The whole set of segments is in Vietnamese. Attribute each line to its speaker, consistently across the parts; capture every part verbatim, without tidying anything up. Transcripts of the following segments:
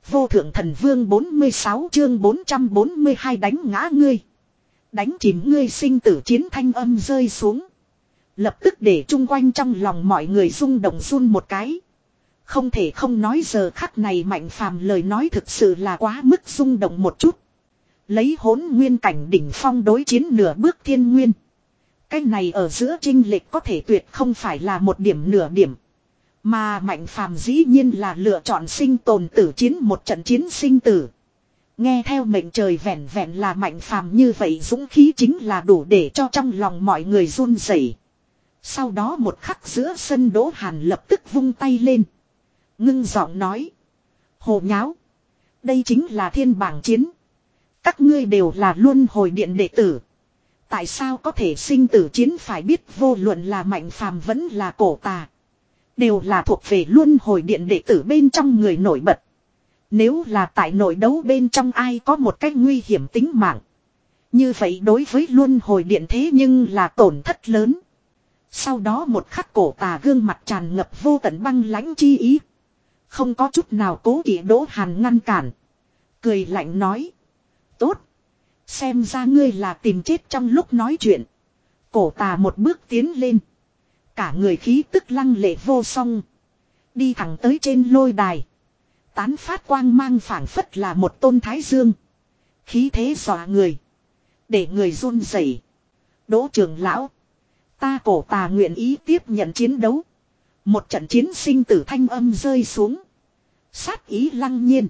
Speaker 1: Vô thượng thần vương bốn mươi sáu chương bốn trăm bốn mươi hai đánh ngã ngươi. Đánh chìm ngươi sinh tử chiến thanh âm rơi xuống. Lập tức để chung quanh trong lòng mọi người rung động run một cái. Không thể không nói giờ khắc này Mạnh Phàm lời nói thực sự là quá mức rung động một chút. Lấy hỗn nguyên cảnh đỉnh phong đối chiến nửa bước thiên nguyên. Cái này ở giữa chênh lệch có thể tuyệt không phải là một điểm nửa điểm. Mà Mạnh Phàm dĩ nhiên là lựa chọn sinh tồn tử chiến một trận chiến sinh tử. Nghe theo mệnh trời vẹn vẹn là Mạnh Phàm như vậy dũng khí chính là đủ để cho trong lòng mọi người run rẩy. Sau đó một khắc giữa sân Đỗ Hàn lập tức vung tay lên. Ngưng giọng nói. Hồ nháo. Đây chính là thiên bảng chiến. Các ngươi đều là luân hồi điện đệ tử. Tại sao có thể sinh tử chiến phải biết vô luận là Mạnh Phàm vẫn là Cổ Tà. Đều là thuộc về luân hồi điện đệ tử bên trong người nổi bật. Nếu là tại nội đấu bên trong ai có một cách nguy hiểm tính mạng. Như vậy đối với luân hồi điện thế nhưng là tổn thất lớn. Sau đó một khắc Cổ Tà gương mặt tràn ngập vô tận băng lãnh chi ý. Không có chút nào cố kỵ Đỗ Hàn ngăn cản. Cười lạnh nói. Tốt. Xem ra ngươi là tìm chết trong lúc nói chuyện. Cổ Tà một bước tiến lên. Cả người khí tức lăng lệ vô song. Đi thẳng tới trên lôi đài. Tán phát quang mang phảng phất là một tôn thái dương. Khí thế dọa người. Để người run rẩy. Đỗ trưởng lão. Ta Cổ Tà nguyện ý tiếp nhận chiến đấu. Một trận chiến sinh tử thanh âm rơi xuống. Sát ý lăng nhiên.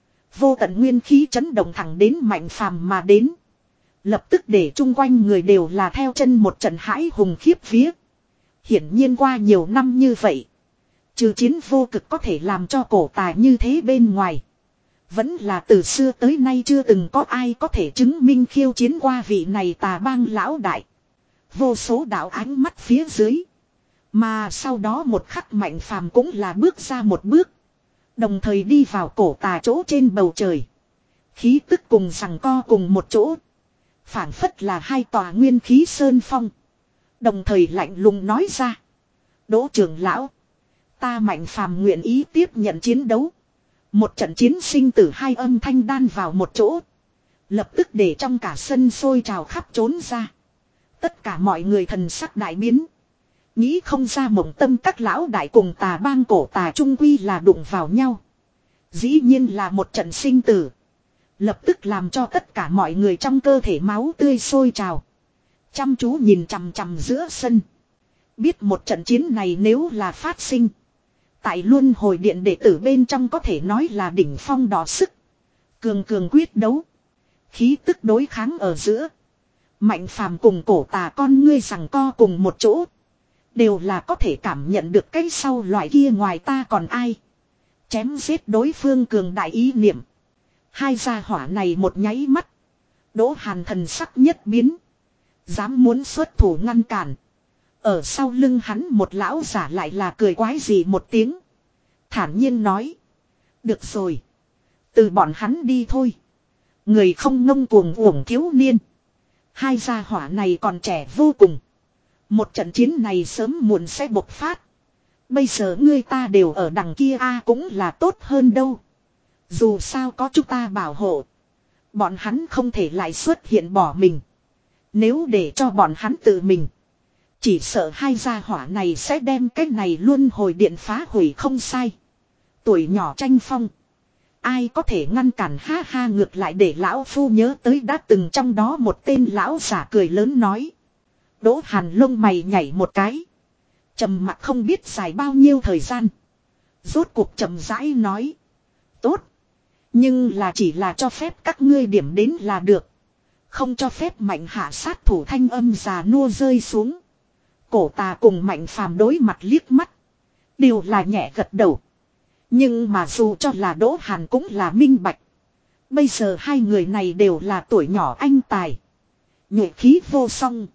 Speaker 1: Vô tận nguyên khí chấn động thẳng đến Mạnh Phàm mà đến. Lập tức để chung quanh người đều là theo chân một trận hãi hùng khiếp vía. Hiển nhiên qua nhiều năm như vậy. Trừ chiến vô cực có thể làm cho Cổ Tà như thế bên ngoài. Vẫn là từ xưa tới nay chưa từng có ai có thể chứng minh khiêu chiến qua vị này Tà bang lão đại. Vô số đạo ánh mắt phía dưới. Mà sau đó một khắc Mạnh Phàm cũng là bước ra một bước. Đồng thời đi vào Cổ Tà chỗ trên bầu trời. Khí tức cùng giằng co cùng một chỗ. Phảng phất là hai tòa nguyên khí sơn phong. Đồng thời lạnh lùng nói ra. Đỗ trưởng lão. Ta Mạnh Phàm nguyện ý tiếp nhận chiến đấu. Một trận chiến sinh tử hai âm thanh đan vào một chỗ. Lập tức để trong cả sân sôi trào khắp trốn ra. Tất cả mọi người thần sắc đại biến. Nghĩ không ra mộng tâm các lão đại cùng Tà bang Cổ Tà trung quy là đụng vào nhau. Dĩ nhiên là một trận sinh tử. Lập tức làm cho tất cả mọi người trong cơ thể máu tươi sôi trào. Chăm chú nhìn chằm chằm giữa sân. Biết một trận chiến này nếu là phát sinh. Tại luân hồi điện đệ tử bên trong có thể nói là đỉnh phong đỏ sức. Cường cường quyết đấu. Khí tức đối kháng ở giữa. Mạnh Phàm cùng Cổ Tà con ngươi rằng co cùng một chỗ. Đều là có thể cảm nhận được cái sau loại kia ngoài ta còn ai. Chém giết đối phương cường đại ý niệm. Hai gia hỏa này một nháy mắt. Đỗ Hàn thần sắc nhất biến. Dám muốn xuất thủ ngăn cản. Ở sau lưng hắn một lão giả lại là cười quái gì một tiếng. Thản nhiên nói. Được rồi. Từ bọn hắn đi thôi. Người không ngông cuồng uổng thiếu niên. Hai gia hỏa này còn trẻ vô cùng. Một trận chiến này sớm muộn sẽ bộc phát. Bây giờ ngươi ta đều ở đằng kia a cũng là tốt hơn đâu. Dù sao có chúng ta bảo hộ. Bọn hắn không thể lại xuất hiện bỏ mình. Nếu để cho bọn hắn tự mình. Chỉ sợ hai gia hỏa này sẽ đem cái này luôn hồi điện phá hủy không sai. Tuổi nhỏ tranh phong. Ai có thể ngăn cản ha ha ngược lại để lão phu nhớ tới đã từng trong đó một tên lão giả cười lớn nói. Đỗ Hàn lông mày nhảy một cái. Trầm mặc không biết dài bao nhiêu thời gian. Rốt cuộc chậm rãi nói. Tốt. Nhưng là chỉ là cho phép các ngươi điểm đến là được. Không cho phép Mạnh hạ sát thủ thanh âm già nua rơi xuống. Cổ Tà cùng Mạnh Phàm đối mặt liếc mắt. Đều là nhẹ gật đầu. Nhưng mà dù cho là Đỗ Hàn cũng là minh bạch. Bây giờ hai người này đều là tuổi nhỏ anh tài. Nhuệ khí vô song.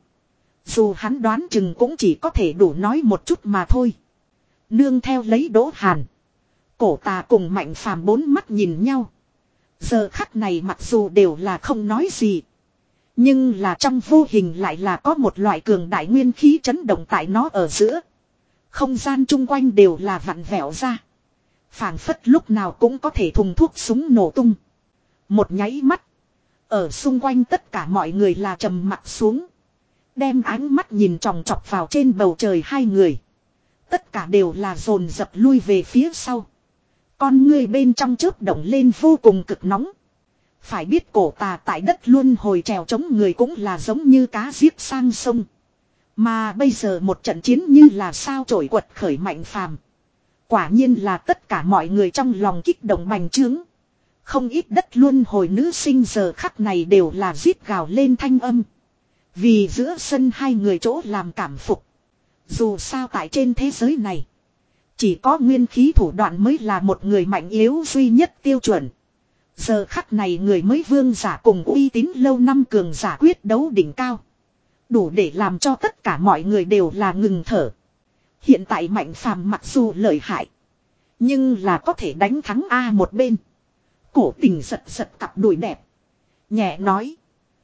Speaker 1: Dù hắn đoán chừng cũng chỉ có thể đủ nói một chút mà thôi. Nương theo lấy Đỗ Hàn. Cổ Tà cùng Mạnh Phàm bốn mắt nhìn nhau. Giờ khắc này mặc dù đều là không nói gì. Nhưng là trong vô hình lại là có một loại cường đại nguyên khí chấn động tại nó ở giữa. Không gian chung quanh đều là vặn vẹo ra. Phảng phất lúc nào cũng có thể thùng thuốc súng nổ tung. Một nháy mắt. Ở xung quanh tất cả mọi người là trầm mặt xuống. Đem ánh mắt nhìn chòng chọc vào trên bầu trời hai người. Tất cả đều là dồn dập lui về phía sau. Con người bên trong chớp động lên vô cùng cực nóng. Phải biết cổ tà tại đất luôn hồi trèo chống người cũng là giống như cá giết sang sông. Mà bây giờ một trận chiến như là sao trổi quật khởi Mạnh Phàm. Quả nhiên là tất cả mọi người trong lòng kích động bành trướng. Không ít đất luôn hồi nữ sinh giờ khắc này đều là rít gào lên thanh âm. Vì giữa sân hai người chỗ làm cảm phục. Dù sao tại trên thế giới này. Chỉ có nguyên khí thủ đoạn mới là một người mạnh yếu duy nhất tiêu chuẩn. Giờ khắc này người mới vương giả cùng uy tín lâu năm cường giả quyết đấu đỉnh cao. Đủ để làm cho tất cả mọi người đều là ngừng thở. Hiện tại Mạnh Phàm mặc dù lợi hại. Nhưng là có thể đánh thắng A một bên. Cổ Tình giật giật cặp đùi đẹp. Nhẹ nói.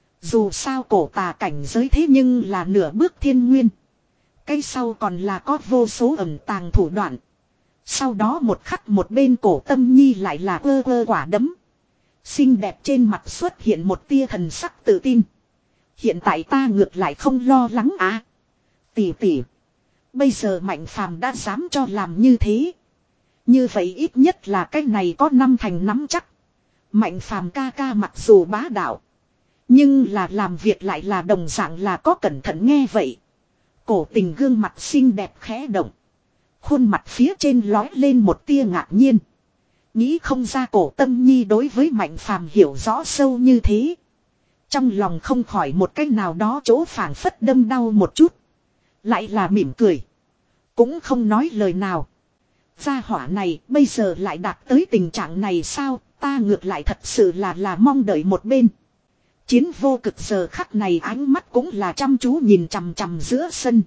Speaker 1: Dù sao cổ tà cảnh giới thế nhưng là nửa bước thiên nguyên. Cái sau còn là có vô số ẩn tàng thủ đoạn. Sau đó một khắc một bên cổ Tâm Nhi lại là ơ ơ quả đấm. Xinh đẹp trên mặt xuất hiện một tia thần sắc tự tin. Hiện tại ta ngược lại không lo lắng à. Tỷ tỷ. Bây giờ Mạnh Phàm đã dám cho làm như thế. Như vậy ít nhất là cái này có năm thành nắm chắc. Mạnh Phàm ca ca mặc dù bá đạo. Nhưng là làm việc lại là đồng dạng là có cẩn thận nghe vậy. Cổ Tình gương mặt xinh đẹp khẽ động. Khuôn mặt phía trên lói lên một tia ngạc nhiên. Nghĩ không ra cổ Tâm Nhi đối với Mạnh Phàm hiểu rõ sâu như thế. Trong lòng không khỏi một cách nào đó chỗ phảng phất đâm đau một chút. Lại là mỉm cười. Cũng không nói lời nào. Gia hỏa này bây giờ lại đạt tới tình trạng này sao? Ta ngược lại thật sự là là mong đợi một bên. Chiến vô cực giờ khắc này ánh mắt cũng là chăm chú nhìn chằm chằm giữa sân.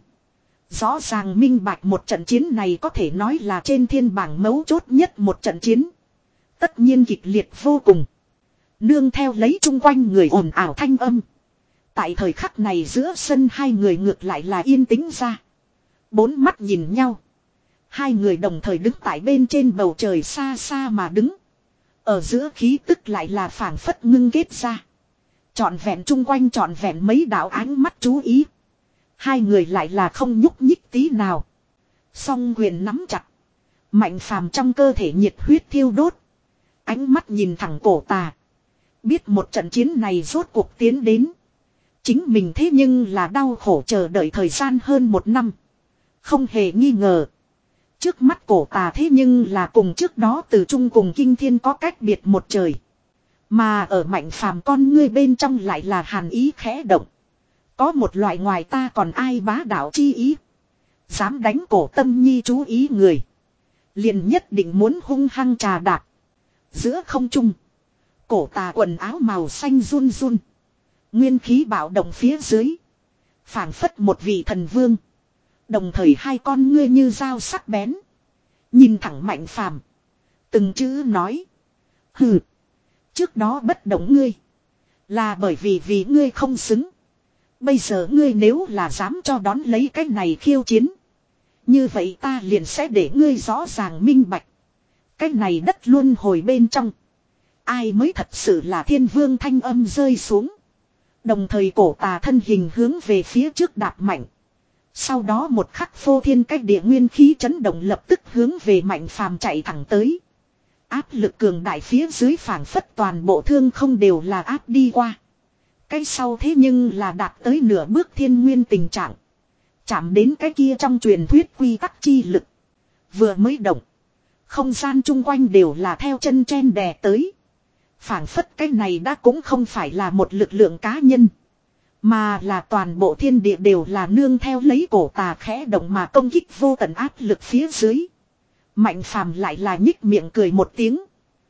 Speaker 1: Rõ ràng minh bạch một trận chiến này có thể nói là trên thiên bảng mấu chốt nhất một trận chiến. Tất nhiên kịch liệt vô cùng. Nương theo lấy chung quanh người ồn ào thanh âm. Tại thời khắc này giữa sân hai người ngược lại là yên tĩnh ra. Bốn mắt nhìn nhau. Hai người đồng thời đứng tại bên trên bầu trời xa xa mà đứng. Ở giữa khí tức lại là phảng phất ngưng kết ra. Trọn vẹn chung quanh trọn vẹn mấy đạo ánh mắt chú ý. Hai người lại là không nhúc nhích tí nào. Song quyền nắm chặt. Mạnh Phàm trong cơ thể nhiệt huyết thiêu đốt. Ánh mắt nhìn thẳng cổ tà. Biết một trận chiến này rốt cuộc tiến đến. Chính mình thế nhưng là đau khổ chờ đợi thời gian hơn một năm. Không hề nghi ngờ. Trước mắt cổ tà thế nhưng là cùng trước đó từ chung cùng kinh thiên có cách biệt một trời. Mà ở Mạnh Phàm con ngươi bên trong lại là hàn ý khẽ động. Có một loại ngoài ta còn ai bá đạo chi ý. Dám đánh cổ Tâm Nhi chú ý người. Liền nhất định muốn hung hăng trà đạp. Giữa không trung. Cổ tà quần áo màu xanh run run. Nguyên khí bạo động phía dưới. Phảng phất một vị thần vương. Đồng thời hai con ngươi như dao sắc bén. Nhìn thẳng Mạnh Phàm. Từng chữ nói. Hừ. Trước đó bất động ngươi. Là bởi vì vì ngươi không xứng. Bây giờ ngươi nếu là dám cho đón lấy cái này khiêu chiến. Như vậy ta liền sẽ để ngươi rõ ràng minh bạch. Cái này đất luôn hồi bên trong. Ai mới thật sự là thiên vương thanh âm rơi xuống. Đồng thời cổ tà thân hình hướng về phía trước đạp mạnh. Sau đó một khắc phô thiên cách địa nguyên khí chấn động lập tức hướng về Mạnh Phàm chạy thẳng tới. Áp lực cường đại phía dưới phảng phất toàn bộ thương không đều là áp đi qua. Cái sau thế nhưng là đạt tới nửa bước thiên nguyên tình trạng. Chạm đến cái kia trong truyền thuyết quy tắc chi lực. Vừa mới động. Không gian chung quanh đều là theo chân chen đè tới. Phảng phất cái này đã cũng không phải là một lực lượng cá nhân. Mà là toàn bộ thiên địa đều là nương theo lấy cổ tà khẽ động mà công kích vô tận áp lực phía dưới. Mạnh Phàm lại là nhích miệng cười một tiếng.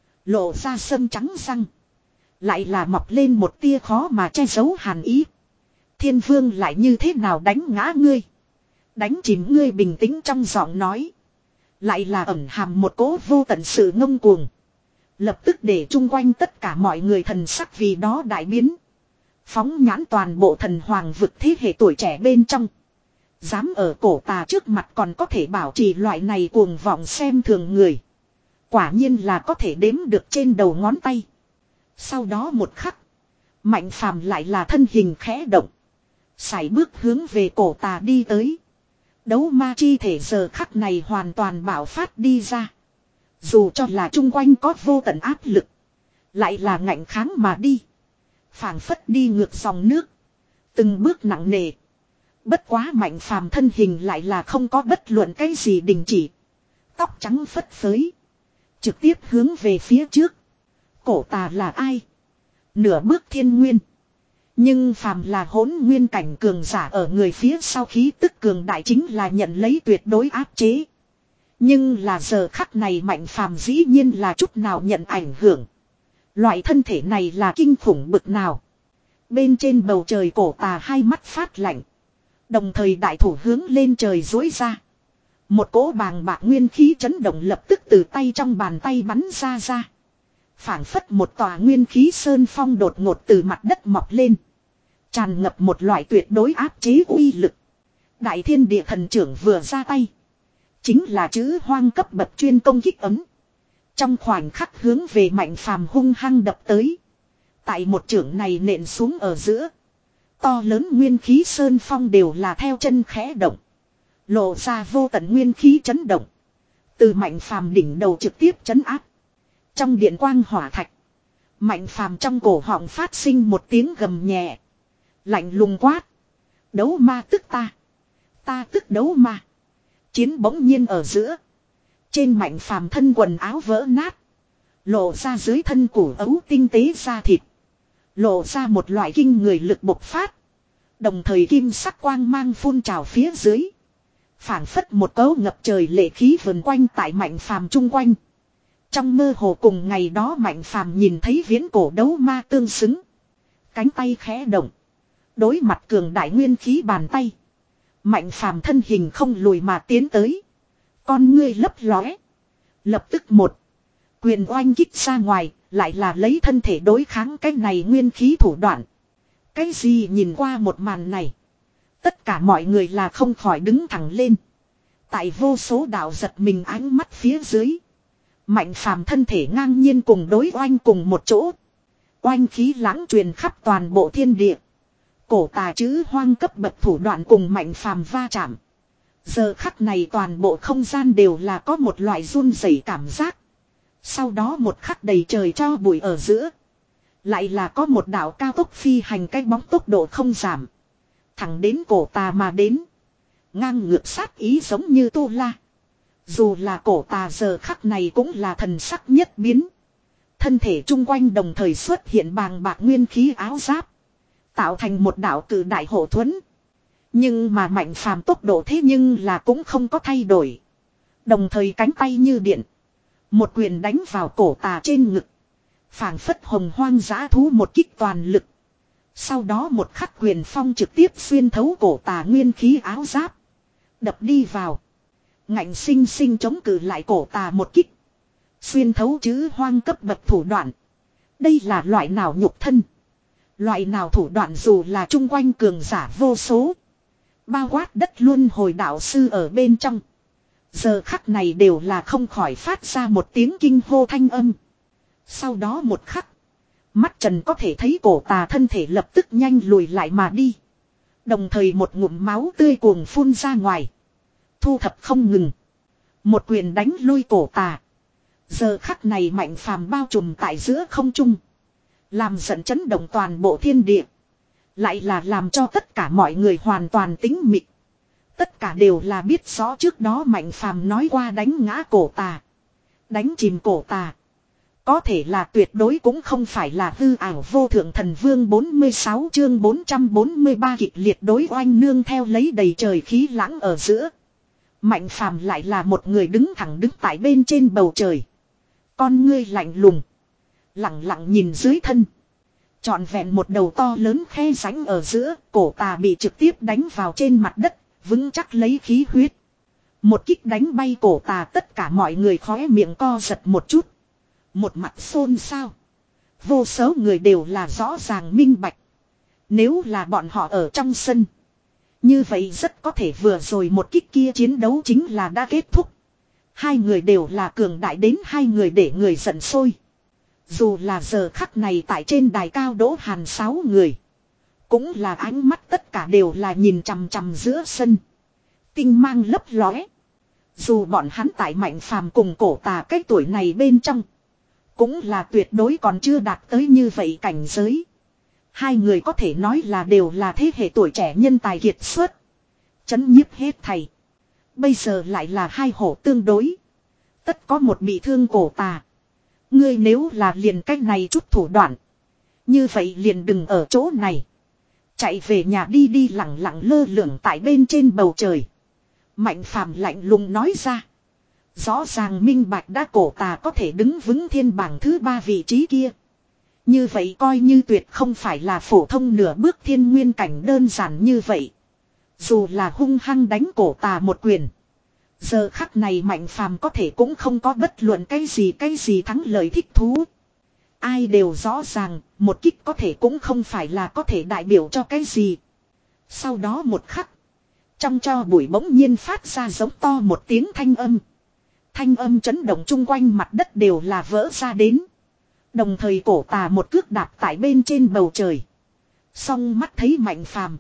Speaker 1: Lộ ra sâm trắng răng. Lại là mọc lên một tia khó mà che giấu hàn ý. Thiên vương lại như thế nào đánh ngã ngươi. Đánh chìm ngươi bình tĩnh trong giọng nói. Lại là ẩn hàm một cỗ vô tận sự ngông cuồng. Lập tức để chung quanh tất cả mọi người thần sắc vì đó đại biến. Phóng nhãn toàn bộ thần hoàng vực thế hệ tuổi trẻ bên trong. Dám ở cổ tà trước mặt còn có thể bảo trì loại này cuồng vọng xem thường người. Quả nhiên là có thể đếm được trên đầu ngón tay. Sau đó một khắc. Mạnh phàm lại là thân hình khẽ động. Sải bước hướng về cổ tà đi tới. Đấu ma chi thể giờ khắc này hoàn toàn bạo phát đi ra. Dù cho là chung quanh có vô tận áp lực. Lại là ngạnh kháng mà đi. Phảng phất đi ngược dòng nước. Từng bước nặng nề. Bất quá mạnh phàm thân hình lại là không có bất luận cái gì đình chỉ. Tóc trắng phất phới. Trực tiếp hướng về phía trước. Cổ tà là ai? Nửa bước thiên nguyên. Nhưng phàm là hỗn nguyên cảnh cường giả ở người phía sau khí tức cường đại chính là nhận lấy tuyệt đối áp chế. Nhưng là giờ khắc này mạnh phàm dĩ nhiên là chút nào nhận ảnh hưởng. Loại thân thể này là kinh khủng bực nào. Bên trên bầu trời cổ tà hai mắt phát lạnh. Đồng thời đại thủ hướng lên trời dối ra. Một cỗ bàng bạc nguyên khí chấn động lập tức từ tay trong bàn tay bắn ra ra. Phảng phất một tòa nguyên khí sơn phong đột ngột từ mặt đất mọc lên. Tràn ngập một loại tuyệt đối áp chế uy lực. Đại thiên địa thần trưởng vừa ra tay. Chính là chữ hoang cấp bậc chuyên công kích ấm. Trong khoảnh khắc hướng về mạnh phàm hung hăng đập tới. Tại một trưởng này nện xuống ở giữa. To lớn nguyên khí sơn phong đều là theo chân khẽ động. Lộ ra vô tận nguyên khí chấn động. Từ mạnh phàm đỉnh đầu trực tiếp chấn áp. Trong điện quang hỏa thạch. Mạnh phàm trong cổ họng phát sinh một tiếng gầm nhẹ. Lạnh lùng quát. Đấu ma tức ta. Ta tức đấu ma. Chiến bỗng nhiên ở giữa. Trên mạnh phàm thân quần áo vỡ nát. Lộ ra dưới thân củ ấu tinh tế da thịt. Lộ ra một loại kinh người lực bộc phát. Đồng thời kim sắc quang mang phun trào phía dưới. Phảng phất một cấu ngập trời lệ khí vần quanh tại mạnh phàm chung quanh. Trong mơ hồ cùng ngày đó mạnh phàm nhìn thấy viễn cổ đấu ma tương xứng. Cánh tay khẽ động. Đối mặt cường đại nguyên khí bàn tay. Mạnh phàm thân hình không lùi mà tiến tới. Con ngươi lấp lóe. Lập tức một. Quyền oanh kích ra ngoài. Lại là lấy thân thể đối kháng cái này nguyên khí thủ đoạn. Cái gì nhìn qua một màn này. Tất cả mọi người là không khỏi đứng thẳng lên. Tại vô số đạo giật mình ánh mắt phía dưới. Mạnh phàm thân thể ngang nhiên cùng đối oanh cùng một chỗ. Oanh khí lãng truyền khắp toàn bộ thiên địa. Cổ tà chữ hoang cấp bậc thủ đoạn cùng mạnh phàm va chạm. Giờ khắc này toàn bộ không gian đều là có một loại run rẩy cảm giác. Sau đó một khắc đầy trời cho bụi ở giữa. Lại là có một đạo cao tốc phi hành cái bóng tốc độ không giảm. Thẳng đến cổ tà mà đến. Ngang ngược sát ý giống như tu la. Dù là cổ tà giờ khắc này cũng là thần sắc nhất biến. Thân thể chung quanh đồng thời xuất hiện bàng bạc nguyên khí áo giáp. Tạo thành một đạo cử đại hộ thuẫn. Nhưng mà mạnh phàm tốc độ thế nhưng là cũng không có thay đổi. Đồng thời cánh tay như điện. Một quyền đánh vào cổ tà trên ngực. Phảng phất hồng hoang dã thú một kích toàn lực. Sau đó một khắc quyền phong trực tiếp xuyên thấu cổ tà nguyên khí áo giáp. Đập đi vào. Ngạnh sinh sinh chống cự lại cổ tà một kích. Xuyên thấu chữ hoang cấp bậc thủ đoạn. Đây là loại nào nhục thân. Loại nào thủ đoạn dù là chung quanh cường giả vô số. Bao quát đất luôn hồi đạo sư ở bên trong. Giờ khắc này đều là không khỏi phát ra một tiếng kinh hô thanh âm. Sau đó một khắc. Mắt trần có thể thấy cổ tà thân thể lập tức nhanh lùi lại mà đi. Đồng thời một ngụm máu tươi cuồng phun ra ngoài. Thu thập không ngừng. Một quyền đánh lui cổ tà. Giờ khắc này mạnh phàm bao trùm tại giữa không trung. Làm giận chấn động toàn bộ thiên địa. Lại là làm cho tất cả mọi người hoàn toàn tính mịch. Tất cả đều là biết rõ trước đó mạnh phàm nói qua đánh ngã cổ tà. Đánh chìm cổ tà. Có thể là tuyệt đối cũng không phải là hư ảo vô thượng thần vương bốn mươi sáu chương bốn trăm bốn mươi ba kịch liệt đối oanh nương theo lấy đầy trời khí lãng ở giữa. Mạnh phàm lại là một người đứng thẳng đứng tại bên trên bầu trời. Con ngươi lạnh lùng. Lặng lặng nhìn dưới thân. Trọn vẹn một đầu to lớn khe rãnh ở giữa, cổ tà bị trực tiếp đánh vào trên mặt đất, vững chắc lấy khí huyết. Một kích đánh bay cổ tà tất cả mọi người khóe miệng co giật một chút. Một mặt xôn xao. Vô số người đều là rõ ràng minh bạch. Nếu là bọn họ ở trong sân. Như vậy rất có thể vừa rồi một kích kia chiến đấu chính là đã kết thúc. Hai người đều là cường đại đến hai người để người giận sôi. Dù là giờ khắc này tại trên đài cao Đỗ Hàn sáu người. Cũng là ánh mắt tất cả đều là nhìn chằm chằm giữa sân. Tinh mang lấp lóe. Dù bọn hắn tại Mạnh Phàm cùng Cổ Tà cái tuổi này bên trong. Cũng là tuyệt đối còn chưa đạt tới như vậy cảnh giới. Hai người có thể nói là đều là thế hệ tuổi trẻ nhân tài kiệt xuất. Chấn nhiếp hết thầy. Bây giờ lại là hai hổ tương đối. Tất có một bị thương Cổ Tà. Ngươi nếu là liền cách này chút thủ đoạn. Như vậy liền đừng ở chỗ này. Chạy về nhà đi đi lặng lặng lơ lửng tại bên trên bầu trời. Mạnh Phàm lạnh lùng nói ra. Rõ ràng minh bạch đã Cổ Tà có thể đứng vững thiên bảng thứ ba vị trí kia. Như vậy coi như tuyệt không phải là phổ thông nửa bước thiên nguyên cảnh đơn giản như vậy. Dù là hung hăng đánh Cổ Tà một quyền. Giờ khắc này Mạnh Phàm có thể cũng không có bất luận cái gì cái gì thắng lợi thích thú. Ai đều rõ ràng, một kích có thể cũng không phải là có thể đại biểu cho cái gì. Sau đó một khắc, trong cho bụi bỗng nhiên phát ra giống to một tiếng thanh âm. Thanh âm chấn động chung quanh mặt đất đều là vỡ ra đến. Đồng thời Cổ Tà một cước đạp tại bên trên bầu trời. Song mắt thấy Mạnh Phàm,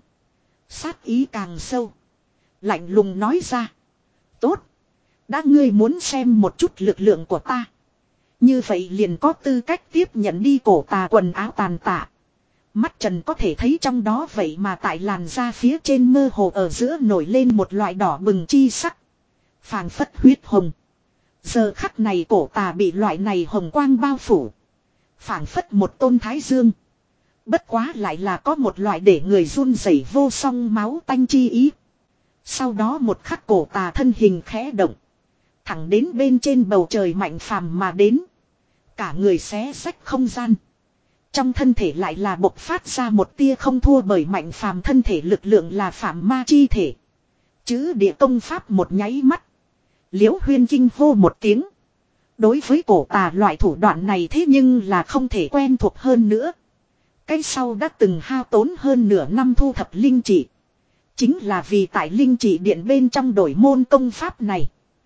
Speaker 1: sát ý càng sâu. Lạnh lùng nói ra. Tốt. Đã ngươi muốn xem một chút lực lượng của ta. Như vậy liền có tư cách tiếp nhận đi. Cổ Tà quần áo tàn tạ. Mắt trần có thể thấy trong đó vậy mà tại làn da phía trên mơ hồ ở giữa nổi lên một loại đỏ bừng chi sắc. Phàng phất huyết hồng. Giờ khắc này Cổ Tà bị loại này hồng quang bao phủ. Phảng phất một tôn thái dương. Bất quá lại là có một loại để người run rẩy vô song máu tanh chi ý. Sau đó một khắc Cổ Tà thân hình khẽ động. Thẳng đến bên trên bầu trời Mạnh Phàm mà đến. Cả người xé rách không gian. Trong thân thể lại là bộc phát ra một tia không thua bởi Mạnh Phàm thân thể lực lượng là phạm ma chi thể. Chứ địa công pháp một nháy mắt. Liễu Huyên kinh hô một tiếng. Đối với Cổ Tà loại thủ đoạn này thế nhưng là không thể quen thuộc hơn nữa. Cái sau đã từng hao tốn hơn nửa năm thu thập linh chỉ. Chính là vì tại linh chỉ điện bên trong đổi môn công pháp này.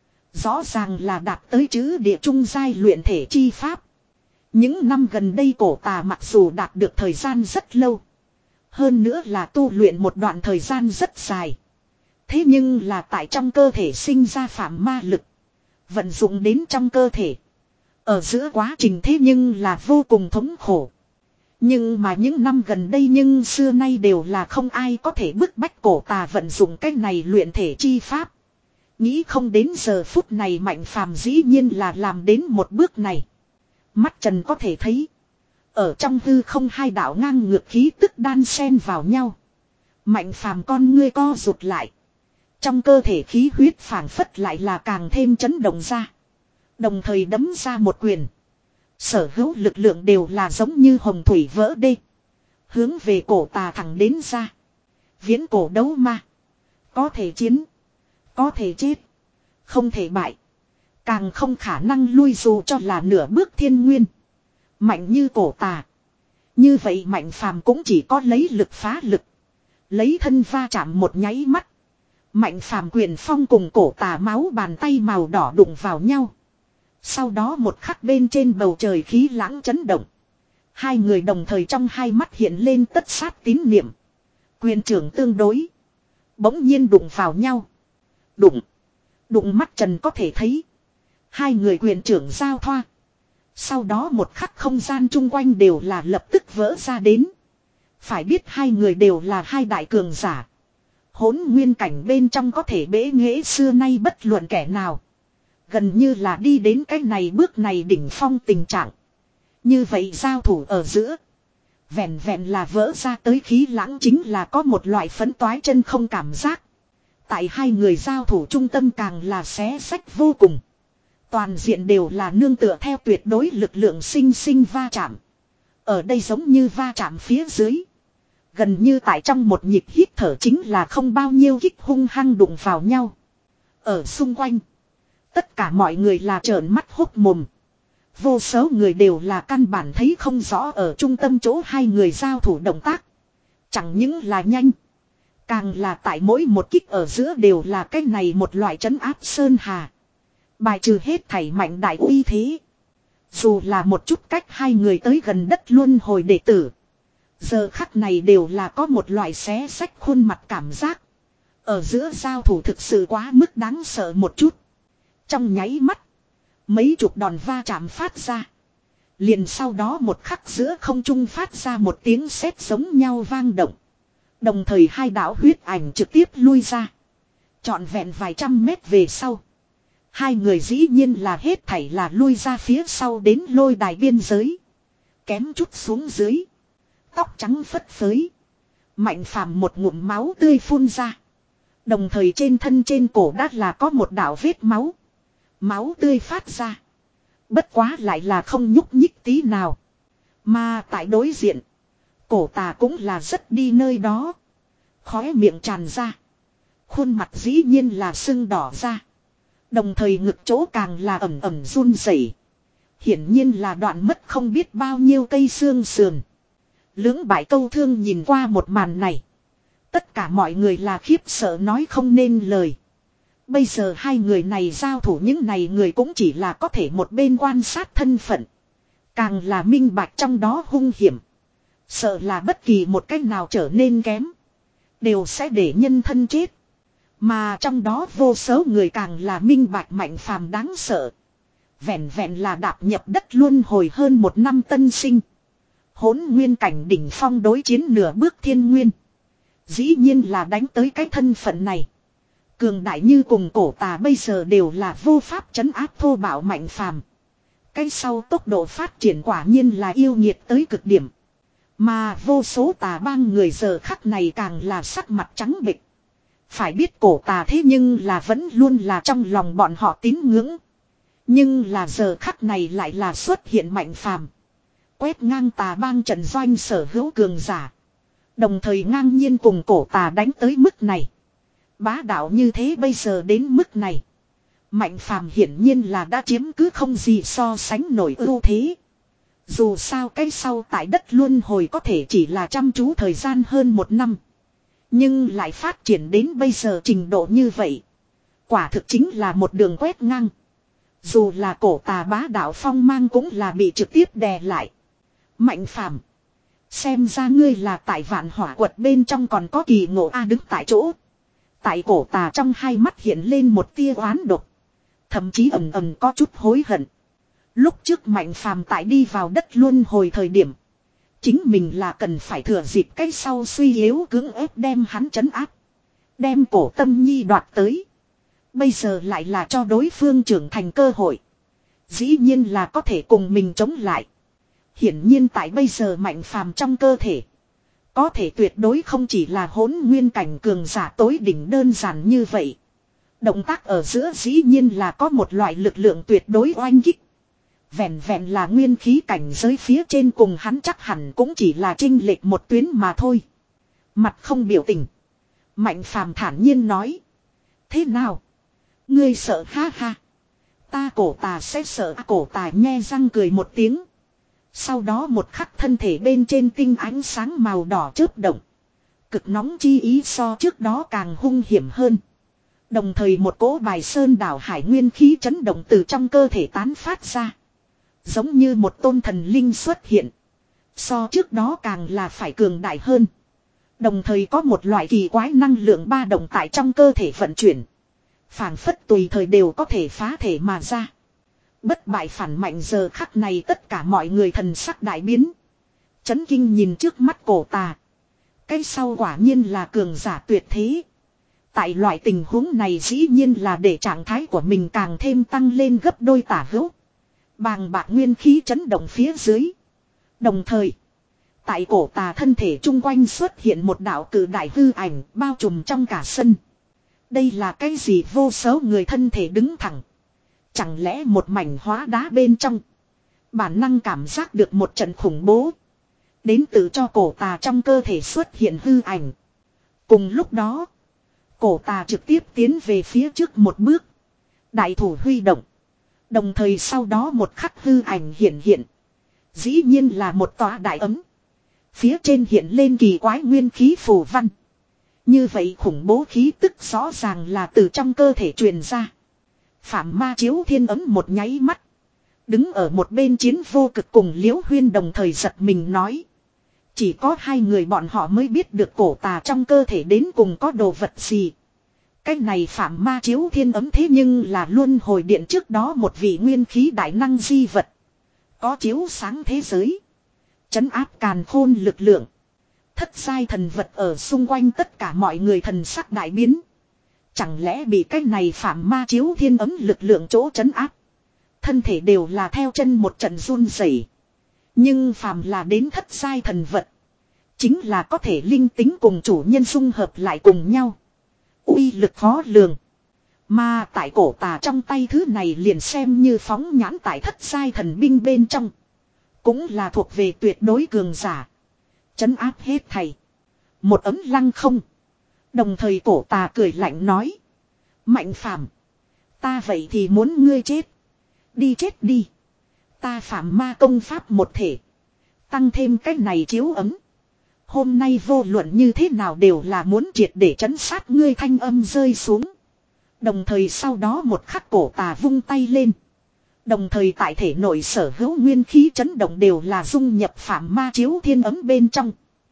Speaker 1: Rõ ràng là đạt tới chữ địa trung giai luyện thể chi pháp. Những năm gần đây Cổ Tà mặc dù đạt được thời gian rất lâu. Hơn nữa là tu luyện một đoạn thời gian rất dài. Thế nhưng là tại trong cơ thể sinh ra phạm ma lực. Vận dụng đến trong cơ thể. Ở giữa quá trình thế nhưng là vô cùng thống khổ. Nhưng mà những năm gần đây nhưng xưa nay đều là không ai có thể bức bách Cổ Tà vận dụng cái này luyện thể chi pháp. Nghĩ không đến giờ phút này Mạnh Phàm dĩ nhiên là làm đến một bước này. Mắt trần có thể thấy. Ở trong hư không hai đạo ngang ngược khí tức đan xen vào nhau. Mạnh Phàm con ngươi co rụt lại. Trong cơ thể khí huyết phảng phất lại là càng thêm chấn động ra. Đồng thời đấm ra một quyền. Sở hữu lực lượng đều là giống như hồng thủy vỡ đê. Hướng về Cổ Tà thẳng đến ra. Viễn cổ đấu ma. Có thể chiến. Có thể chết. Không thể bại. Càng không khả năng lui dù cho là nửa bước thiên nguyên. Mạnh như Cổ Tà. Như vậy Mạnh Phàm cũng chỉ có lấy lực phá lực. Lấy thân va chạm một nháy mắt. Mạnh Phàm quyền phong cùng Cổ Tà máu bàn tay màu đỏ đụng vào nhau. Sau đó một khắc bên trên bầu trời khí lãng chấn động. Hai người đồng thời trong hai mắt hiện lên tất sát tín niệm. Quyền trưởng tương đối. Bỗng nhiên đụng vào nhau. Đụng. Đụng mắt trần có thể thấy. Hai người quyền trưởng giao thoa. Sau đó một khắc không gian chung quanh đều là lập tức vỡ ra đến. Phải biết hai người đều là hai đại cường giả. Hỗn nguyên cảnh bên trong có thể bế nghệ xưa nay bất luận kẻ nào. Gần như là đi đến cái này bước này đỉnh phong tình trạng. Như vậy giao thủ ở giữa. Vẹn vẹn là vỡ ra tới khí lãng chính là có một loại phấn toái chân không cảm giác. Tại hai người giao thủ trung tâm càng là xé sách vô cùng. Toàn diện đều là nương tựa theo tuyệt đối lực lượng sinh sinh va chạm. Ở đây giống như va chạm phía dưới. Gần như tại trong một nhịp hít thở chính là không bao nhiêu kích hung hăng đụng vào nhau. Ở xung quanh. Tất cả mọi người là trợn mắt hốc mồm. Vô số người đều là căn bản thấy không rõ ở trung tâm chỗ hai người giao thủ động tác. Chẳng những là nhanh. Càng là tại mỗi một kích ở giữa đều là cái này một loại trấn áp sơn hà. Bài trừ hết thảy mạnh đại uy thế. Dù là một chút cách hai người tới gần đất luân hồi đệ tử. Giờ khắc này đều là có một loại xé xách khuôn mặt cảm giác. Ở giữa giao thủ thực sự quá mức đáng sợ một chút. Trong nháy mắt. Mấy chục đòn va chạm phát ra. Liền sau đó một khắc giữa không trung phát ra một tiếng sét giống nhau vang động. Đồng thời hai đạo huyết ảnh trực tiếp lui ra. Trọn vẹn vài trăm mét về sau. Hai người dĩ nhiên là hết thảy là lui ra phía sau đến lôi đài biên giới. Kém chút xuống dưới. Tóc trắng phất phới. Mạnh Phàm một ngụm máu tươi phun ra. Đồng thời trên thân trên cổ đã là có một đạo vết máu. Máu tươi phát ra. Bất quá lại là không nhúc nhích tí nào. Mà tại đối diện. Cổ tà cũng là rất đi nơi đó. Khóe miệng tràn ra. Khuôn mặt dĩ nhiên là sưng đỏ ra. Đồng thời ngực chỗ càng là ẩm ẩm run rẩy. Hiển nhiên là đoạn mất không biết bao nhiêu cây xương sườn. Lưỡng bại câu thương nhìn qua một màn này. Tất cả mọi người là khiếp sợ nói không nên lời. Bây giờ hai người này giao thủ, những này người cũng chỉ là có thể một bên quan sát thân phận. Càng là minh bạch trong đó hung hiểm. Sợ là bất kỳ một cách nào trở nên kém. Đều sẽ để nhân thân chết. Mà trong đó vô số người càng là minh bạch Mạnh Phàm đáng sợ. Vẹn vẹn là đạp nhập đất luân hồi hơn một năm tân sinh. Hỗn nguyên cảnh đỉnh phong đối chiến nửa bước thiên nguyên. Dĩ nhiên là đánh tới cái thân phận này. Cường đại như cùng cổ tà bây giờ đều là vô pháp trấn áp thô bạo Mạnh Phàm. Cái sau tốc độ phát triển quả nhiên là yêu nghiệt tới cực điểm. Mà vô số tà bang người giờ khắc này càng là sắc mặt trắng bệch. Phải biết cổ tà thế nhưng là vẫn luôn là trong lòng bọn họ tín ngưỡng. Nhưng là giờ khắc này lại là xuất hiện Mạnh Phàm. Quét ngang tà bang trận doanh sở hữu cường giả. Đồng thời ngang nhiên cùng cổ tà đánh tới mức này. Bá đạo như thế bây giờ đến mức này. Mạnh Phàm hiển nhiên là đã chiếm cứ không gì so sánh nổi ưu thế. Dù sao cái sau tại đất luân hồi có thể chỉ là chăm chú thời gian hơn một năm. Nhưng lại phát triển đến bây giờ trình độ như vậy. Quả thực chính là một đường quét ngang. Dù là cổ tà bá đạo phong mang cũng là bị trực tiếp đè lại. Mạnh Phàm, xem ra ngươi là tại vạn hỏa quật bên trong còn có kỳ ngộ a. Đứng tại chỗ. Tại cổ tà trong hai mắt hiện lên một tia oán độc. Thậm chí ầm ầm có chút hối hận. Lúc trước Mạnh Phàm tại đi vào đất luân hồi thời điểm. Chính mình là cần phải thừa dịp cái sau suy yếu cưỡng ép đem hắn trấn áp. Đem cổ Tâm Nhi đoạt tới. Bây giờ lại là cho đối phương trưởng thành cơ hội. Dĩ nhiên là có thể cùng mình chống lại. Hiển nhiên tại bây giờ Mạnh Phàm trong cơ thể. Có thể tuyệt đối không chỉ là hỗn nguyên cảnh cường giả tối đỉnh đơn giản như vậy. Động tác ở giữa dĩ nhiên là có một loại lực lượng tuyệt đối oanh kích. Vẹn vẹn là nguyên khí cảnh giới phía trên cùng hắn chắc hẳn cũng chỉ là chênh lệch một tuyến mà thôi. Mặt không biểu tình. Mạnh Phàm thản nhiên nói. Thế nào? Ngươi sợ ha ha. Ta cổ tà sẽ sợ. Cổ tà nhe răng cười một tiếng. Sau đó một khắc thân thể bên trên tinh ánh sáng màu đỏ chớp động. Cực nóng chi ý so trước đó càng hung hiểm hơn. Đồng thời một cỗ bài sơn đảo hải nguyên khí chấn động từ trong cơ thể tán phát ra. Giống như một tôn thần linh xuất hiện. So trước đó càng là phải cường đại hơn. Đồng thời có một loại kỳ quái năng lượng ba động tại trong cơ thể vận chuyển. Phảng phất tùy thời đều có thể phá thể mà ra. Bất bại phản mạnh giờ khắc này tất cả mọi người thần sắc đại biến. Chấn kinh nhìn trước mắt cổ tà. Cái sau quả nhiên là cường giả tuyệt thế. Tại loại tình huống này dĩ nhiên là để trạng thái của mình càng thêm tăng lên gấp đôi tả hữu. Bàng bạc nguyên khí chấn động phía dưới. Đồng thời, tại cổ tà thân thể chung quanh xuất hiện một đạo cử đại hư ảnh bao trùm trong cả sân. Đây là cái gì? Vô số người thân thể đứng thẳng. Chẳng lẽ một mảnh hóa đá bên trong. Bản năng cảm giác được một trận khủng bố. Đến từ cho cổ tà trong cơ thể xuất hiện hư ảnh. Cùng lúc đó, cổ tà trực tiếp tiến về phía trước một bước. Đại thủ huy động. Đồng thời sau đó một khắc hư ảnh hiện hiện. Dĩ nhiên là một tòa đại ấm. Phía trên hiện lên kỳ quái nguyên khí phù văn. Như vậy khủng bố khí tức rõ ràng là từ trong cơ thể truyền ra. Phạm ma chiếu thiên ấm một nháy mắt. Đứng ở một bên chiến vô cực cùng Liễu Huyên đồng thời giật mình nói. Chỉ có hai người bọn họ mới biết được cổ tà trong cơ thể đến cùng có đồ vật gì. Cái này phạm ma chiếu thiên ấm thế nhưng là luân hồi điện trước đó một vị nguyên khí đại năng di vật. Có chiếu sáng thế giới. Trấn áp càn khôn lực lượng. Thất giai thần vật ở xung quanh tất cả mọi người thần sắc đại biến. Chẳng lẽ bị cái này phạm ma chiếu thiên ấm lực lượng chỗ trấn áp. Thân thể đều là theo chân một trận run rẩy. Nhưng phàm là đến thất giai thần vật. Chính là có thể linh tính cùng chủ nhân dung hợp lại cùng nhau. Uy lực khó lường. Mà tại cổ tà trong tay thứ này liền xem như phóng nhãn tại thất giai thần binh bên trong. Cũng là thuộc về tuyệt đối cường giả. Trấn áp hết thầy. Một ấm lăng không. Đồng thời cổ tà cười lạnh nói. Mạnh phàm. Ta vậy thì muốn ngươi chết. Đi chết đi. Ta phạm ma công pháp một thể. Tăng thêm cái này chiếu ấm. Hôm nay vô luận như thế nào đều là muốn triệt để trấn sát ngươi thanh âm rơi xuống. Đồng thời sau đó một khắc cổ tà vung tay lên. Đồng thời tại thể nội sở hữu nguyên khí chấn động đều là dung nhập phạm ma chiếu thiên ấm bên trong.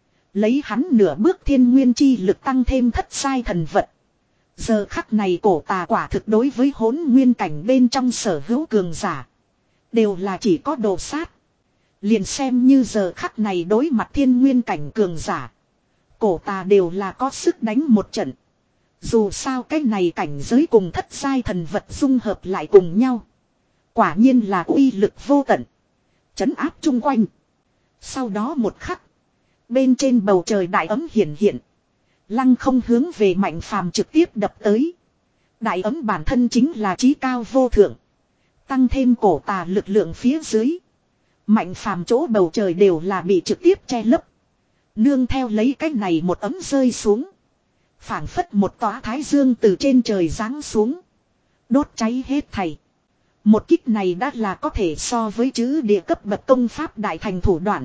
Speaker 1: Lấy hắn nửa bước thiên nguyên chi lực tăng thêm thất sai thần vật. Giờ khắc này cổ tà quả thực đối với hỗn nguyên cảnh bên trong sở hữu cường giả. Đều là chỉ có đồ sát. Liền xem như giờ khắc này đối mặt thiên nguyên cảnh cường giả. Cổ tà đều là có sức đánh một trận. Dù sao cái này cảnh giới cùng thất sai thần vật dung hợp lại cùng nhau. Quả nhiên là uy lực vô tận. Trấn áp chung quanh. Sau đó một khắc. Bên trên bầu trời đại ấm hiện hiện. Lăng không hướng về Mạnh Phàm trực tiếp đập tới. Đại ấm bản thân chính là chí cao vô thượng. Tăng thêm cổ tà lực lượng phía dưới. Mạnh Phàm chỗ bầu trời đều là bị trực tiếp che lấp. Nương theo lấy cái này một ấm rơi xuống. Phảng phất một tỏa thái dương từ trên trời giáng xuống. Đốt cháy hết thảy. Một kích này đã là có thể so với chữ địa cấp bậc công pháp đại thành thủ đoạn.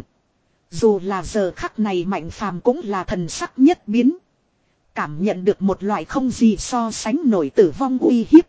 Speaker 1: Dù là giờ khắc này Mạnh Phàm cũng là thần sắc nhất biến. Cảm nhận được một loại không gì so sánh nổi tử vong uy hiếp.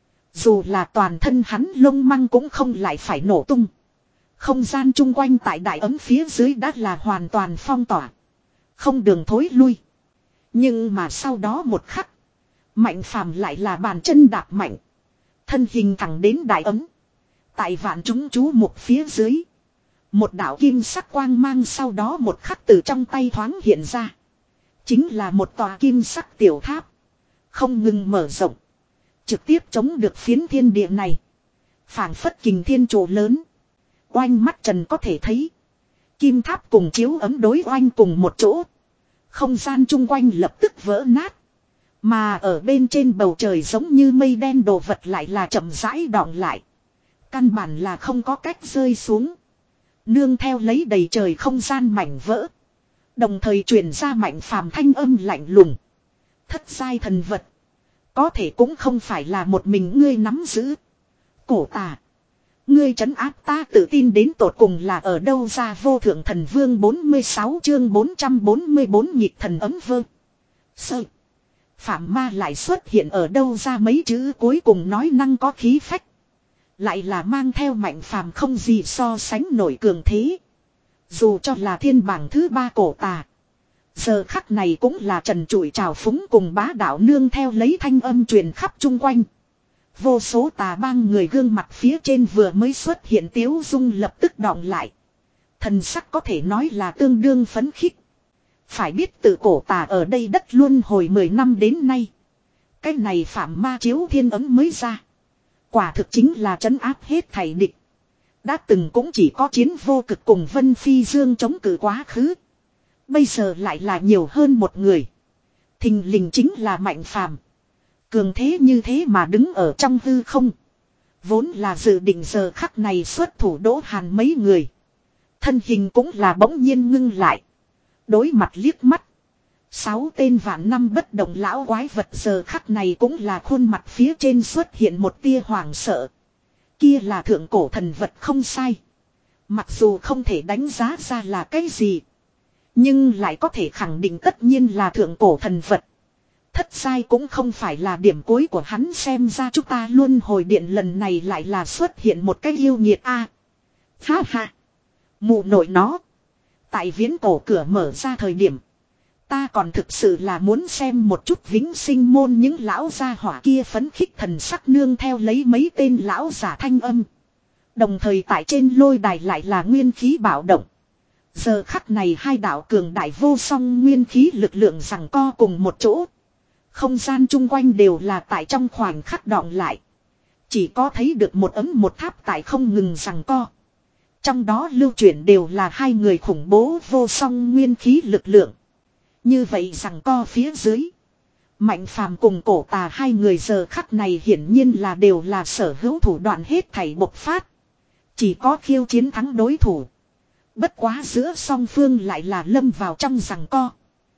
Speaker 1: Dù là toàn thân hắn lông măng cũng không lại phải nổ tung. Không gian chung quanh tại đại ấm phía dưới đã là hoàn toàn phong tỏa. Không đường thối lui. Nhưng mà sau đó một khắc. Mạnh Phàm lại là bàn chân đạp mạnh. Thân hình thẳng đến đại ấm. Tại vạn chúng chú mục phía dưới. Một đạo kim sắc quang mang sau đó một khắc từ trong tay thoáng hiện ra. Chính là một tòa kim sắc tiểu tháp. Không ngừng mở rộng. Trực tiếp chống được phiến thiên địa này. Phảng phất kình thiên trụ lớn. Oanh mắt trần có thể thấy. Kim tháp cùng chiếu ấm đối oanh cùng một chỗ. Không gian chung quanh lập tức vỡ nát. Mà ở bên trên bầu trời giống như mây đen đồ vật lại là chậm rãi đọng lại. Căn bản là không có cách rơi xuống. Nương theo lấy đầy trời không gian mảnh vỡ. Đồng thời truyền ra Mạnh Phàm thanh âm lạnh lùng. Thất giai thần vật. Có thể cũng không phải là một mình ngươi nắm giữ. Cổ tà. Ngươi trấn áp ta tự tin đến tột cùng là ở đâu ra vô thượng thần vương bốn mươi sáu chương bốn trăm bốn mươi bốn nhịp thần ấm vơ. Sơ. Phạm ma lại xuất hiện ở đâu ra mấy chữ cuối cùng nói năng có khí phách. Lại là mang theo Mạnh Phàm không gì so sánh nổi cường thế. Dù cho là thiên bảng thứ ba cổ tà. Giờ khắc này cũng là trần trụi trào phúng cùng bá đạo nương theo lấy thanh âm truyền khắp chung quanh. Vô số tà bang người gương mặt phía trên vừa mới xuất hiện tiếu dung lập tức đọng lại. Thần sắc có thể nói là tương đương phấn khích. Phải biết tự cổ tà ở đây đất luân hồi mười năm đến nay. Cái này phạm ma chiếu thiên ấm mới ra. Quả thực chính là trấn áp hết thảy địch. Đã từng cũng chỉ có chiến vô cực cùng Vân Phi Dương chống cự quá khứ. Bây giờ lại là nhiều hơn một người. Thình lình chính là Mạnh Phàm. Cường thế như thế mà đứng ở trong hư không. Vốn là dự định giờ khắc này xuất thủ đỗ hàn mấy người. Thân hình cũng là bỗng nhiên ngưng lại. Đối mặt liếc mắt. Sáu tên vạn năm bất động lão quái vật giờ khắc này cũng là khuôn mặt phía trên xuất hiện một tia hoảng sợ. Kia là thượng cổ thần vật không sai. Mặc dù không thể đánh giá ra là cái gì. Nhưng lại có thể khẳng định tất nhiên là thượng cổ thần vật. Thất giai cũng không phải là điểm cuối của hắn, xem ra chúng ta luân hồi điện lần này lại là xuất hiện một cái yêu nghiệt a. À, ha ha. Mụ nội nó. Tại viễn cổ cửa mở ra thời điểm. Ta còn thực sự là muốn xem một chút vĩnh sinh môn những lão gia hỏa kia phấn khích thần sắc nương theo lấy mấy tên lão giả thanh âm. Đồng thời tại trên lôi đài lại là nguyên khí bạo động. Giờ khắc này hai đạo cường đại vô song nguyên khí lực lượng giằng co cùng một chỗ. Không gian chung quanh đều là tại trong khoảnh khắc đọng lại. Chỉ có thấy được một ấm một tháp tại không ngừng giằng co. Trong đó lưu chuyển đều là hai người khủng bố vô song nguyên khí lực lượng. Như vậy giằng co phía dưới. Mạnh Phàm cùng Cổ Tà hai người giờ khắc này hiển nhiên là đều là sở hữu thủ đoạn hết thảy bộc phát. Chỉ có khiêu chiến thắng đối thủ. Bất quá giữa song phương lại là lâm vào trong giằng co.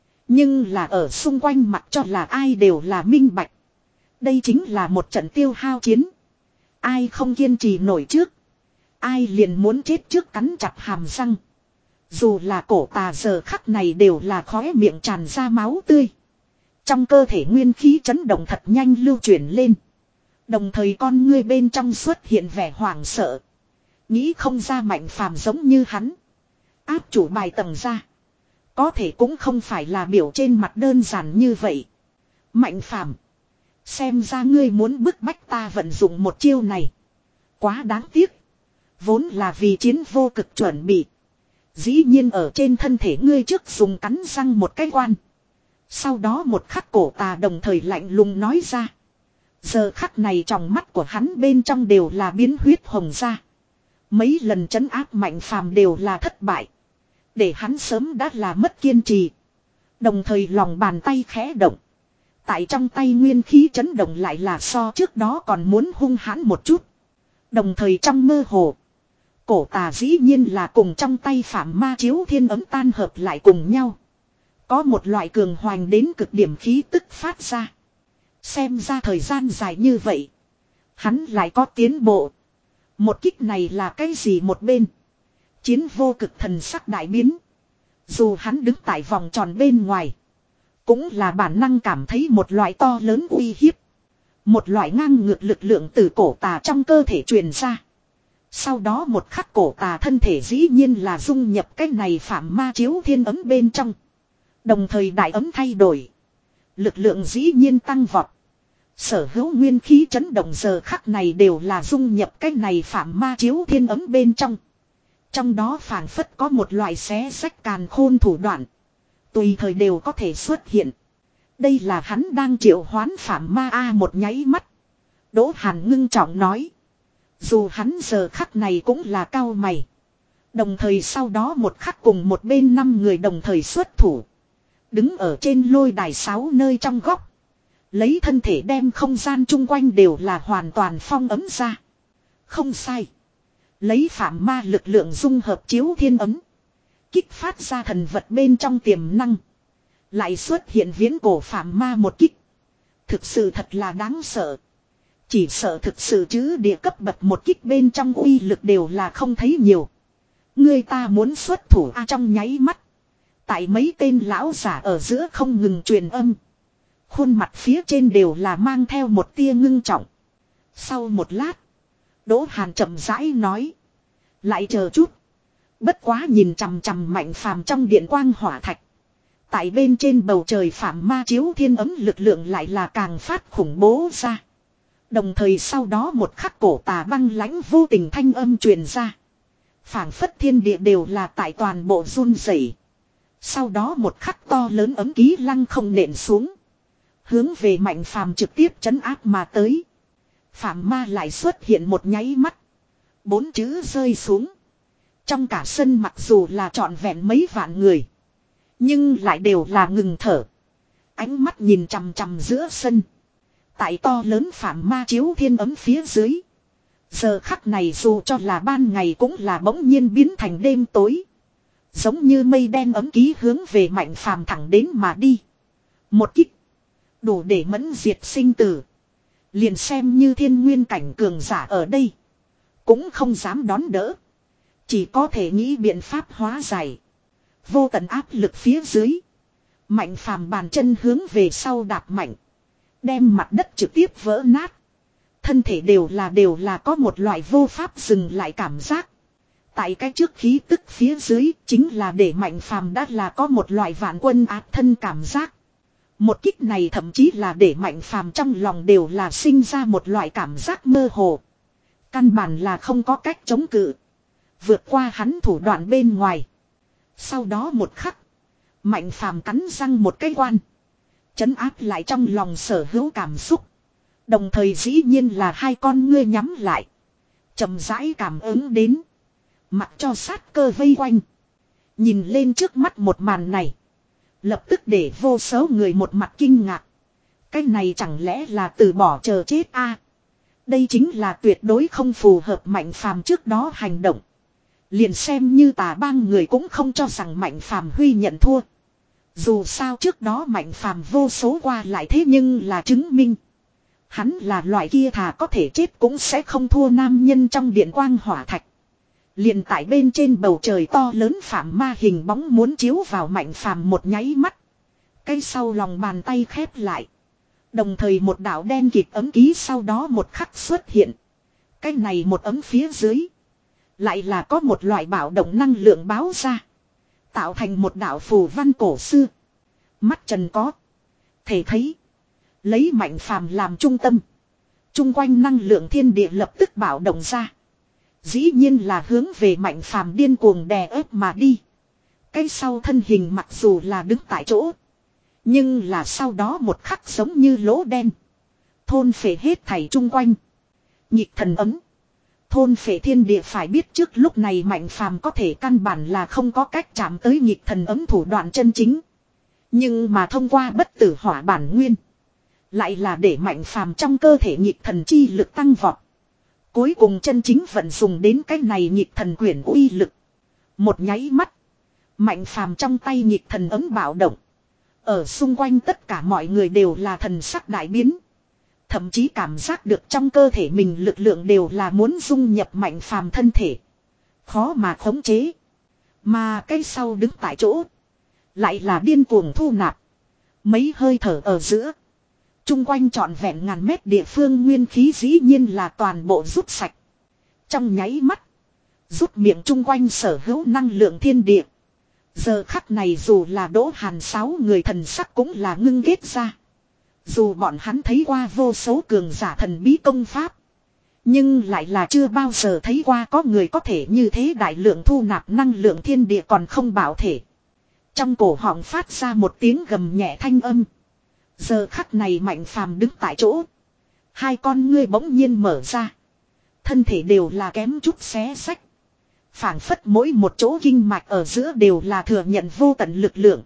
Speaker 1: Nhưng là ở xung quanh mặt cho là ai đều là minh bạch. Đây chính là một trận tiêu hao chiến. Ai không kiên trì nổi trước. Ai liền muốn chết trước, cắn chặt hàm răng. Dù là Cổ Tà giờ khắc này đều là khóe miệng tràn ra máu tươi. Trong cơ thể nguyên khí chấn động thật nhanh lưu chuyển lên. Đồng thời con ngươi bên trong xuất hiện vẻ hoảng sợ. Nghĩ không ra Mạnh Phàm giống như hắn. Áp chủ bài tầng ra. Có thể cũng không phải là biểu trên mặt đơn giản như vậy. Mạnh Phàm, xem ra ngươi muốn bức bách ta vận dụng một chiêu này. Quá đáng tiếc. Vốn là vì chiến vô cực chuẩn bị. Dĩ nhiên ở trên thân thể ngươi trước dùng cắn răng một cái quan. Sau đó một khắc Cổ Tà đồng thời lạnh lùng nói ra. Giờ khắc này trong mắt của hắn bên trong đều là biến huyết hồng ra. Mấy lần trấn áp Mạnh Phàm đều là thất bại. Để hắn sớm đã là mất kiên trì. Đồng thời lòng bàn tay khẽ động. Tại trong tay nguyên khí chấn động lại là so trước đó còn muốn hung hãn một chút. Đồng thời trong mơ hồ. Cổ Tà dĩ nhiên là cùng trong tay Phạm Ma Chiếu Thiên ấm tan hợp lại cùng nhau. Có một loại cường hoành đến cực điểm khí tức phát ra. Xem ra thời gian dài như vậy. Hắn lại có tiến bộ. Một kích này là cái gì một bên. Chiến vô cực thần sắc đại biến. Dù hắn đứng tại vòng tròn bên ngoài. Cũng là bản năng cảm thấy một loại to lớn uy hiếp. Một loại ngang ngược lực lượng từ Cổ Tà trong cơ thể truyền ra. Sau đó một khắc Cổ Tà thân thể dĩ nhiên là dung nhập cái này Phạm Ma Chiếu Thiên ấm bên trong. Đồng thời đại ấm thay đổi. Lực lượng dĩ nhiên tăng vọt. Sở hữu nguyên khí chấn động giờ khắc này đều là dung nhập cái này Phạm Ma Chiếu Thiên ấm bên trong. Trong đó phảng phất có một loại xé rách càn khôn thủ đoạn. Tùy thời đều có thể xuất hiện. Đây là hắn đang triệu hoán Phạm Ma A một nháy mắt. Đỗ Hàn ngưng trọng nói. Dù hắn giờ khắc này cũng là cao mày. Đồng thời sau đó một khắc cùng một bên năm người đồng thời xuất thủ. Đứng ở trên lôi đài sáu nơi trong góc. Lấy thân thể đem không gian chung quanh đều là hoàn toàn phong ấm ra. Không sai. Lấy Phạm Ma lực lượng dung hợp chiếu thiên ấm. Kích phát ra thần vật bên trong tiềm năng. Lại xuất hiện viễn cổ Phạm Ma một kích. Thực sự thật là đáng sợ. Chỉ sợ thực sự chứ địa cấp bậc một kích bên trong uy lực đều là không thấy nhiều. Người ta muốn xuất thủ a trong nháy mắt. Tại mấy tên lão giả ở giữa không ngừng truyền âm. Khuôn mặt phía trên đều là mang theo một tia ngưng trọng. Sau một lát. Đỗ Hàn chậm rãi nói. Lại chờ chút. Bất quá nhìn chằm chằm Mạnh Phàm trong điện quang hỏa thạch. Tại bên trên bầu trời Phạm Ma Chiếu Thiên ấm lực lượng lại là càng phát khủng bố ra. Đồng thời sau đó một khắc Cổ Tà băng lãnh vô tình thanh âm truyền ra. Phảng phất thiên địa đều là tại toàn bộ run rẩy. Sau đó một khắc to lớn ấm ký lăng không nện xuống. Hướng về Mạnh Phàm trực tiếp trấn áp mà tới. Phạm Ma lại xuất hiện một nháy mắt. Bốn chữ rơi xuống. Trong cả sân mặc dù là trọn vẹn mấy vạn người. Nhưng lại đều là ngừng thở. Ánh mắt nhìn chằm chằm giữa sân. Tại to lớn Phạm Ma Chiếu Thiên ấm phía dưới. Giờ khắc này dù cho là ban ngày cũng là bỗng nhiên biến thành đêm tối. Giống như mây đen ấm ký hướng về Mạnh Phàm thẳng đến mà đi. Một kích. Đủ để mẫn diệt sinh tử. Liền xem như thiên nguyên cảnh cường giả ở đây. Cũng không dám đón đỡ. Chỉ có thể nghĩ biện pháp hóa giải. Vô tận áp lực phía dưới. Mạnh phàm bàn chân hướng về sau đạp mạnh. Đem mặt đất trực tiếp vỡ nát. Thân thể đều là đều là có một loại vô pháp dừng lại cảm giác. Tại cái trước khí tức phía dưới chính là để mạnh phàm đã là có một loại vạn quân áp thân cảm giác. Một kích này thậm chí là để mạnh phàm trong lòng đều là sinh ra một loại cảm giác mơ hồ. Căn bản là không có cách chống cự. Vượt qua hắn thủ đoạn bên ngoài. Sau đó một khắc. Mạnh phàm cắn răng một cái quan. Chấn áp lại trong lòng sở hữu cảm xúc. Đồng thời dĩ nhiên là hai con ngươi nhắm lại. Chậm rãi cảm ứng đến. Mặc cho sát cơ vây quanh. Nhìn lên trước mắt một màn này. Lập tức để vô số người một mặt kinh ngạc. Cái này chẳng lẽ là từ bỏ chờ chết a? Đây chính là tuyệt đối không phù hợp Mạnh phàm trước đó hành động. Liền xem như tà bang người cũng không cho rằng Mạnh phàm huy nhận thua. Dù sao trước đó Mạnh phàm vô số qua lại thế nhưng là chứng minh. Hắn là loại kia thà có thể chết cũng sẽ không thua nam nhân trong điện quang hỏa thạch. Liền tại bên trên bầu trời to lớn phạm ma hình bóng muốn chiếu vào Mạnh phàm một nháy mắt. Cái sau lòng bàn tay khép lại. Đồng thời một đạo đen kịt ấm ký sau đó một khắc xuất hiện. Cái này một ấm phía dưới. Lại là có một loại bạo động năng lượng báo ra. Tạo thành một đạo phù văn cổ xưa. Mắt trần có. Thể thấy. Lấy Mạnh phàm làm trung tâm. Trung quanh năng lượng thiên địa lập tức bạo động ra. Dĩ nhiên là hướng về Mạnh phàm điên cuồng đè ép mà đi. Cái sau thân hình mặc dù là đứng tại chỗ. Nhưng là sau đó một khắc giống như lỗ đen. Thôn phệ hết thảy chung quanh. Nhịp thần ấm. Thôn phệ thiên địa phải biết trước lúc này Mạnh phàm có thể căn bản là không có cách chạm tới nhịp thần ấm thủ đoạn chân chính. Nhưng mà thông qua bất tử hỏa bản nguyên. Lại là để Mạnh phàm trong cơ thể nhịp thần chi lực tăng vọt. Cuối cùng chân chính vận dùng đến cái này nhịp thần quyển uy lực. Một nháy mắt. Mạnh phàm trong tay nhịp thần ấm bạo động. Ở xung quanh tất cả mọi người đều là thần sắc đại biến. Thậm chí cảm giác được trong cơ thể mình lực lượng đều là muốn dung nhập Mạnh phàm thân thể. Khó mà khống chế. Mà cái sau đứng tại chỗ. Lại là điên cuồng thu nạp. Mấy hơi thở ở giữa. Trung quanh trọn vẹn ngàn mét địa phương nguyên khí dĩ nhiên là toàn bộ rút sạch. Trong nháy mắt. Rút miệng trung quanh sở hữu năng lượng thiên địa. Giờ khắc này dù là Đỗ Hàn sáu người thần sắc cũng là ngưng ghét ra. Dù bọn hắn thấy qua vô số cường giả thần bí công pháp. Nhưng lại là chưa bao giờ thấy qua có người có thể như thế đại lượng thu nạp năng lượng thiên địa còn không bảo thể. Trong cổ họng phát ra một tiếng gầm nhẹ thanh âm. Giờ khắc này Mạnh phàm đứng tại chỗ. Hai con ngươi bỗng nhiên mở ra. Thân thể đều là kém chút xé sách. Phảng phất mỗi một chỗ kinh mạch ở giữa đều là thừa nhận vô tận lực lượng.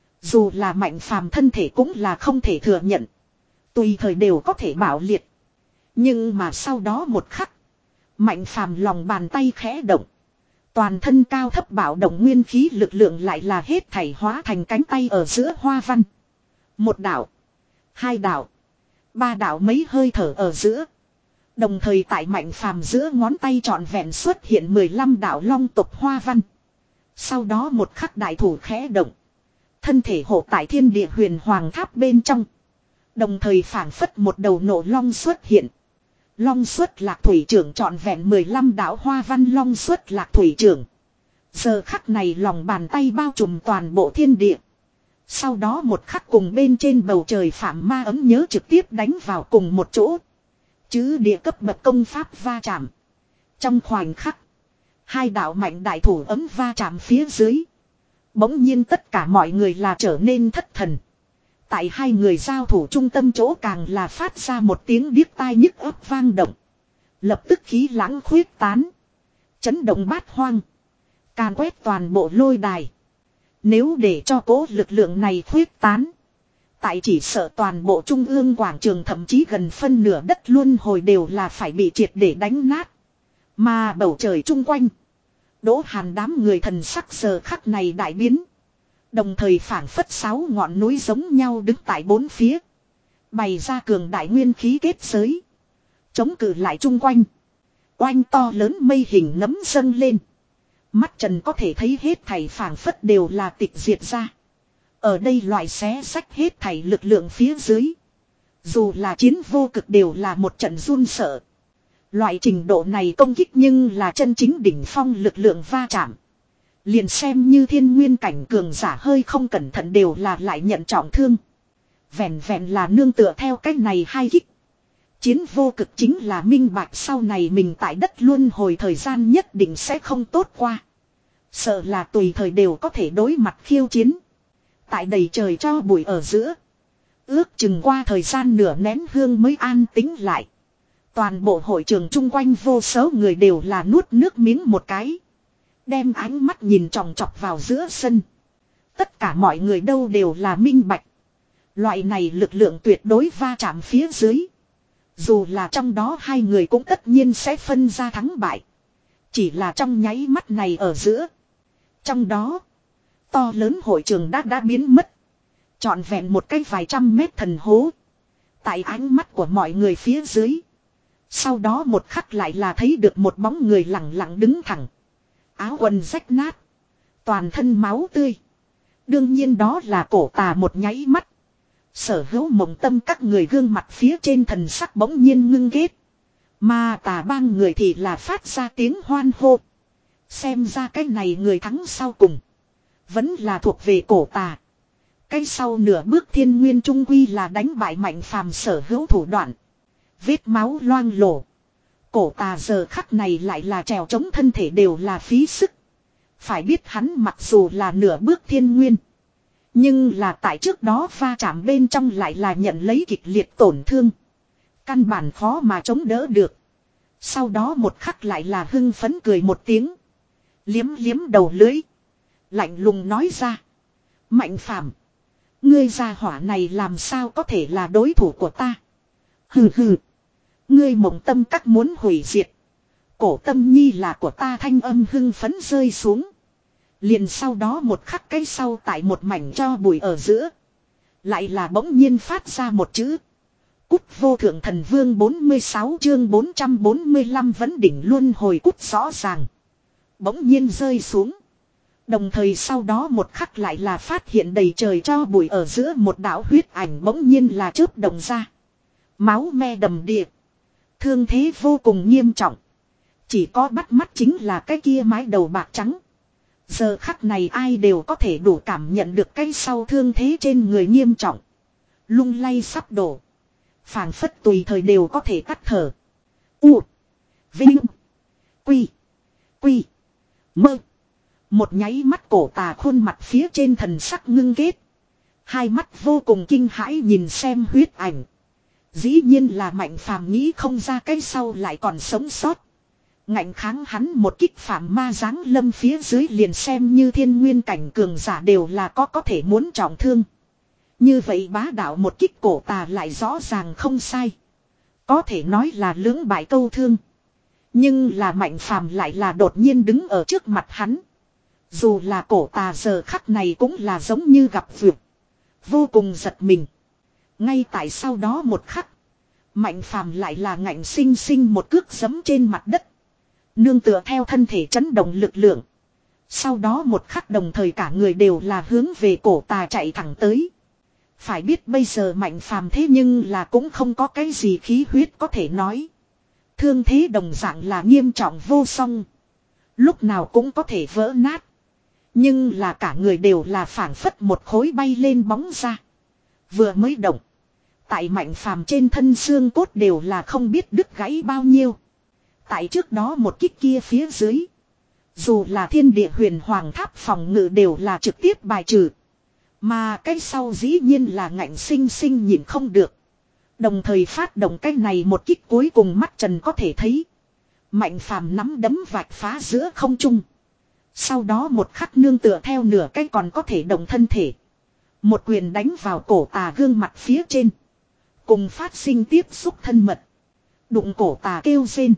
Speaker 1: Dù là Mạnh phàm thân thể cũng là không thể thừa nhận. Tùy thời đều có thể bạo liệt. Nhưng mà sau đó một khắc. Mạnh phàm lòng bàn tay khẽ động. Toàn thân cao thấp bạo động nguyên khí lực lượng lại là hết thảy hóa thành cánh tay ở giữa hoa văn. Một đạo. Hai đạo. Ba đạo mấy hơi thở ở giữa. Đồng thời tại Mạnh phàm giữa ngón tay trọn vẹn xuất hiện mười lăm đạo long tộc hoa văn. Sau đó một khắc đại thủ khẽ động. Thân thể hộ tại thiên địa huyền hoàng tháp bên trong. Đồng thời phảng phất một đầu nổ long xuất hiện. Long xuất lạc thủy trưởng trọn vẹn mười lăm đạo hoa văn long xuất lạc thủy trưởng. Giờ khắc này lòng bàn tay bao trùm toàn bộ thiên địa. Sau đó một khắc cùng bên trên bầu trời phạm ma ấm nhớ trực tiếp đánh vào cùng một chỗ. Chứ địa cấp bậc công pháp va chạm. Trong khoảnh khắc. Hai đạo mạnh đại thủ ấm va chạm phía dưới. Bỗng nhiên tất cả mọi người là trở nên thất thần. Tại hai người giao thủ trung tâm chỗ càng là phát ra một tiếng điếc tai nhức ấp vang động. Lập tức khí lãng khuyết tán. Chấn động bát hoang. Càn quét toàn bộ lôi đài. Nếu để cho cố lực lượng này khuyết tán. Tại chỉ sợ toàn bộ trung ương quảng trường thậm chí gần phân nửa đất luân hồi đều là phải bị triệt để đánh nát. Mà bầu trời chung quanh. Đỗ Hàn đám người thần sắc giờ khắc này đại biến. Đồng thời phảng phất sáu ngọn núi giống nhau đứng tại bốn phía. Bày ra cường đại nguyên khí kết giới. Chống cự lại chung quanh. Oanh to lớn mây hình nấm dâng lên. Mắt trần có thể thấy hết thảy phảng phất đều là tịch diệt ra. Ở đây loại xé sách hết thảy lực lượng phía dưới. Dù là chiến vô cực đều là một trận run sợ. Loại trình độ này công kích nhưng là chân chính đỉnh phong lực lượng va chạm. Liền xem như thiên nguyên cảnh cường giả hơi không cẩn thận đều là lại nhận trọng thương. Vẹn vẹn là nương tựa theo cách này hai kích. Chiến vô cực chính là minh bạch sau này mình tại đất luân hồi thời gian nhất định sẽ không tốt qua. Sợ là tùy thời đều có thể đối mặt khiêu chiến. Tại đầy trời cho bụi ở giữa. Ước chừng qua thời gian nửa nén hương mới an tĩnh lại. Toàn bộ hội trường chung quanh vô số người đều là nuốt nước miếng một cái. Đem ánh mắt nhìn tròng trọc vào giữa sân. Tất cả mọi người đâu đều là minh bạch. Loại này lực lượng tuyệt đối va chạm phía dưới. Dù là trong đó hai người cũng tất nhiên sẽ phân ra thắng bại. Chỉ là trong nháy mắt này ở giữa. Trong đó, to lớn hội trường đã đã biến mất. Trọn vẹn một cái vài trăm mét thần hố. Tại ánh mắt của mọi người phía dưới. Sau đó một khắc lại là thấy được một bóng người lặng lặng đứng thẳng. Áo quần rách nát. Toàn thân máu tươi. Đương nhiên đó là Cổ Tà một nháy mắt. Sở Hữu Mộng Tâm các người gương mặt phía trên thần sắc bỗng nhiên ngưng ghét. Mà Tà Bang người thì là phát ra tiếng hoan hô. Xem ra cái này người thắng sau cùng. Vẫn là thuộc về Cổ Tà. Cái sau nửa bước thiên nguyên trung quy là đánh bại Mạnh Phàm sở hữu thủ đoạn. Vết máu loang lổ. Cổ Tà giờ khắc này lại là trèo chống thân thể đều là phí sức. Phải biết hắn mặc dù là nửa bước thiên nguyên. Nhưng là tại trước đó va chạm bên trong lại là nhận lấy kịch liệt tổn thương. Căn bản khó mà chống đỡ được. Sau đó một khắc lại là hưng phấn cười một tiếng. Liếm liếm đầu lưỡi. Lạnh lùng nói ra. Mạnh Phàm, ngươi gia hỏa này làm sao có thể là đối thủ của ta. Hừ hừ. Ngươi Mộng Tâm các muốn hủy diệt. Cổ Tâm Nhi là của ta, thanh âm hưng phấn rơi xuống. Liền sau đó một khắc cái sau tại một mảnh cho bụi ở giữa. Lại là bỗng nhiên phát ra một chữ. Cút. Vô Thượng Thần Vương bốn mươi sáu chương bốn trăm bốn mươi lăm vấn đỉnh luân hồi cút rõ ràng. Bỗng nhiên rơi xuống. Đồng thời sau đó một khắc lại là phát hiện đầy trời cho bụi ở giữa một đạo huyết ảnh bỗng nhiên là chớp động ra. Máu me đầm đìa. Thương thế vô cùng nghiêm trọng. Chỉ có bắt mắt chính là cái kia mái đầu bạc trắng. Giờ khắc này ai đều có thể đủ cảm nhận được cái sau thương thế trên người nghiêm trọng. Lung lay sắp đổ. Phảng phất tùy thời đều có thể tắt thở. U. Vinh. Quy. Quy. Mơ. Một nháy mắt Cổ Tà khuôn mặt phía trên thần sắc ngưng kết. Hai mắt vô cùng kinh hãi nhìn xem huyết ảnh. Dĩ nhiên là Mạnh Phàm nghĩ không ra cái sau lại còn sống sót. Ngạnh kháng hắn một kích phạm ma giáng lâm phía dưới liền xem như thiên nguyên cảnh cường giả đều là có có thể muốn trọng thương. Như vậy bá đạo một kích Cổ Tà lại rõ ràng không sai. Có thể nói là lưỡng bại câu thương. Nhưng là Mạnh Phàm lại là đột nhiên đứng ở trước mặt hắn. Dù là Cổ Tà giờ khắc này cũng là giống như gặp vượt. Vô cùng giật mình. Ngay tại sau đó một khắc. Mạnh Phàm lại là ngạnh sinh sinh một cước giẫm trên mặt đất. Nương tựa theo thân thể chấn động lực lượng. Sau đó một khắc đồng thời cả người đều là hướng về Cổ Tà chạy thẳng tới. Phải biết bây giờ Mạnh Phàm thế nhưng là cũng không có cái gì khí huyết có thể nói. Thương thế đồng dạng là nghiêm trọng vô song. Lúc nào cũng có thể vỡ nát. Nhưng là cả người đều là phảng phất một khối bay lên bóng ra. Vừa mới động. Tại Mạnh Phàm trên thân xương cốt đều là không biết đứt gãy bao nhiêu. Tại trước đó một kích kia phía dưới. Dù là thiên địa huyền hoàng tháp phòng ngự đều là trực tiếp bài trừ. Mà cái sau dĩ nhiên là ngạnh sinh sinh nhìn không được. Đồng thời phát động cái này một kích cuối cùng mắt trần có thể thấy. Mạnh Phàm nắm đấm vạch phá giữa không trung. Sau đó một khắc nương tựa theo nửa cái còn có thể động thân thể. Một quyền đánh vào Cổ Tà gương mặt phía trên. Cùng phát sinh tiếp xúc thân mật. Đụng Cổ Tà kêu rên.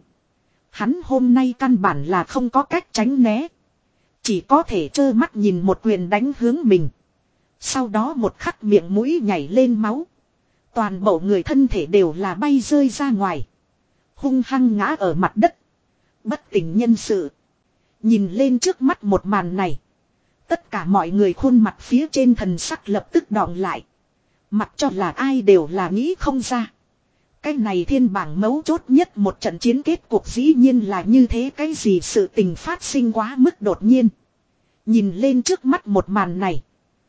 Speaker 1: Hắn hôm nay căn bản là không có cách tránh né. Chỉ có thể trơ mắt nhìn một quyền đánh hướng mình. Sau đó một khắc miệng mũi nhảy lên máu. Toàn bộ người thân thể đều là bay rơi ra ngoài. Hung hăng ngã ở mặt đất. Bất tỉnh nhân sự. Nhìn lên trước mắt một màn này. Tất cả mọi người khuôn mặt phía trên thần sắc lập tức đọng lại. Mặc cho là ai đều là nghĩ không ra. Cái này thiên bảng mấu chốt nhất một trận chiến kết cuộc dĩ nhiên là như thế, cái gì sự tình phát sinh quá mức đột nhiên. Nhìn lên trước mắt một màn này.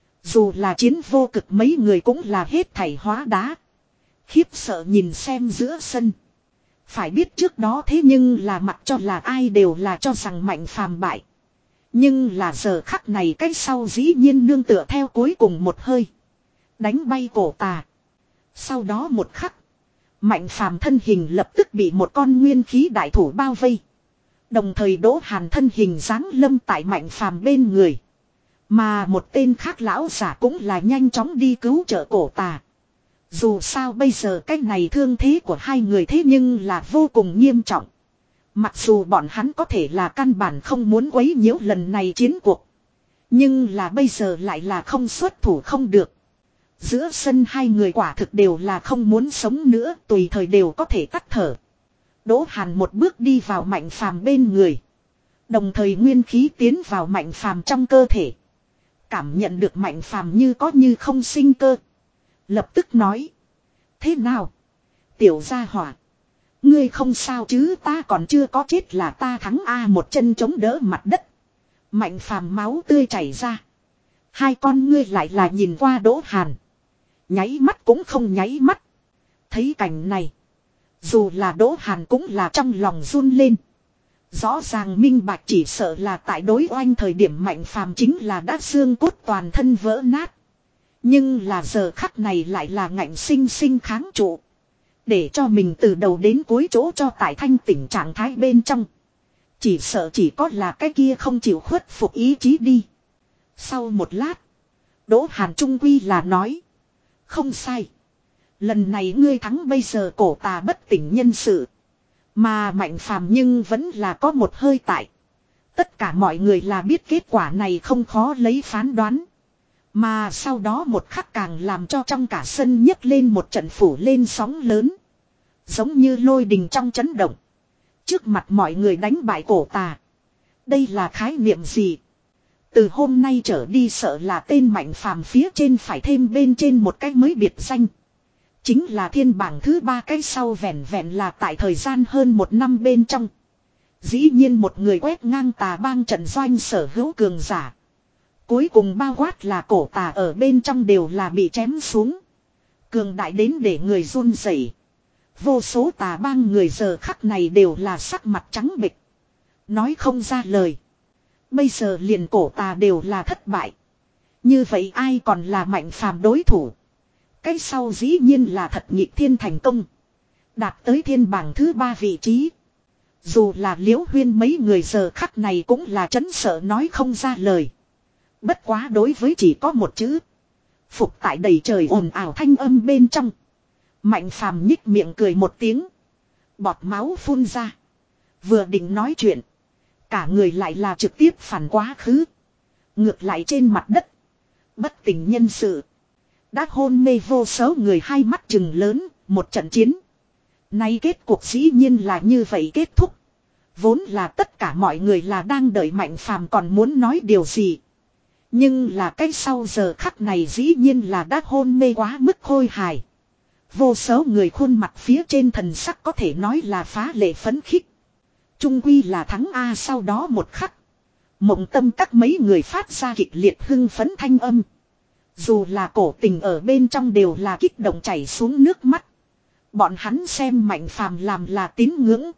Speaker 1: Dù là chiến vô cực mấy người cũng là hết thảy hóa đá. Khiếp sợ nhìn xem giữa sân. Phải biết trước đó thế nhưng là mặc cho là ai đều là cho rằng Mạnh Phàm bại. Nhưng là giờ khắc này cái sau dĩ nhiên nương tựa theo cuối cùng một hơi. Đánh bay cổ tà. Sau đó một khắc. Mạnh Phàm thân hình lập tức bị một con nguyên khí đại thủ bao vây. Đồng thời Đỗ Hàn thân hình giáng lâm tại Mạnh Phàm bên người. Mà một tên khác lão giả cũng là nhanh chóng đi cứu trợ cổ tà. Dù sao bây giờ cái này thương thế của hai người thế nhưng là vô cùng nghiêm trọng. Mặc dù bọn hắn có thể là căn bản không muốn quấy nhiễu lần này chiến cuộc. Nhưng là bây giờ lại là không xuất thủ không được. Giữa sân hai người quả thực đều là không muốn sống nữa, tùy thời đều có thể tắt thở. Đỗ Hàn một bước đi vào Mạnh Phàm bên người. Đồng thời nguyên khí tiến vào Mạnh Phàm trong cơ thể. Cảm nhận được Mạnh Phàm như có như không sinh cơ. Lập tức nói. Thế nào? Tiểu gia hỏa. Ngươi không sao chứ, ta còn chưa có chết là ta thắng a. Một chân chống đỡ mặt đất. Mạnh Phàm máu tươi chảy ra. Hai con ngươi lại là nhìn qua Đỗ Hàn. Nháy mắt cũng không nháy mắt. Thấy cảnh này. Dù là Đỗ Hàn cũng là trong lòng run lên. Rõ ràng minh bạch chỉ sợ là tại đối oanh thời điểm Mạnh Phàm chính là đã xương cốt toàn thân vỡ nát. Nhưng là giờ khắc này lại là ngạnh sinh sinh kháng trụ. Để cho mình từ đầu đến cuối chỗ cho tại thanh tỉnh trạng thái bên trong. Chỉ sợ chỉ có là cái kia không chịu khuất phục ý chí đi. Sau một lát. Đỗ Hàn trung quy là nói. Không sai. Lần này ngươi thắng, bây giờ cổ tà bất tỉnh nhân sự. Mà Mạnh Phàm nhưng vẫn là có một hơi tại. Tất cả mọi người là biết kết quả này không khó lấy phán đoán. Mà sau đó một khắc càng làm cho trong cả sân nhấc lên một trận phủ lên sóng lớn. Giống như lôi đình trong chấn động. Trước mặt mọi người đánh bại cổ tà. Đây là khái niệm gì? Từ hôm nay trở đi sợ là tên Mạnh Phàm phía trên phải thêm bên trên một cái mới biệt danh. Chính là thiên bảng thứ ba, cái sau vẹn vẹn là tại thời gian hơn một năm bên trong. Dĩ nhiên một người quét ngang tà bang trận doanh sở hữu cường giả. Cuối cùng bao quát là cổ tà ở bên trong đều là bị chém xuống. Cường đại đến để người run rẩy. Vô số tà bang người giờ khắc này đều là sắc mặt trắng bệch. Nói không ra lời. Bây giờ liền cổ tà đều là thất bại. Như vậy ai còn là Mạnh Phàm đối thủ? Cái sau dĩ nhiên là thật nghịch thiên thành công. Đạt tới thiên bảng thứ ba vị trí. Dù là Liễu Huyên mấy người giờ khắc này cũng là chấn sợ nói không ra lời. Bất quá đối với chỉ có một chữ. Phục tại đầy trời ồn ào thanh âm bên trong. Mạnh Phàm nhích miệng cười một tiếng. Bọt máu phun ra. Vừa định nói chuyện. Cả người lại là trực tiếp phản quá khứ. Ngược lại trên mặt đất. Bất tỉnh nhân sự. Đã hôn mê vô số người hai mắt trừng lớn. Một trận chiến. Nay kết cuộc dĩ nhiên là như vậy kết thúc. Vốn là tất cả mọi người là đang đợi Mạnh Phàm còn muốn nói điều gì. Nhưng là cái sau giờ khắc này dĩ nhiên là đã hôn mê quá mức khôi hài. Vô số người khuôn mặt phía trên thần sắc có thể nói là phá lệ phấn khích. Trung quy là thắng A. Sau đó một khắc. Mộng tâm các mấy người phát ra kịch liệt hưng phấn thanh âm. Dù là cổ tình ở bên trong đều là kích động chảy xuống nước mắt. Bọn hắn xem Mạnh Phàm làm là tín ngưỡng.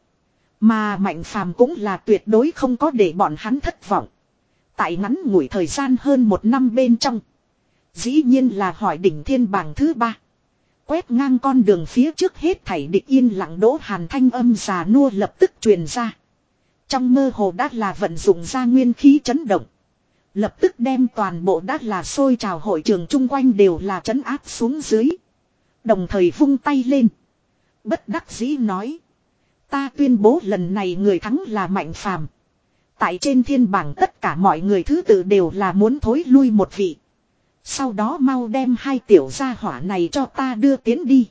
Speaker 1: Mà Mạnh Phàm cũng là tuyệt đối không có để bọn hắn thất vọng. Tại ngắn ngủi thời gian hơn một năm bên trong. Dĩ nhiên là hỏi đỉnh thiên bảng thứ ba. Quét ngang con đường phía trước hết thảy địch yên lặng. Đỗ Hàn thanh âm già nua lập tức truyền ra. Trong mơ hồ đã là vận dụng ra nguyên khí chấn động. Lập tức đem toàn bộ đã là sôi trào hội trường chung quanh đều là trấn áp xuống dưới. Đồng thời vung tay lên. Bất đắc dĩ nói. Ta tuyên bố lần này người thắng là Mạnh Phàm. Tại trên thiên bảng tất cả mọi người thứ tự đều là muốn thối lui một vị. Sau đó mau đem hai tiểu gia hỏa này cho ta đưa tiến đi.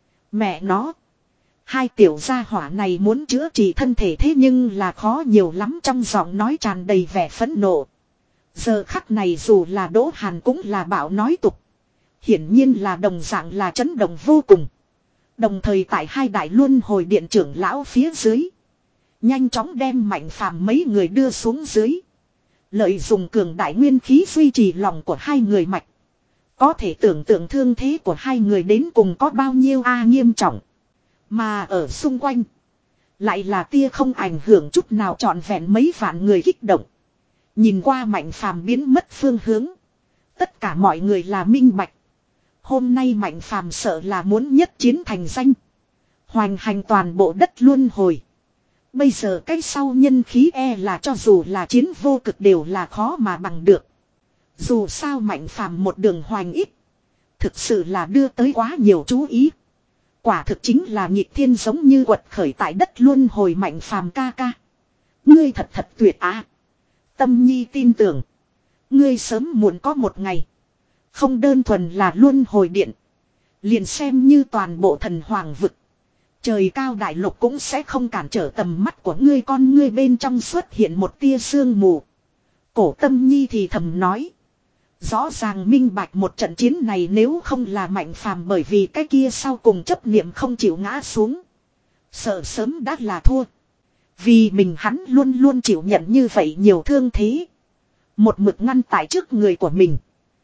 Speaker 1: Mẹ nó. Hai tiểu gia hỏa này muốn chữa trị thân thể thế nhưng là khó nhiều lắm, trong giọng nói tràn đầy vẻ phẫn nộ. Giờ khắc này dù là Đỗ Hàn cũng là bảo nói tục. Hiển nhiên là đồng dạng là chấn động vô cùng. Đồng thời tại hai đại luân hồi điện trưởng lão phía dưới. Nhanh chóng đem Mạnh Phàm mấy người đưa xuống dưới. Lợi dụng cường đại nguyên khí duy trì lòng của hai người mạch. Có thể tưởng tượng thương thế của hai người đến cùng có bao nhiêu a nghiêm trọng. Mà ở xung quanh. Lại là tia không ảnh hưởng chút nào trọn vẹn mấy vạn người kích động. Nhìn qua Mạnh Phàm biến mất phương hướng. Tất cả mọi người là minh bạch. Hôm nay Mạnh Phàm sợ là muốn nhất chiến thành danh. Hoành hành toàn bộ đất luân hồi. Bây giờ cái sau nhân khí e là cho dù là chiến vô cực đều là khó mà bằng được. Dù sao Mạnh Phàm một đường hoành ít. Thực sự là đưa tới quá nhiều chú ý. Quả thực chính là nghịch thiên giống như quật khởi tại đất luân hồi Mạnh Phàm ca ca. Ngươi thật thật tuyệt á. Tâm Nhi tin tưởng. Ngươi sớm muộn có một ngày. Không đơn thuần là luân hồi điện. Liền xem như toàn bộ thần hoàng vực. Trời cao đại lục cũng sẽ không cản trở tầm mắt của ngươi, con ngươi bên trong xuất hiện một tia sương mù. Cổ Tâm Nhi thì thầm nói. Rõ ràng minh bạch một trận chiến này nếu không là Mạnh Phàm bởi vì cái kia sau cùng chấp niệm không chịu ngã xuống. Sợ sớm đã là thua. Vì mình hắn luôn luôn chịu nhận như vậy nhiều thương thế. Một mực ngăn tại trước người của mình.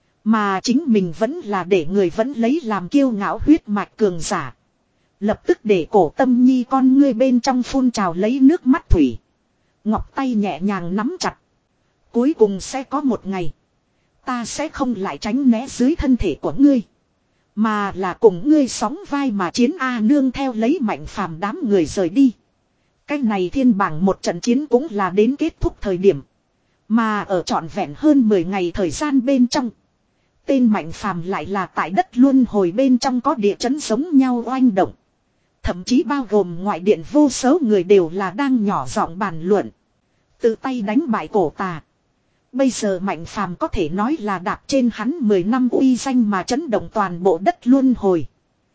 Speaker 1: Mà chính mình vẫn là để người vẫn lấy làm kiêu ngạo huyết mạch cường giả. Lập tức để cổ Tâm Nhi con ngươi bên trong phun trào lấy nước mắt thủy. Ngọc tay nhẹ nhàng nắm chặt. Cuối cùng sẽ có một ngày. Ta sẽ không lại tránh né dưới thân thể của ngươi. Mà là cùng ngươi sóng vai mà chiến A nương theo lấy Mạnh Phàm đám người rời đi. Cái này thiên bảng một trận chiến cũng là đến kết thúc thời điểm. Mà ở trọn vẹn hơn mười ngày thời gian bên trong. Tên Mạnh Phàm lại là tại đất luân hồi bên trong có địa chấn giống nhau oanh động. Thậm chí bao gồm ngoại điện vô số người đều là đang nhỏ giọng bàn luận. Tự tay đánh bại cổ tà. Bây giờ Mạnh Phàm có thể nói là đạp trên hắn mười năm uy danh mà chấn động toàn bộ đất luân hồi.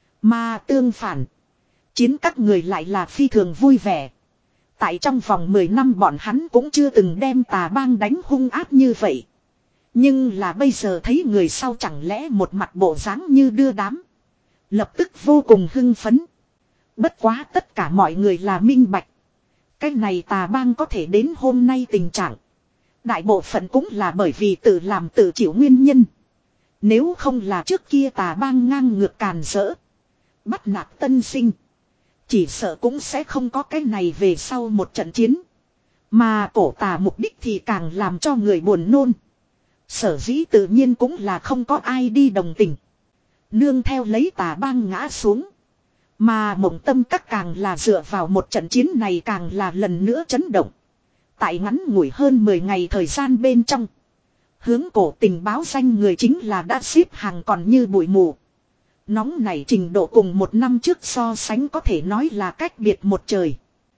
Speaker 1: Mà tương phản. Chiến các người lại là phi thường vui vẻ. Tại trong vòng mười năm bọn hắn cũng chưa từng đem tà bang đánh hung ác như vậy. Nhưng là bây giờ thấy người sau chẳng lẽ một mặt bộ dáng như đưa đám. Lập tức vô cùng hưng phấn. Bất quá tất cả mọi người là minh bạch. Cái này tà bang có thể đến hôm nay tình trạng. Đại bộ phận cũng là bởi vì tự làm tự chịu nguyên nhân. Nếu không là trước kia tà bang ngang ngược càn rỡ. Bắt nạt tân sinh. Chỉ sợ cũng sẽ không có cái này về sau một trận chiến. Mà cổ tà mục đích thì càng làm cho người buồn nôn. Sở dĩ tự nhiên cũng là không có ai đi đồng tình. Nương theo lấy tà bang ngã xuống. Mà Mộng Tâm Các càng là dựa vào một trận chiến này càng là lần nữa chấn động. Tại ngắn ngủi hơn mười ngày thời gian bên trong. Hướng cổ tình báo danh người chính là đã xếp hàng còn như bụi mù. Nóng này trình độ cùng một năm trước so sánh có thể nói là cách biệt một trời.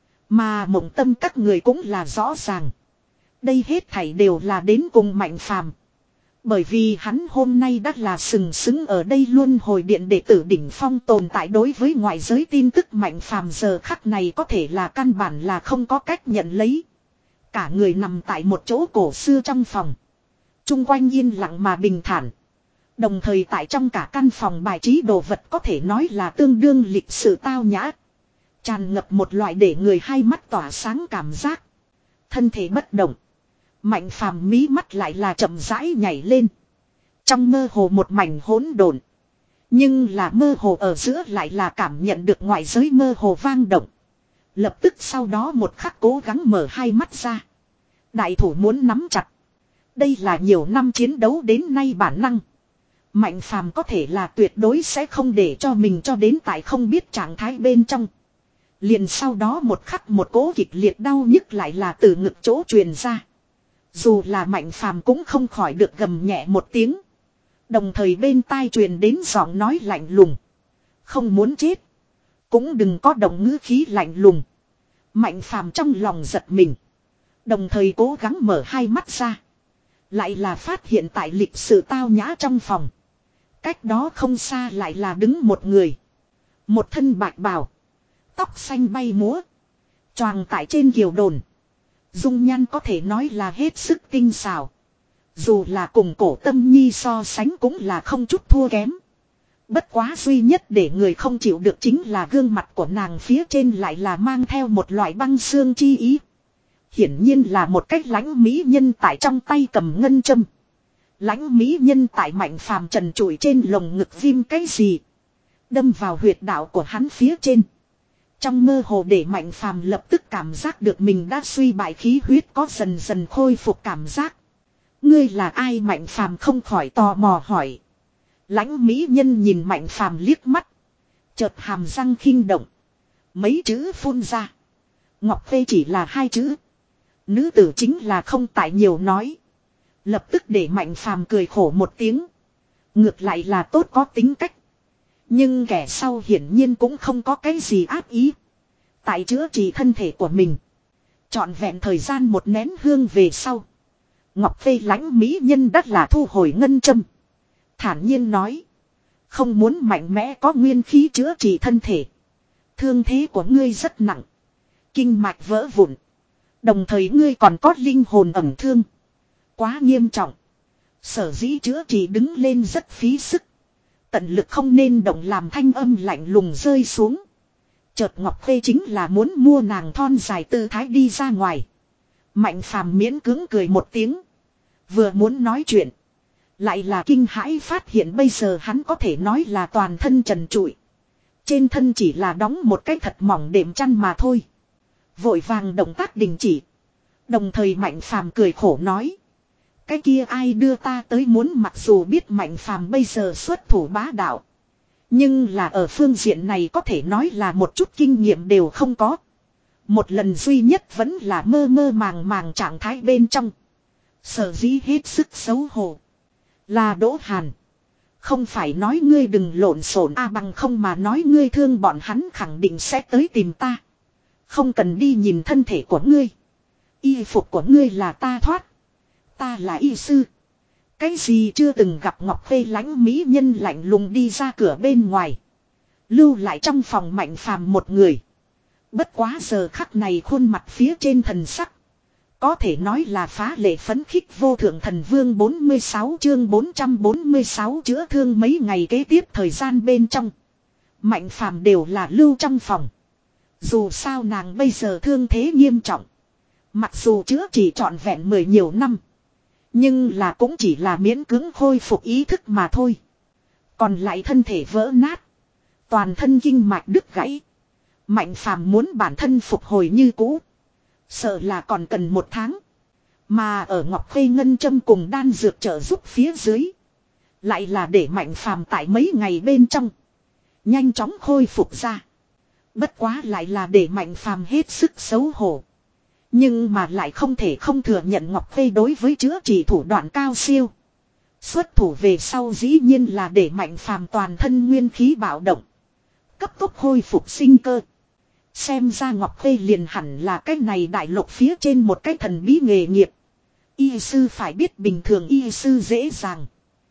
Speaker 1: Mà Mộng Tâm Các người cũng là rõ ràng. Đây hết thảy đều là đến cùng Mạnh Phàm. Bởi vì hắn hôm nay đã là sừng sững ở đây luôn hồi điện đệ tử đỉnh phong tồn tại đối với ngoại giới tin tức Mạnh Phàm giờ khắc này có thể là căn bản là không có cách nhận lấy. Cả người nằm tại một chỗ cổ xưa trong phòng. Trung quanh yên lặng mà bình thản. Đồng thời tại trong cả căn phòng bài trí đồ vật có thể nói là tương đương lịch sự tao nhã. Tràn ngập một loại để người hai mắt tỏa sáng cảm giác. Thân thể bất động. Mạnh Phàm mí mắt lại là chậm rãi nhảy lên. Trong mơ hồ một mảnh hỗn độn. Nhưng là mơ hồ ở giữa lại là cảm nhận được ngoại giới mơ hồ vang động. Lập tức sau đó một khắc cố gắng mở hai mắt ra. Đại thủ muốn nắm chặt. Đây là nhiều năm chiến đấu đến nay bản năng. Mạnh Phàm có thể là tuyệt đối sẽ không để cho mình cho đến tại không biết trạng thái bên trong. Liền sau đó một khắc một cố kịch liệt đau nhức lại là từ ngực chỗ truyền ra. Dù là Mạnh Phàm cũng không khỏi được gầm nhẹ một tiếng. Đồng thời bên tai truyền đến giọng nói lạnh lùng. Không muốn chết. Cũng đừng có động ngữ khí lạnh lùng. Mạnh Phàm trong lòng giật mình. Đồng thời cố gắng mở hai mắt ra. Lại là phát hiện tại lịch sự tao nhã trong phòng. Cách đó không xa lại là đứng một người. Một thân bạch bào. Tóc xanh bay múa. Choàng tại trên kiều đồn. Dung nhan có thể nói là hết sức tinh xảo. Dù là cùng cổ Tâm Nhi so sánh cũng là không chút thua kém. Bất quá duy nhất để người không chịu được chính là gương mặt của nàng phía trên lại là mang theo một loại băng xương chi ý. Hiển nhiên là một cách lãnh mỹ nhân tại trong tay cầm ngân châm. Lãnh mỹ nhân tại Mạnh Phàm trần trụi trên lồng ngực viêm cái gì. Đâm vào huyệt đạo của hắn phía trên. Trong mơ hồ để Mạnh Phàm lập tức cảm giác được mình đã suy bại khí huyết có dần dần khôi phục cảm giác. Ngươi là ai? Mạnh Phàm không khỏi tò mò hỏi. Lãnh mỹ nhân nhìn Mạnh Phàm liếc mắt. Chợt hàm răng khinh động. Mấy chữ phun ra. Ngọc Phê chỉ là hai chữ. Nữ tử chính là không tại nhiều nói. Lập tức để Mạnh Phàm cười khổ một tiếng. Ngược lại là tốt có tính cách. Nhưng kẻ sau hiển nhiên cũng không có cái gì ác ý. Tại chữa trị thân thể của mình. Trọn vẹn thời gian một nén hương về sau. Ngọc Phê lãnh mỹ nhân đắt là thu hồi ngân châm. Thản nhiên nói. Không muốn mạnh mẽ có nguyên khí chữa trị thân thể. Thương thế của ngươi rất nặng. Kinh mạch vỡ vụn. Đồng thời ngươi còn có linh hồn ẩm thương. Quá nghiêm trọng. Sở dĩ chữa trị đứng lên rất phí sức. Tận lực không nên động làm thanh âm lạnh lùng rơi xuống. Chợt Ngọc Phê chính là muốn mua nàng thon dài tư thái đi ra ngoài. Mạnh Phàm miễn cưỡng cười một tiếng. Vừa muốn nói chuyện. Lại là kinh hãi phát hiện bây giờ hắn có thể nói là toàn thân trần trụi. Trên thân chỉ là đóng một cái thật mỏng đệm chăn mà thôi. Vội vàng động tác đình chỉ. Đồng thời Mạnh Phàm cười khổ nói. Cái kia ai đưa ta tới muốn, mặc dù biết Mạnh Phàm bây giờ xuất thủ bá đạo. Nhưng là ở phương diện này có thể nói là một chút kinh nghiệm đều không có. Một lần duy nhất vẫn là mơ mơ màng màng trạng thái bên trong. Sở dĩ hết sức xấu hổ. Là Đỗ Hàn. Không phải nói ngươi đừng lộn xộn a, bằng không mà nói ngươi thương bọn hắn khẳng định sẽ tới tìm ta. Không cần đi nhìn thân thể của ngươi. Y phục của ngươi là ta thoát. Ta là y sư. Cái gì chưa từng gặp Ngọc Phê lãnh mỹ nhân lạnh lùng đi ra cửa bên ngoài. Lưu lại trong phòng Mạnh Phàm một người. Bất quá giờ khắc này khuôn mặt phía trên thần sắc. Có thể nói là phá lệ phấn khích vô thượng thần vương. Bốn mươi sáu chương bốn trăm bốn mươi sáu chữa thương. Mấy ngày kế tiếp thời gian bên trong. Mạnh Phàm đều là lưu trong phòng. Dù sao nàng bây giờ thương thế nghiêm trọng. Mặc dù chữa trị trọn vẹn mười nhiều năm. Nhưng là cũng chỉ là miễn cưỡng khôi phục ý thức mà thôi. Còn lại thân thể vỡ nát. Toàn thân kinh mạch đứt gãy. Mạnh Phàm muốn bản thân phục hồi như cũ. Sợ là còn cần một tháng. Mà ở Ngọc Khê ngân châm cùng đan dược trợ giúp phía dưới. Lại là để Mạnh Phàm tại mấy ngày bên trong. Nhanh chóng khôi phục ra. Bất quá lại là để Mạnh Phàm hết sức xấu hổ. Nhưng mà lại không thể không thừa nhận Ngọc Khê đối với chữa trị thủ đoạn cao siêu. Xuất thủ về sau dĩ nhiên là để Mạnh Phàm toàn thân nguyên khí bạo động. Cấp tốc khôi phục sinh cơ. Xem ra Ngọc Khê liền hẳn là cái này đại lục phía trên một cái thần bí nghề nghiệp. Y sư phải biết bình thường y sư dễ dàng.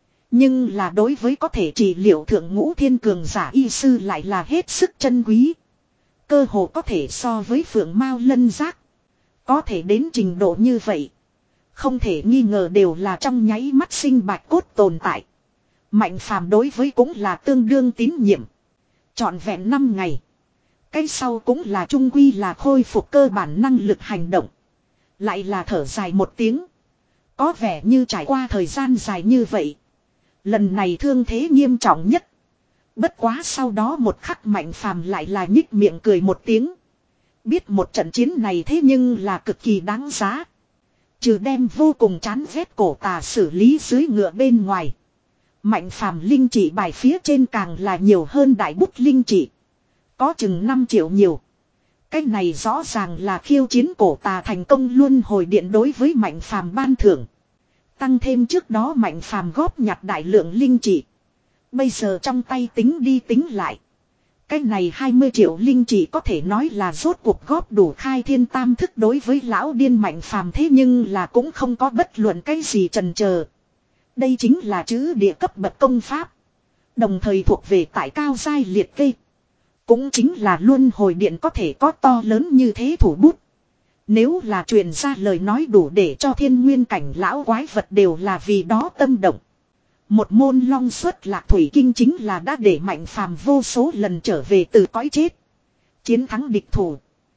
Speaker 1: Nhưng là đối với có thể trị liệu thượng ngũ thiên cường giả y sư lại là hết sức chân quý. Cơ hồ có thể so với phượng mao lân giác. Có thể đến trình độ như vậy. Không thể nghi ngờ đều là trong nháy mắt sinh bạch cốt tồn tại. Mạnh Phàm đối với cũng là tương đương tín nhiệm. Trọn vẹn năm ngày. Cái sau cũng là trung quy là khôi phục cơ bản năng lực hành động. Lại là thở dài một tiếng. Có vẻ như trải qua thời gian dài như vậy. Lần này thương thế nghiêm trọng nhất. Bất quá sau đó một khắc Mạnh Phàm lại là nhích miệng cười một tiếng. Biết một trận chiến này thế nhưng là cực kỳ đáng giá. Trừ đem vô cùng chán ghét cổ tà xử lý dưới ngựa bên ngoài. Mạnh Phàm linh chỉ bài phía trên càng là nhiều hơn đại bút linh chỉ. Có chừng năm triệu nhiều. Cái này rõ ràng là khiêu chiến cổ tà thành công luân hồi điện đối với Mạnh Phàm ban thưởng. Tăng thêm trước đó Mạnh Phàm góp nhặt đại lượng linh chỉ. Bây giờ trong tay tính đi tính lại. Cái này hai mươi triệu linh chỉ có thể nói là rốt cuộc góp đủ khai thiên tam thức đối với lão điên Mạnh Phàm, thế nhưng là cũng không có bất luận cái gì chần chờ. Đây chính là chữ địa cấp bậc công pháp. Đồng thời thuộc về tại cao giai liệt kê. Cũng chính là luân hồi điện có thể có to lớn như thế thủ bút. Nếu là truyền ra lời nói đủ để cho thiên nguyên cảnh lão quái vật đều là vì đó tâm động. Một môn long xuất lạc thủy kinh chính là đã để Mạnh Phàm vô số lần trở về từ cõi chết. Chiến thắng địch thủ.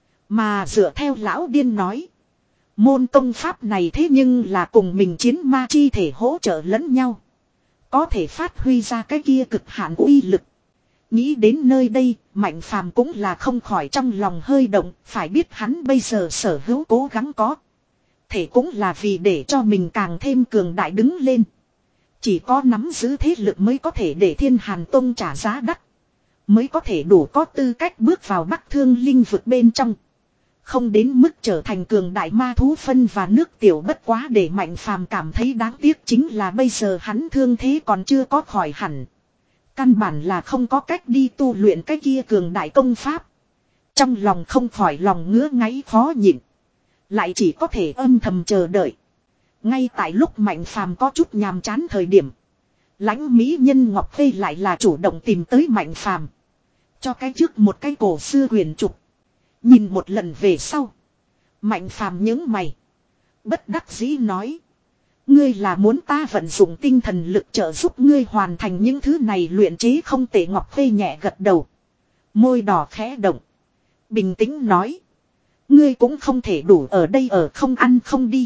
Speaker 1: Mà dựa theo lão điên nói. Môn công pháp này thế nhưng là cùng mình chiến ma chi thể hỗ trợ lẫn nhau. Có thể phát huy ra cái kia cực hạn uy lực. Nghĩ đến nơi đây, Mạnh Phàm cũng là không khỏi trong lòng hơi động, phải biết hắn bây giờ sở hữu cố gắng có. Thể cũng là vì để cho mình càng thêm cường đại đứng lên. Chỉ có nắm giữ thế lực mới có thể để Thiên Hàn Tông trả giá đắt. Mới có thể đủ có tư cách bước vào Bắc Thương Linh vực bên trong. Không đến mức trở thành cường đại ma thú phân và nước tiểu, bất quá để Mạnh Phàm cảm thấy đáng tiếc chính là bây giờ hắn thương thế còn chưa có khỏi hẳn. Căn bản là không có cách đi tu luyện cái kia cường đại công pháp. Trong lòng không khỏi lòng ngứa ngáy khó nhịn. Lại chỉ có thể âm thầm chờ đợi. Ngay tại lúc Mạnh Phàm có chút nhàm chán thời điểm. Lãnh mỹ nhân Ngọc Khê lại là chủ động tìm tới Mạnh Phàm. Cho cái trước một cái cổ xưa huyền trục. Nhìn một lần về sau. Mạnh Phàm nhướng mày. Bất đắc dĩ nói. Ngươi là muốn ta vận dụng tinh thần lực trợ giúp ngươi hoàn thành những thứ này luyện chế không tệ. Ngọc Khê nhẹ gật đầu. Môi đỏ khẽ động. Bình tĩnh nói. Ngươi cũng không thể đủ ở đây ở không ăn không đi.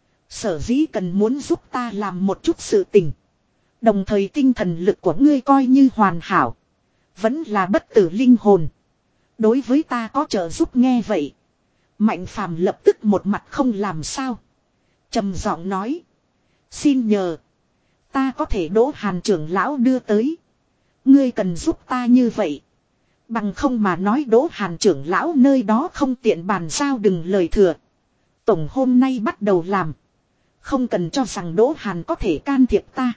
Speaker 1: Sở dĩ cần muốn giúp ta làm một chút sự tình. Đồng thời tinh thần lực của ngươi coi như hoàn hảo. Vẫn là bất tử linh hồn. Đối với ta có trợ giúp nghe vậy. Mạnh Phàm lập tức một mặt không làm sao. Trầm giọng nói. Xin nhờ. Ta có thể đỗ Hàn trưởng lão đưa tới. Ngươi cần giúp ta như vậy. Bằng không mà nói đỗ Hàn trưởng lão nơi đó không tiện bàn giao đừng lời thừa. Tổng hôm nay bắt đầu làm. Không cần cho rằng đỗ Hàn có thể can thiệp ta.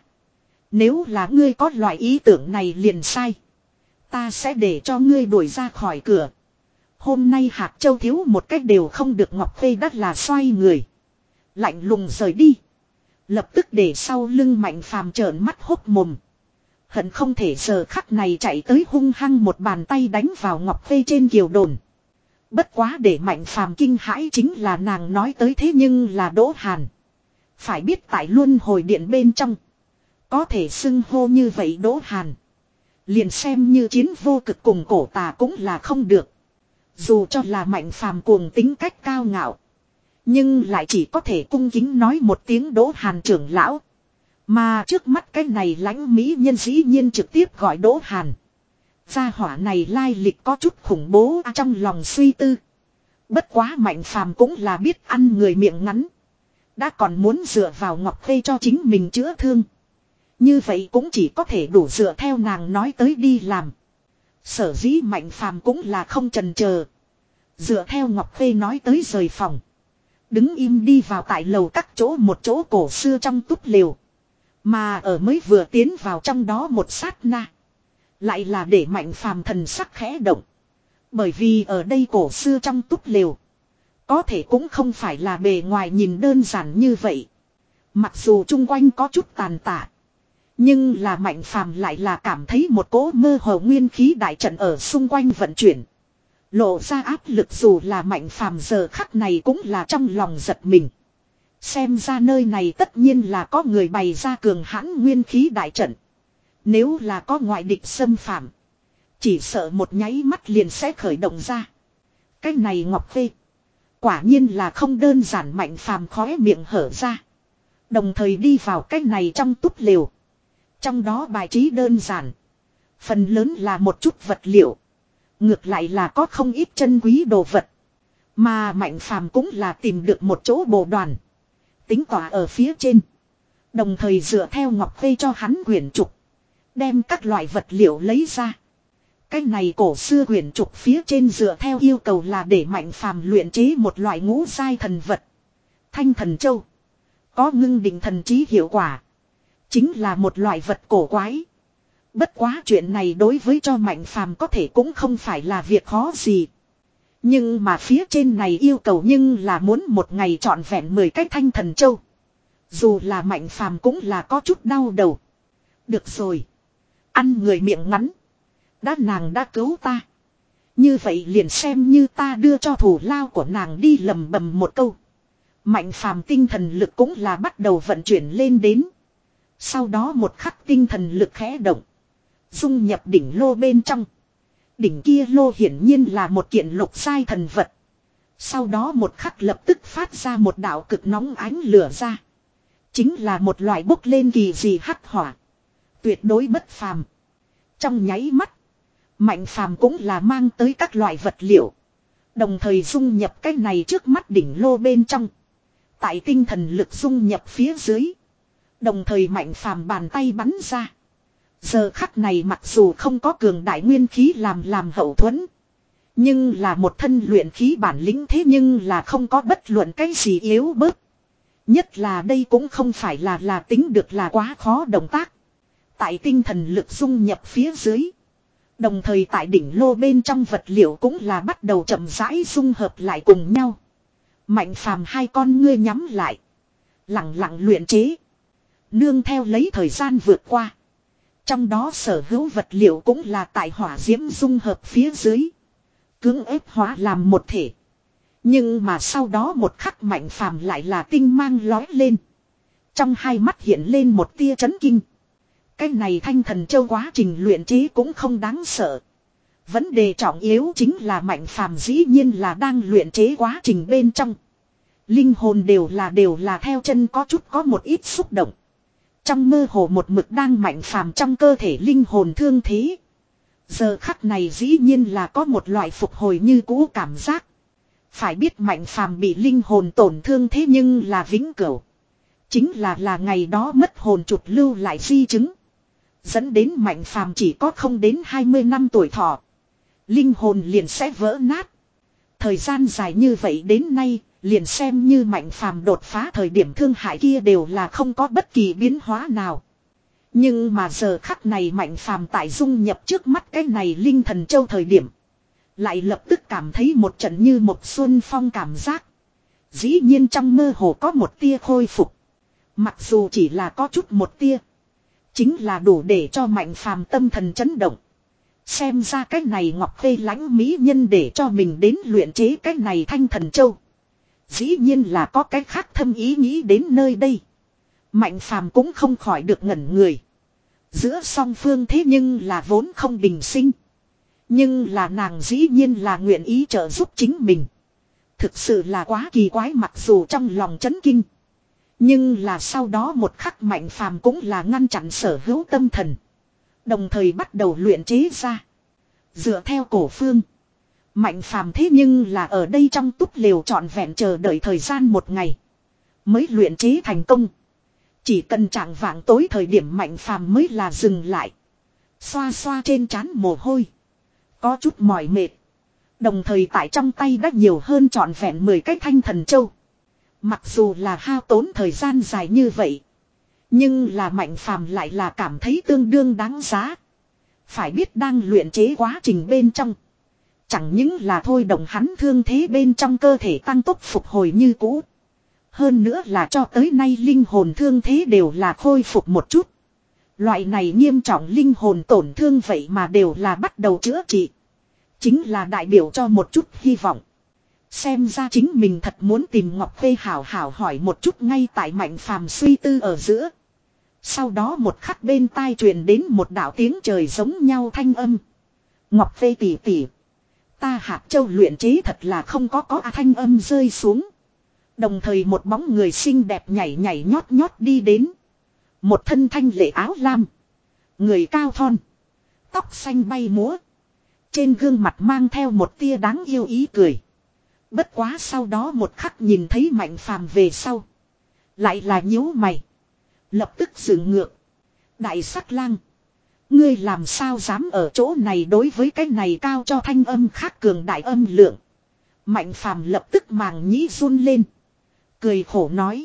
Speaker 1: Nếu là ngươi có loại ý tưởng này liền sai. Ta sẽ để cho ngươi đuổi ra khỏi cửa. Hôm nay Hạc Châu thiếu một cách đều không được. Ngọc Khê đắt là xoay người. Lạnh lùng rời đi. Lập tức để sau lưng Mạnh Phàm trợn mắt hốc mồm. Hận không thể giờ khắc này chạy tới hung hăng một bàn tay đánh vào Ngọc Khê trên kiều đồn. Bất quá để Mạnh Phàm kinh hãi chính là nàng nói tới thế nhưng là Đỗ Hàn. Phải biết tại luân hồi điện bên trong. Có thể xưng hô như vậy Đỗ Hàn. Liền xem như chiến vô cực cùng cổ tà cũng là không được. Dù cho là Mạnh Phàm cuồng tính cách cao ngạo. Nhưng lại chỉ có thể cung kính nói một tiếng Đỗ Hàn trưởng lão. Mà trước mắt cái này lãnh mỹ nhân dĩ nhiên trực tiếp gọi Đỗ Hàn. Gia hỏa này lai lịch có chút khủng bố à, trong lòng suy tư. Bất quá Mạnh Phàm cũng là biết ăn người miệng ngắn. Đã còn muốn dựa vào Ngọc Khê cho chính mình chữa thương. Như vậy cũng chỉ có thể đủ dựa theo nàng nói tới đi làm. Sở dĩ Mạnh Phàm cũng là không chần chờ. Dựa theo Ngọc Khê nói tới rời phòng. Đứng im đi vào tại lầu các chỗ một chỗ cổ xưa trong túp lều. Mà ở mới vừa tiến vào trong đó một sát na. Lại là để Mạnh Phàm thần sắc khẽ động. Bởi vì ở đây cổ xưa trong túp lều. Có thể cũng không phải là bề ngoài nhìn đơn giản như vậy. Mặc dù chung quanh có chút tàn tạ. Nhưng là Mạnh Phàm lại là cảm thấy một cỗ mơ hồ nguyên khí đại trận ở xung quanh vận chuyển. Lộ ra áp lực dù là Mạnh Phàm giờ khắc này cũng là trong lòng giật mình. Xem ra nơi này tất nhiên là có người bày ra cường hãn nguyên khí đại trận. Nếu là có ngoại địch xâm phạm. Chỉ sợ một nháy mắt liền sẽ khởi động ra. Cái này Ngọc Khê. Quả nhiên là không đơn giản. Mạnh Phàm khóe miệng hở ra. Đồng thời đi vào cái này trong túp lều. Trong đó bài trí đơn giản. Phần lớn là một chút vật liệu. Ngược lại là có không ít chân quý đồ vật. Mà Mạnh Phàm cũng là tìm được một chỗ bồ đoàn. Tính tỏa ở phía trên. Đồng thời dựa theo Ngọc Khê cho hắn quyển trục. Đem các loại vật liệu lấy ra. Cái này cổ xưa quyển trục phía trên dựa theo yêu cầu là để Mạnh Phàm luyện chế một loại ngũ giai thần vật. Thanh thần châu. Có ngưng định thần trí hiệu quả. Chính là một loại vật cổ quái. Bất quá chuyện này đối với cho Mạnh Phàm có thể cũng không phải là việc khó gì. Nhưng mà phía trên này yêu cầu nhưng là muốn một ngày trọn vẹn mười cái thanh thần châu. Dù là Mạnh Phàm cũng là có chút đau đầu. Được rồi. Ăn người miệng ngắn. Đã nàng đã cứu ta. Như vậy liền xem như ta đưa cho thủ lao của nàng đi, lầm bầm một câu. Mạnh phàm tinh thần lực cũng là bắt đầu vận chuyển lên đến. Sau đó một khắc tinh thần lực khẽ động. Dung nhập đỉnh lô bên trong. Đỉnh kia lô hiển nhiên là một kiện lục giai thần vật. Sau đó một khắc lập tức phát ra một đạo cực nóng ánh lửa ra. Chính là một loại bốc lên kỳ dị hắc hỏa. Tuyệt đối bất phàm. Trong nháy mắt. Mạnh phàm cũng là mang tới các loại vật liệu. Đồng thời dung nhập cái này trước mắt đỉnh lô bên trong. Tại tinh thần lực dung nhập phía dưới. Đồng thời mạnh phàm bàn tay bắn ra. Giờ khắc này mặc dù không có cường đại nguyên khí làm làm hậu thuẫn. Nhưng là một thân luyện khí bản lĩnh, thế nhưng là không có bất luận cái gì yếu bớt. Nhất là đây cũng không phải là là tính được là quá khó động tác. Tại tinh thần lực dung nhập phía dưới. Đồng thời tại đỉnh lô bên trong vật liệu cũng là bắt đầu chậm rãi dung hợp lại cùng nhau. Mạnh phàm hai con ngươi nhắm lại. Lặng lặng luyện chế. Nương theo lấy thời gian vượt qua. Trong đó sở hữu vật liệu cũng là tại hỏa diễm dung hợp phía dưới. Cưỡng ép hóa làm một thể. Nhưng mà sau đó một khắc mạnh phàm lại là tinh mang lói lên. Trong hai mắt hiện lên một tia chấn kinh. Cái này thanh thần châu quá trình luyện chế cũng không đáng sợ. Vấn đề trọng yếu chính là mạnh phàm dĩ nhiên là đang luyện chế quá trình bên trong. Linh hồn đều là đều là theo chân có chút có một ít xúc động. Trong mơ hồ một mực đang mạnh phàm trong cơ thể linh hồn thương thế. Giờ khắc này dĩ nhiên là có một loại phục hồi như cũ cảm giác. Phải biết mạnh phàm bị linh hồn tổn thương thế nhưng là vĩnh cửu. Chính là là ngày đó mất hồn chụt lưu lại di chứng. Dẫn đến mạnh phàm chỉ có không đến hai mươi năm tuổi thọ. Linh hồn liền sẽ vỡ nát. Thời gian dài như vậy đến nay, liền xem như mạnh phàm đột phá thời điểm thương hại kia đều là không có bất kỳ biến hóa nào. Nhưng mà giờ khắc này mạnh phàm tại dung nhập trước mắt cái này linh thần châu thời điểm. Lại lập tức cảm thấy một trận như một xuân phong cảm giác. Dĩ nhiên trong mơ hồ có một tia khôi phục. Mặc dù chỉ là có chút một tia. Chính là đủ để cho mạnh phàm tâm thần chấn động. Xem ra cái này ngọc khê lãnh mỹ nhân để cho mình đến luyện chế cái này thanh thần châu. Dĩ nhiên là có cái khác thâm ý nghĩ đến nơi đây. Mạnh phàm cũng không khỏi được ngẩn người. Giữa song phương thế nhưng là vốn không bình sinh. Nhưng là nàng dĩ nhiên là nguyện ý trợ giúp chính mình. Thực sự là quá kỳ quái, mặc dù trong lòng chấn kinh. Nhưng là sau đó một khắc mạnh phàm cũng là ngăn chặn sở hữu tâm thần. Đồng thời bắt đầu luyện chế ra. Dựa theo cổ phương. Mạnh phàm thế nhưng là ở đây trong túp lều trọn vẹn chờ đợi thời gian một ngày. Mới luyện chế thành công. Chỉ cần trạng vạng tối thời điểm mạnh phàm mới là dừng lại. Xoa xoa trên trán mồ hôi. Có chút mỏi mệt. Đồng thời tại trong tay đã nhiều hơn trọn vẹn mười cái thanh thần châu. Mặc dù là hao tốn thời gian dài như vậy. Nhưng là mạnh phàm lại là cảm thấy tương đương đáng giá. Phải biết đang luyện chế quá trình bên trong. Chẳng những là thôi động hắn thương thế bên trong cơ thể tăng tốc phục hồi như cũ. Hơn nữa là cho tới nay linh hồn thương thế đều là khôi phục một chút. Loại này nghiêm trọng linh hồn tổn thương vậy mà đều là bắt đầu chữa trị. Chính là đại biểu cho một chút hy vọng. Xem ra chính mình thật muốn tìm Ngọc Khê hảo hảo hỏi một chút ngay tại mạnh phàm suy tư ở giữa. Sau đó một khắc bên tai truyền đến một đạo tiếng trời giống nhau thanh âm. Ngọc Khê tỉ tỉ. Ta hạt châu luyện chế thật là không có có à, thanh âm rơi xuống. Đồng thời một bóng người xinh đẹp nhảy nhảy nhót nhót đi đến. Một thân thanh lệ áo lam. Người cao thon. Tóc xanh bay múa. Trên gương mặt mang theo một tia đáng yêu ý cười. Bất quá sau đó một khắc nhìn thấy mạnh phàm về sau. Lại là nhíu mày. Lập tức dừng ngược. Đại sắc lang. Ngươi làm sao dám ở chỗ này đối với cái này cao cho thanh âm khác cường đại âm lượng. Mạnh phàm lập tức màng nhĩ run lên. Cười khổ nói.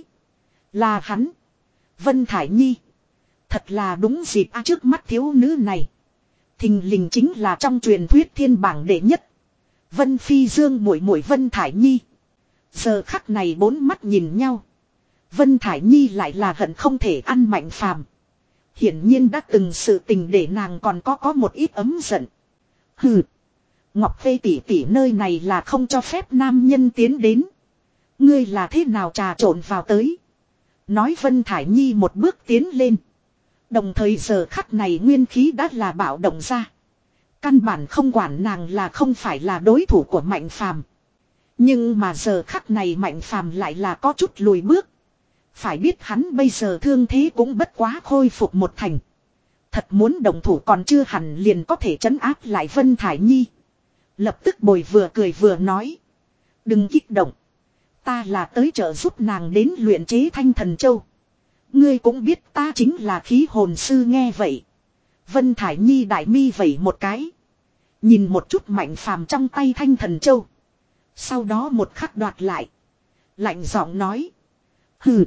Speaker 1: Là hắn. Vân Thải Nhi. Thật là đúng dịp à, trước mắt thiếu nữ này. Thình lình chính là trong truyền thuyết thiên bảng đệ nhất. Vân Phi Dương muội muội Vân Thải Nhi. Giờ khắc này bốn mắt nhìn nhau. Vân Thải Nhi lại là hận không thể ăn mạnh phàm. Hiển nhiên đã từng sự tình để nàng còn có có một ít ấm giận. Hừ. Ngọc Khê tỷ tỷ nơi này là không cho phép nam nhân tiến đến. Ngươi là thế nào trà trộn vào tới. Nói Vân Thải Nhi một bước tiến lên. Đồng thời giờ khắc này nguyên khí đã là bạo động ra. Căn bản không quản nàng là không phải là đối thủ của Mạnh Phàm. Nhưng mà giờ khắc này Mạnh Phàm lại là có chút lùi bước. Phải biết hắn bây giờ thương thế cũng bất quá khôi phục một thành. Thật muốn đồng thủ còn chưa hẳn liền có thể trấn áp lại Vân Thải Nhi. Lập tức bồi vừa cười vừa nói. Đừng kích động. Ta là tới trợ giúp nàng đến luyện chế Thanh Thần Châu. Ngươi cũng biết ta chính là khí hồn sư nghe vậy. Vân Thải Nhi đại mi vẩy một cái. Nhìn một chút Mạnh Phàm trong tay Thanh Thần Châu. Sau đó một khắc đoạt lại. Lạnh giọng nói. Hừ.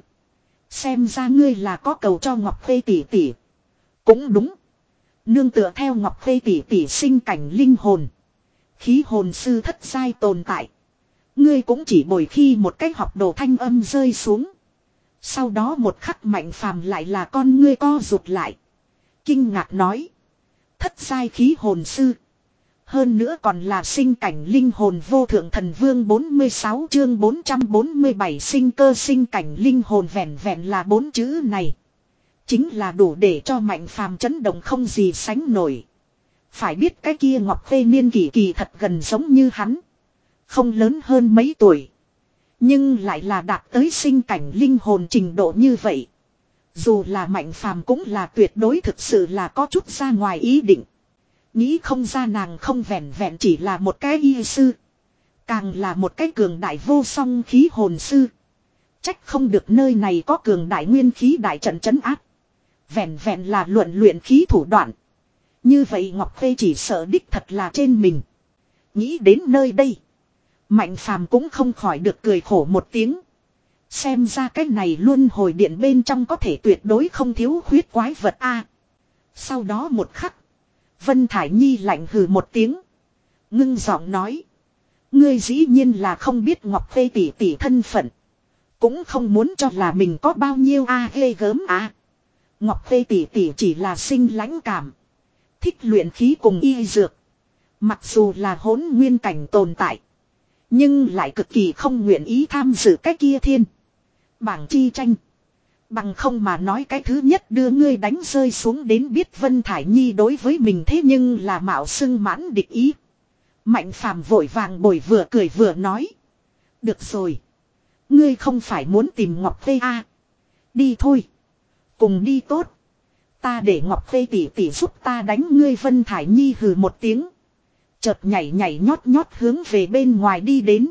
Speaker 1: Xem ra ngươi là có cầu cho Ngọc Khê tỷ tỷ. Cũng đúng. Nương tựa theo Ngọc Khê tỷ tỷ sinh cảnh linh hồn. Khí hồn sư thất giai tồn tại. Ngươi cũng chỉ bồi khi một cái học đồ thanh âm rơi xuống. Sau đó một khắc Mạnh Phàm lại là con ngươi co rụt lại. Kinh ngạc nói. Thất giai khí hồn sư. Hơn nữa còn là sinh cảnh linh hồn vô thượng thần vương bốn mươi sáu chương bốn trăm bốn mươi bảy sinh cơ sinh cảnh linh hồn vẹn vẹn là bốn chữ này. Chính là đủ để cho Mạnh Phàm chấn động không gì sánh nổi. Phải biết cái kia Ngọc Khê niên kỳ kỳ thật gần giống như hắn. Không lớn hơn mấy tuổi. Nhưng lại là đạt tới sinh cảnh linh hồn trình độ như vậy. Dù là Mạnh Phàm cũng là tuyệt đối thực sự là có chút ra ngoài ý định. Nghĩ không ra nàng không vẹn vẹn chỉ là một cái y sư. Càng là một cái cường đại vô song khí hồn sư. Trách không được nơi này có cường đại nguyên khí đại trận trấn áp. Vẹn vẹn là luận luyện khí thủ đoạn. Như vậy Ngọc Khê chỉ sợ đích thật là trên mình. Nghĩ đến nơi đây. Mạnh Phàm cũng không khỏi được cười khổ một tiếng. Xem ra cái này luôn hồi điện bên trong có thể tuyệt đối không thiếu khuyết quái vật a. Sau đó một khắc. Vân Thải Nhi lạnh hừ một tiếng. Ngưng giọng nói. Ngươi dĩ nhiên là không biết Ngọc Khê tỷ tỷ thân phận. Cũng không muốn cho là mình có bao nhiêu a à, ghê gớm a. À. Ngọc Khê tỷ tỷ chỉ là sinh lãnh cảm. Thích luyện khí cùng y dược. Mặc dù là hỗn nguyên cảnh tồn tại. Nhưng lại cực kỳ không nguyện ý tham dự cái kia thiên. Bảng chi tranh. Bằng không mà nói cái thứ nhất đưa ngươi đánh rơi xuống đến biết Vân Thải Nhi đối với mình thế nhưng là mạo xưng mãn địch ý. Mạnh Phàm vội vàng bồi vừa cười vừa nói. Được rồi. Ngươi không phải muốn tìm Ngọc Khê à. Đi thôi. Cùng đi tốt. Ta để Ngọc Khê tỷ tỷ giúp ta đánh ngươi. Vân Thải Nhi hừ một tiếng. Chợt nhảy nhảy nhót nhót hướng về bên ngoài đi đến.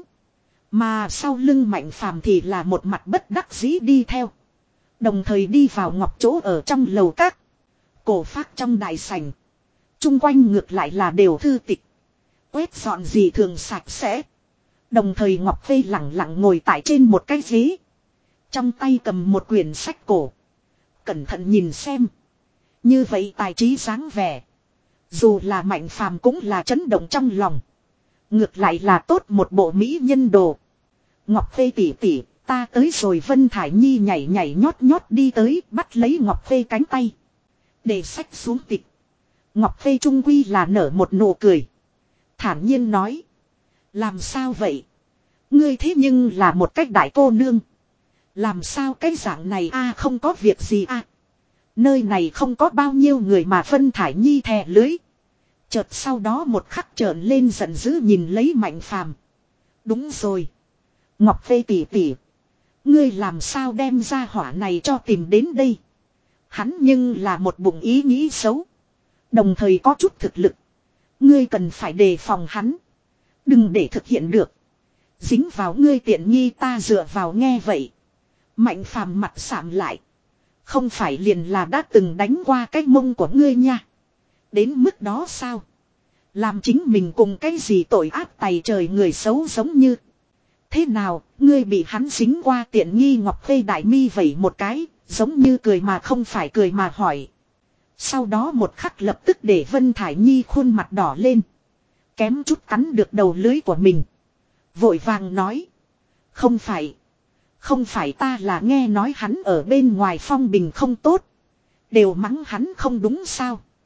Speaker 1: Mà sau lưng Mạnh Phàm thì là một mặt bất đắc dĩ đi theo. Đồng thời đi vào Ngọc chỗ ở trong lầu các. Cổ phác trong đại sảnh. Trung quanh ngược lại là đều thư tịch. Quét dọn gì thường sạch sẽ. Đồng thời Ngọc Khê lặng lặng ngồi tại trên một cái ghế. Trong tay cầm một quyển sách cổ. Cẩn thận nhìn xem. Như vậy tài trí dáng vẻ. Dù là Mạnh Phàm cũng là chấn động trong lòng. Ngược lại là tốt một bộ mỹ nhân đồ. Ngọc Khê tỷ tỷ, ta tới rồi. Vân Thải Nhi nhảy nhảy nhót nhót đi tới, bắt lấy Ngọc Khê cánh tay. Để sách xuống tịch. Ngọc Khê trung quy là nở một nụ cười. Thản nhiên nói. Làm sao vậy? Ngươi thế nhưng là một cách đại cô nương. Làm sao cái dạng này a à, không có việc gì a à. Nơi này không có bao nhiêu người mà Vân Thải Nhi thè lưới. Chợt sau đó một khắc trợn lên giận dữ nhìn lấy Mạnh Phàm. Đúng rồi. Ngọc Khê tỷ tỷ. Ngươi làm sao đem ra hỏa này cho tìm đến đây. Hắn nhưng là một bụng ý nghĩ xấu. Đồng thời có chút thực lực. Ngươi cần phải đề phòng hắn. Đừng để thực hiện được. Dính vào ngươi tiện nghi ta dựa vào nghe vậy. Mạnh Phàm mặt sạm lại. Không phải liền là đã từng đánh qua cái mông của ngươi nha. Đến mức đó sao? Làm chính mình cùng cái gì tội ác tày trời người xấu giống như. Thế nào, ngươi bị hắn dính qua tiện nghi. Ngọc Khê đại mi vẩy một cái, giống như cười mà không phải cười mà hỏi. Sau đó một khắc lập tức để Vân Thải Nhi khuôn mặt đỏ lên. Kém chút cắn được đầu lưới của mình. Vội vàng nói. Không phải. Không phải ta là nghe nói hắn ở bên ngoài phong bình không tốt. Đều mắng hắn không đúng sao.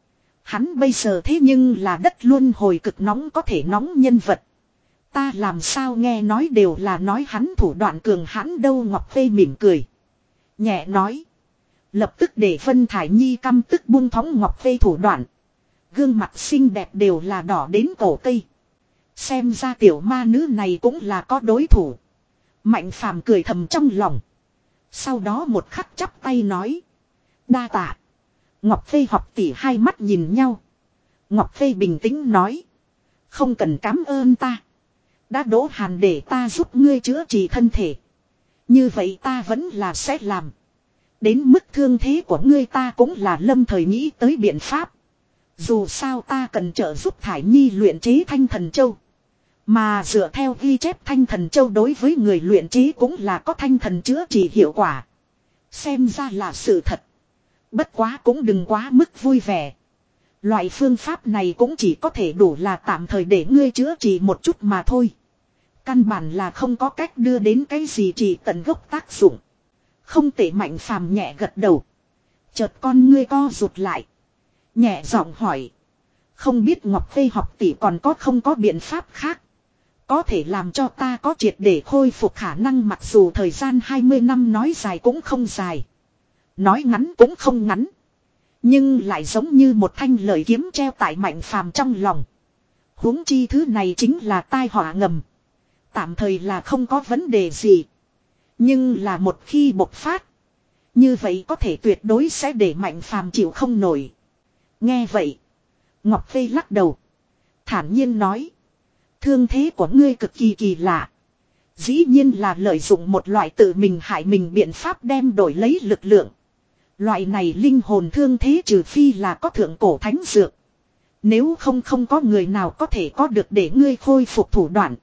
Speaker 1: Hắn bây giờ thế nhưng là đất luân hồi cực nóng có thể nóng nhân vật. Ta làm sao nghe nói đều là nói hắn thủ đoạn cường hãn đâu. Ngọc Phê mỉm cười. Nhẹ nói. Lập tức để Vân Thải Nhi căm tức buông thõng Ngọc Phê thủ đoạn. Gương mặt xinh đẹp đều là đỏ đến cổ cây. Xem ra tiểu ma nữ này cũng là có đối thủ. Mạnh Phàm cười thầm trong lòng. Sau đó một khắc chắp tay nói. Đa tạ. Ngọc Phê học tỷ hai mắt nhìn nhau. Ngọc Phê bình tĩnh nói. Không cần cảm ơn ta. Đã đỗ hàn để ta giúp ngươi chữa trị thân thể. Như vậy ta vẫn là sẽ làm. Đến mức thương thế của ngươi ta cũng là lâm thời nghĩ tới biện pháp. Dù sao ta cần trợ giúp Thải Nhi luyện chế Thanh Thần Châu. Mà dựa theo ghi chép Thanh Thần Châu đối với người luyện chế cũng là có thanh thần chữa trị hiệu quả. Xem ra là sự thật. Bất quá cũng đừng quá mức vui vẻ. Loại phương pháp này cũng chỉ có thể đủ là tạm thời để ngươi chữa trị một chút mà thôi. Căn bản là không có cách đưa đến cái gì trị tận gốc tác dụng. Không tệ. Mạnh Phàm nhẹ gật đầu. Chợt con ngươi co rụt lại. Nhẹ giọng hỏi. Không biết Ngọc Phê học tỷ còn có không có biện pháp khác. Có thể làm cho ta có triệt để khôi phục khả năng, mặc dù thời gian hai mươi năm nói dài cũng không dài. Nói ngắn cũng không ngắn. Nhưng lại giống như một thanh lợi kiếm treo tại Mạnh Phàm trong lòng. Huống chi thứ này chính là tai họa ngầm. Tạm thời là không có vấn đề gì. Nhưng là một khi bộc phát. Như vậy có thể tuyệt đối sẽ để Mạnh Phàm chịu không nổi. Nghe vậy. Ngọc Phê lắc đầu. Thản nhiên nói. Thương thế của ngươi cực kỳ kỳ lạ. Dĩ nhiên là lợi dụng một loại tự mình hại mình biện pháp đem đổi lấy lực lượng. Loại này linh hồn thương thế trừ phi là có thượng cổ thánh dược. Nếu không không có người nào có thể có được để ngươi khôi phục thủ đoạn.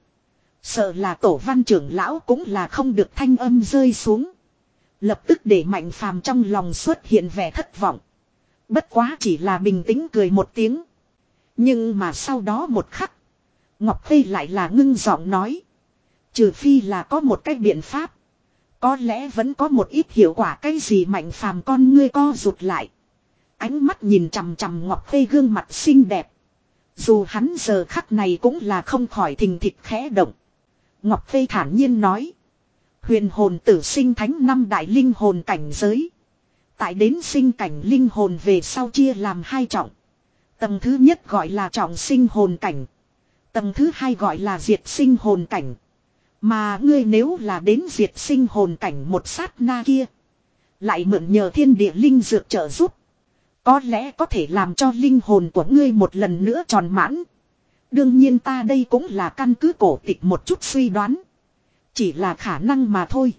Speaker 1: Sợ là Tổ Văn trưởng lão cũng là không được, thanh âm rơi xuống. Lập tức để Mạnh Phàm trong lòng xuất hiện vẻ thất vọng. Bất quá chỉ là bình tĩnh cười một tiếng. Nhưng mà sau đó một khắc. Ngọc Phê lại là ngưng giọng nói. Trừ phi là có một cái biện pháp. Có lẽ vẫn có một ít hiệu quả cái gì. Mạnh Phàm con ngươi co rụt lại. Ánh mắt nhìn chằm chằm Ngọc Phê gương mặt xinh đẹp. Dù hắn giờ khắc này cũng là không khỏi thình thịch khẽ động. Ngọc Phê thản nhiên nói. Huyền hồn tử sinh thánh năm đại linh hồn cảnh giới. Tại đến sinh cảnh linh hồn về sau chia làm hai trọng. Tầng thứ nhất gọi là trọng sinh hồn cảnh. Tầng thứ hai gọi là diệt sinh hồn cảnh. Mà ngươi nếu là đến diệt sinh hồn cảnh một sát na kia. Lại mượn nhờ thiên địa linh dược trợ giúp. Có lẽ có thể làm cho linh hồn của ngươi một lần nữa tròn mãn. Đương nhiên ta đây cũng là căn cứ cổ tịch một chút suy đoán. Chỉ là khả năng mà thôi.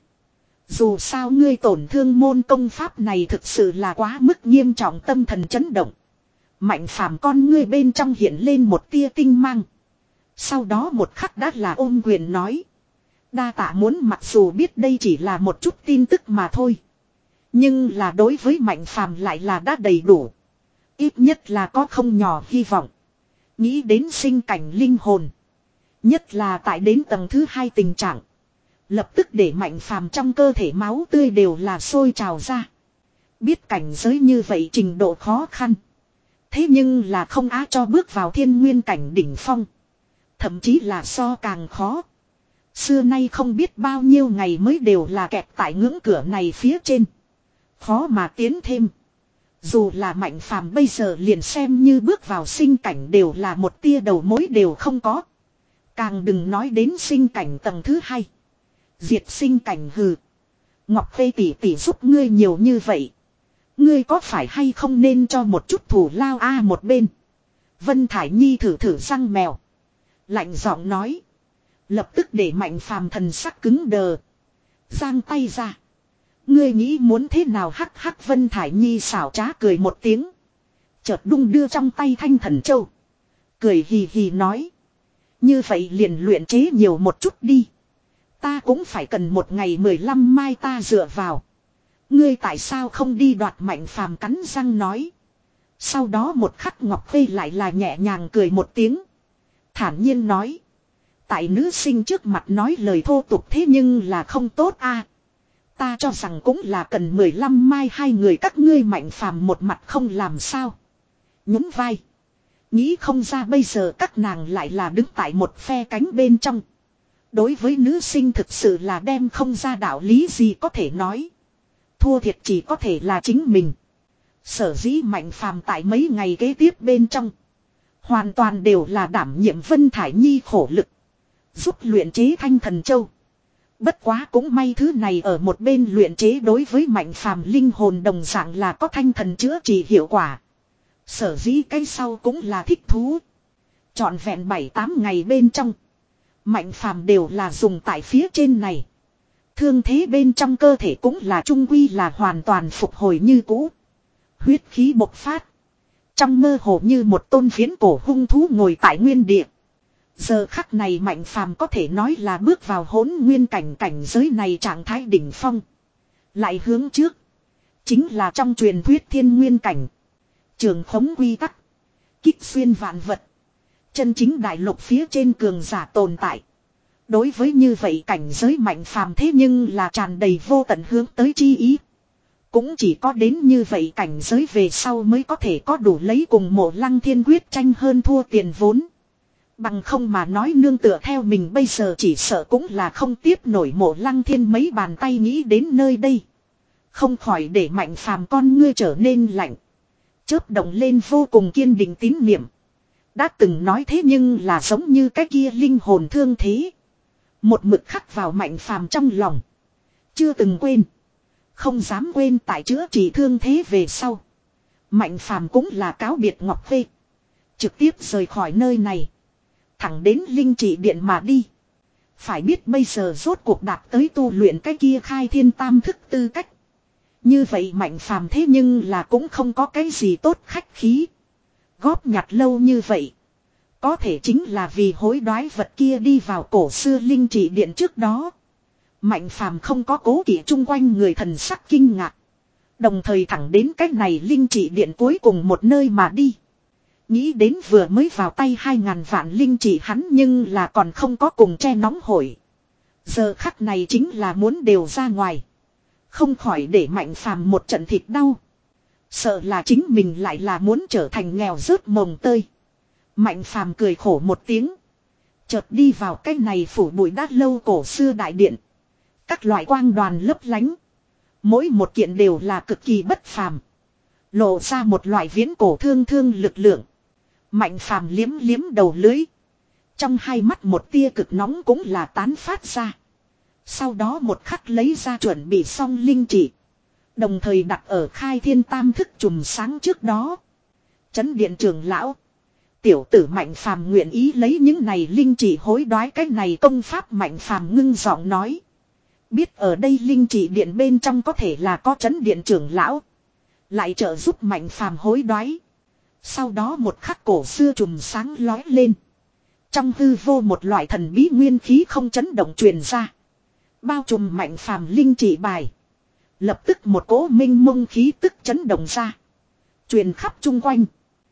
Speaker 1: Dù sao ngươi tổn thương môn công pháp này thực sự là quá mức nghiêm trọng, tâm thần chấn động. Mạnh Phàm con ngươi bên trong hiện lên một tia tinh mang. Sau đó một khắc đã là ôm quyền nói. Đa tạ muốn, mặc dù biết đây chỉ là một chút tin tức mà thôi. Nhưng là đối với Mạnh Phàm lại là đã đầy đủ. Ít nhất là có không nhỏ hy vọng. Nghĩ đến sinh cảnh linh hồn. Nhất là tại đến tầng thứ hai tình trạng. Lập tức để Mạnh Phàm trong cơ thể máu tươi đều là sôi trào ra. Biết cảnh giới như vậy trình độ khó khăn. Thế nhưng là không á cho bước vào thiên nguyên cảnh đỉnh phong. Thậm chí là so càng khó. Xưa nay không biết bao nhiêu ngày mới đều là kẹt tại ngưỡng cửa này phía trên. Khó mà tiến thêm. Dù là Mạnh Phàm bây giờ liền xem như bước vào sinh cảnh đều là một tia đầu mối đều không có. Càng đừng nói đến sinh cảnh tầng thứ hai. Diệt sinh cảnh hừ. Ngọc Phê tỷ tỷ giúp ngươi nhiều như vậy. Ngươi có phải hay không nên cho một chút thủ lao a à, một bên. Vân Thải Nhi thử thử răng mèo. Lạnh giọng nói. Lập tức để Mạnh Phàm thần sắc cứng đờ. Giang tay ra. Ngươi nghĩ muốn thế nào hắc hắc. Vân Thải Nhi xảo trá cười một tiếng. Chợt đung đưa trong tay Thanh Thần Châu. Cười hì hì nói. Như vậy liền luyện chế nhiều một chút đi. Ta cũng phải cần một ngày mười lăm mai ta dựa vào. Ngươi tại sao không đi đoạt. Mạnh Phàm cắn răng nói. Sau đó một khắc Ngọc Phê lại là nhẹ nhàng cười một tiếng. Thản nhiên nói. Tại nữ sinh trước mặt nói lời thô tục thế nhưng là không tốt a. À, ta cho rằng cũng là cần mười lăm mai hai người các ngươi. Mạnh Phàm một mặt không làm sao. Nhún vai. Nghĩ không ra bây giờ các nàng lại là đứng tại một phe cánh bên trong. Đối với nữ sinh thực sự là đem không ra đạo lý gì có thể nói. Thua thiệt chỉ có thể là chính mình. Sở dĩ Mạnh Phàm tại mấy ngày kế tiếp bên trong. Hoàn toàn đều là đảm nhiệm Vân Thải Nhi khổ lực. Giúp luyện chế Thanh Thần Châu. Bất quá cũng may thứ này ở một bên luyện chế đối với Mạnh Phàm linh hồn đồng dạng là có thanh thần chữa trị hiệu quả. Sở dĩ cái sau cũng là thích thú. Trọn vẹn bảy tám ngày bên trong. Mạnh Phàm đều là dùng tại phía trên này. Thương thế bên trong cơ thể cũng là trung quy là hoàn toàn phục hồi như cũ. Huyết khí bộc phát. Trong mơ hồ như một tôn viễn cổ hung thú ngồi tại nguyên địa. Giờ khắc này Mạnh Phàm có thể nói là bước vào hỗn nguyên cảnh cảnh giới này trạng thái đỉnh phong. Lại hướng trước. Chính là trong truyền thuyết thiên nguyên cảnh. Trường khống quy tắc. Kích xuyên vạn vật. Chân chính đại lục phía trên cường giả tồn tại. Đối với như vậy cảnh giới Mạnh Phàm thế nhưng là tràn đầy vô tận hướng tới chi ý. Cũng chỉ có đến như vậy cảnh giới về sau mới có thể có đủ lấy cùng Mộ Lăng Thiên quyết tranh hơn thua tiền vốn. Bằng không mà nói nương tựa theo mình bây giờ chỉ sợ cũng là không tiếp nổi Mộ Lăng Thiên mấy bàn tay nghĩ đến nơi đây. Không khỏi để Mạnh Phàm con ngươi trở nên lạnh. Chớp động lên vô cùng kiên định tín niệm. Đã từng nói thế nhưng là giống như cái kia linh hồn thương thế. Một mực khắc vào Mạnh Phàm trong lòng. Chưa từng quên. Không dám quên tại chữa trị thương thế về sau. Mạnh Phàm cũng là cáo biệt Ngọc Khê. Trực tiếp rời khỏi nơi này. Thẳng đến Linh Chỉ Điện mà đi. Phải biết bây giờ rốt cuộc đạt tới tu luyện cái kia khai thiên tam thức tư cách. Như vậy Mạnh Phàm thế nhưng là cũng không có cái gì tốt khách khí. Góp nhặt lâu như vậy. Có thể chính là vì hối đoái vật kia đi vào cổ xưa Linh Chỉ Điện trước đó. Mạnh Phàm không có cố kỵ chung quanh người thần sắc kinh ngạc. Đồng thời thẳng đến cái này Linh Chỉ Điện cuối cùng một nơi mà đi. Nghĩ đến vừa mới vào tay hai ngàn vạn linh chỉ hắn nhưng là còn không có cùng che nóng hổi. Giờ khắc này chính là muốn đều ra ngoài. Không khỏi để Mạnh Phàm một trận thịt đau. Sợ là chính mình lại là muốn trở thành nghèo rớt mồng tơi. Mạnh Phàm cười khổ một tiếng. Chợt đi vào cái này phủ bụi đát lâu cổ xưa đại điện. Các loại quang đoàn lấp lánh. Mỗi một kiện đều là cực kỳ bất phàm. Lộ ra một loại viễn cổ thương thương lực lượng. Mạnh Phàm liếm liếm đầu lưới. Trong hai mắt một tia cực nóng cũng là tán phát ra. Sau đó một khắc lấy ra chuẩn bị xong linh chỉ. Đồng thời đặt ở khai thiên tam thức chùm sáng trước đó. Chấn điện trưởng lão. Tiểu tử Mạnh Phàm nguyện ý lấy những này linh chỉ hối đoái cái này công pháp Mạnh Phàm ngưng giọng nói. Biết ở đây linh chỉ điện bên trong có thể là có chấn điện trưởng lão. Lại trợ giúp Mạnh Phàm hối đoái. Sau đó một khắc cổ xưa chùm sáng lói lên. Trong hư vô một loại thần bí nguyên khí không chấn động truyền ra. Bao trùm Mạnh Phàm linh chỉ bài. Lập tức một cỗ minh mông khí tức chấn động ra. Truyền khắp chung quanh.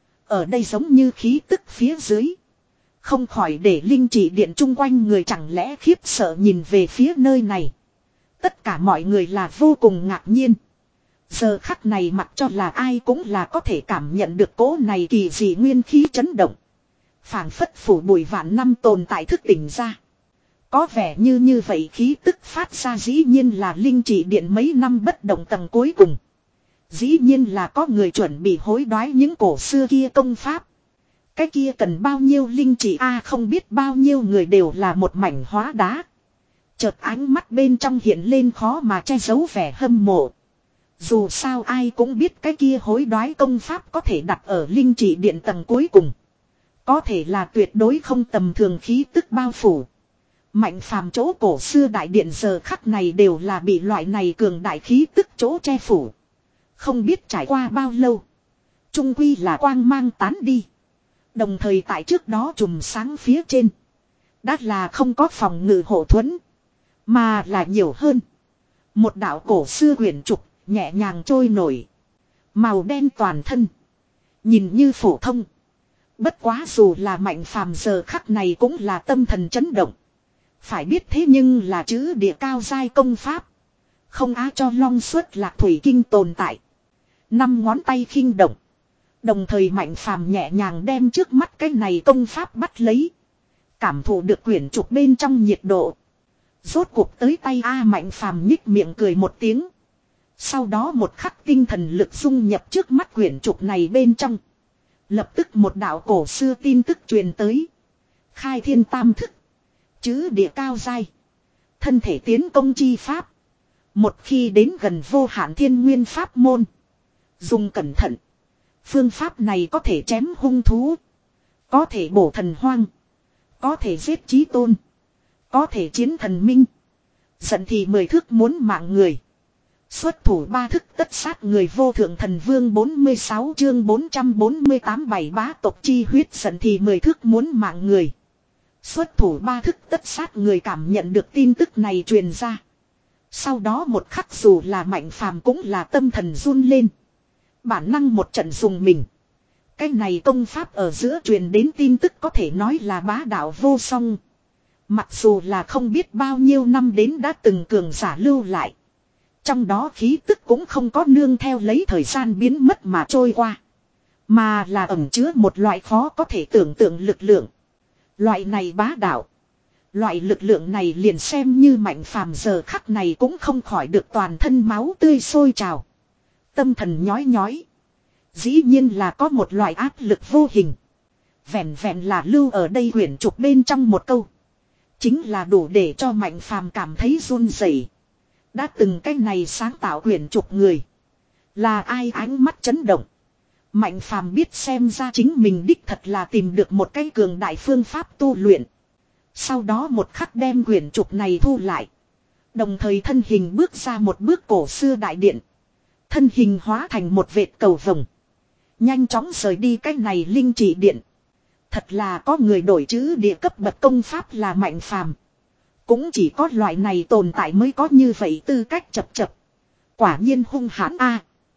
Speaker 1: Ở đây giống như khí tức phía dưới. Không khỏi để linh chỉ điện chung quanh người chẳng lẽ khiếp sợ nhìn về phía nơi này. Tất cả mọi người là vô cùng ngạc nhiên. Giờ khắc này mặc cho là ai cũng là có thể cảm nhận được cỗ này kỳ dị nguyên khí chấn động. Phảng phất phủ bụi vạn năm tồn tại thức tỉnh ra. Có vẻ như như vậy khí tức phát ra dĩ nhiên là linh chỉ điện mấy năm bất động tầng cuối cùng. Dĩ nhiên là có người chuẩn bị hối đoái những cổ xưa kia công pháp. Cái kia cần bao nhiêu linh chỉ a không biết bao nhiêu người đều là một mảnh hóa đá. Chợt ánh mắt bên trong hiện lên khó mà che giấu vẻ hâm mộ. Dù sao ai cũng biết cái kia hối đoái công pháp có thể đặt ở linh chỉ điện tầng cuối cùng. Có thể là tuyệt đối không tầm thường khí tức bao phủ. Mạnh Phàm chỗ cổ xưa đại điện giờ khắc này đều là bị loại này cường đại khí tức chỗ che phủ. Không biết trải qua bao lâu. Trung quy là quang mang tán đi. Đồng thời tại trước đó chùm sáng phía trên. Đã là không có phòng ngự hộ thuẫn. Mà là nhiều hơn. Một đạo cổ xưa quyển trục nhẹ nhàng trôi nổi. Màu đen toàn thân. Nhìn như phổ thông. Bất quá dù là Mạnh Phàm giờ khắc này cũng là tâm thần chấn động. Phải biết thế nhưng là chữ địa cao giai công pháp. Không á cho long suất lạc thủy kinh tồn tại. Năm ngón tay khinh động. Đồng thời Mạnh Phàm nhẹ nhàng đem trước mắt cái này công pháp bắt lấy. Cảm thụ được quyển trục bên trong nhiệt độ. Rốt cuộc tới tay A Mạnh Phàm nhích miệng cười một tiếng. Sau đó một khắc tinh thần lực dung nhập trước mắt quyển trục này bên trong. Lập tức một đạo cổ xưa tin tức truyền tới. Khai thiên tam thức. Chữ địa cao dai. Thân thể tiến công chi pháp. Một khi đến gần vô hạn thiên nguyên pháp môn. Dùng cẩn thận. Phương pháp này có thể chém hung thú. Có thể bổ thần hoang. Có thể giết chí tôn. Có thể chiến thần minh. Giận thì mười thước muốn mạng người. Xuất thủ ba thức tất sát người vô thượng thần vương bốn mươi sáu chương bốn trăm bốn mươi tám bảy bá tộc chi huyết giận thì mười thước muốn mạng người. Xuất thủ ba thức tất sát người cảm nhận được tin tức này truyền ra. Sau đó một khắc dù là Mạnh Phàm cũng là tâm thần run lên. Bản năng một trận dùng mình. Cái này công pháp ở giữa truyền đến tin tức có thể nói là bá đạo vô song. Mặc dù là không biết bao nhiêu năm đến đã từng cường giả lưu lại. Trong đó khí tức cũng không có nương theo lấy thời gian biến mất mà trôi qua. Mà là ẩn chứa một loại khó có thể tưởng tượng lực lượng. Loại này bá đạo. Loại lực lượng này liền xem như Mạnh Phàm giờ khắc này cũng không khỏi được toàn thân máu tươi sôi trào. Tâm thần nhói nhói. Dĩ nhiên là có một loại áp lực vô hình. Vẹn vẹn là lưu ở đây quyển trục bên trong một câu. Chính là đủ để cho Mạnh Phàm cảm thấy run rẩy. Đã từng cái này sáng tạo quyển trục người. Là ai ánh mắt chấn động. Mạnh Phàm biết xem ra chính mình đích thật là tìm được một cái cường đại phương pháp tu luyện. Sau đó một khắc đem quyển trục này thu lại. Đồng thời thân hình bước ra một bước cổ xưa đại điện. Thân hình hóa thành một vệt cầu vồng. Nhanh chóng rời đi cái này linh chỉ điện. Thật là có người đổi chữ địa cấp bậc công pháp là Mạnh Phàm. Cũng chỉ có loại này tồn tại mới có như vậy tư cách chập chập. Quả nhiên hung hãn a.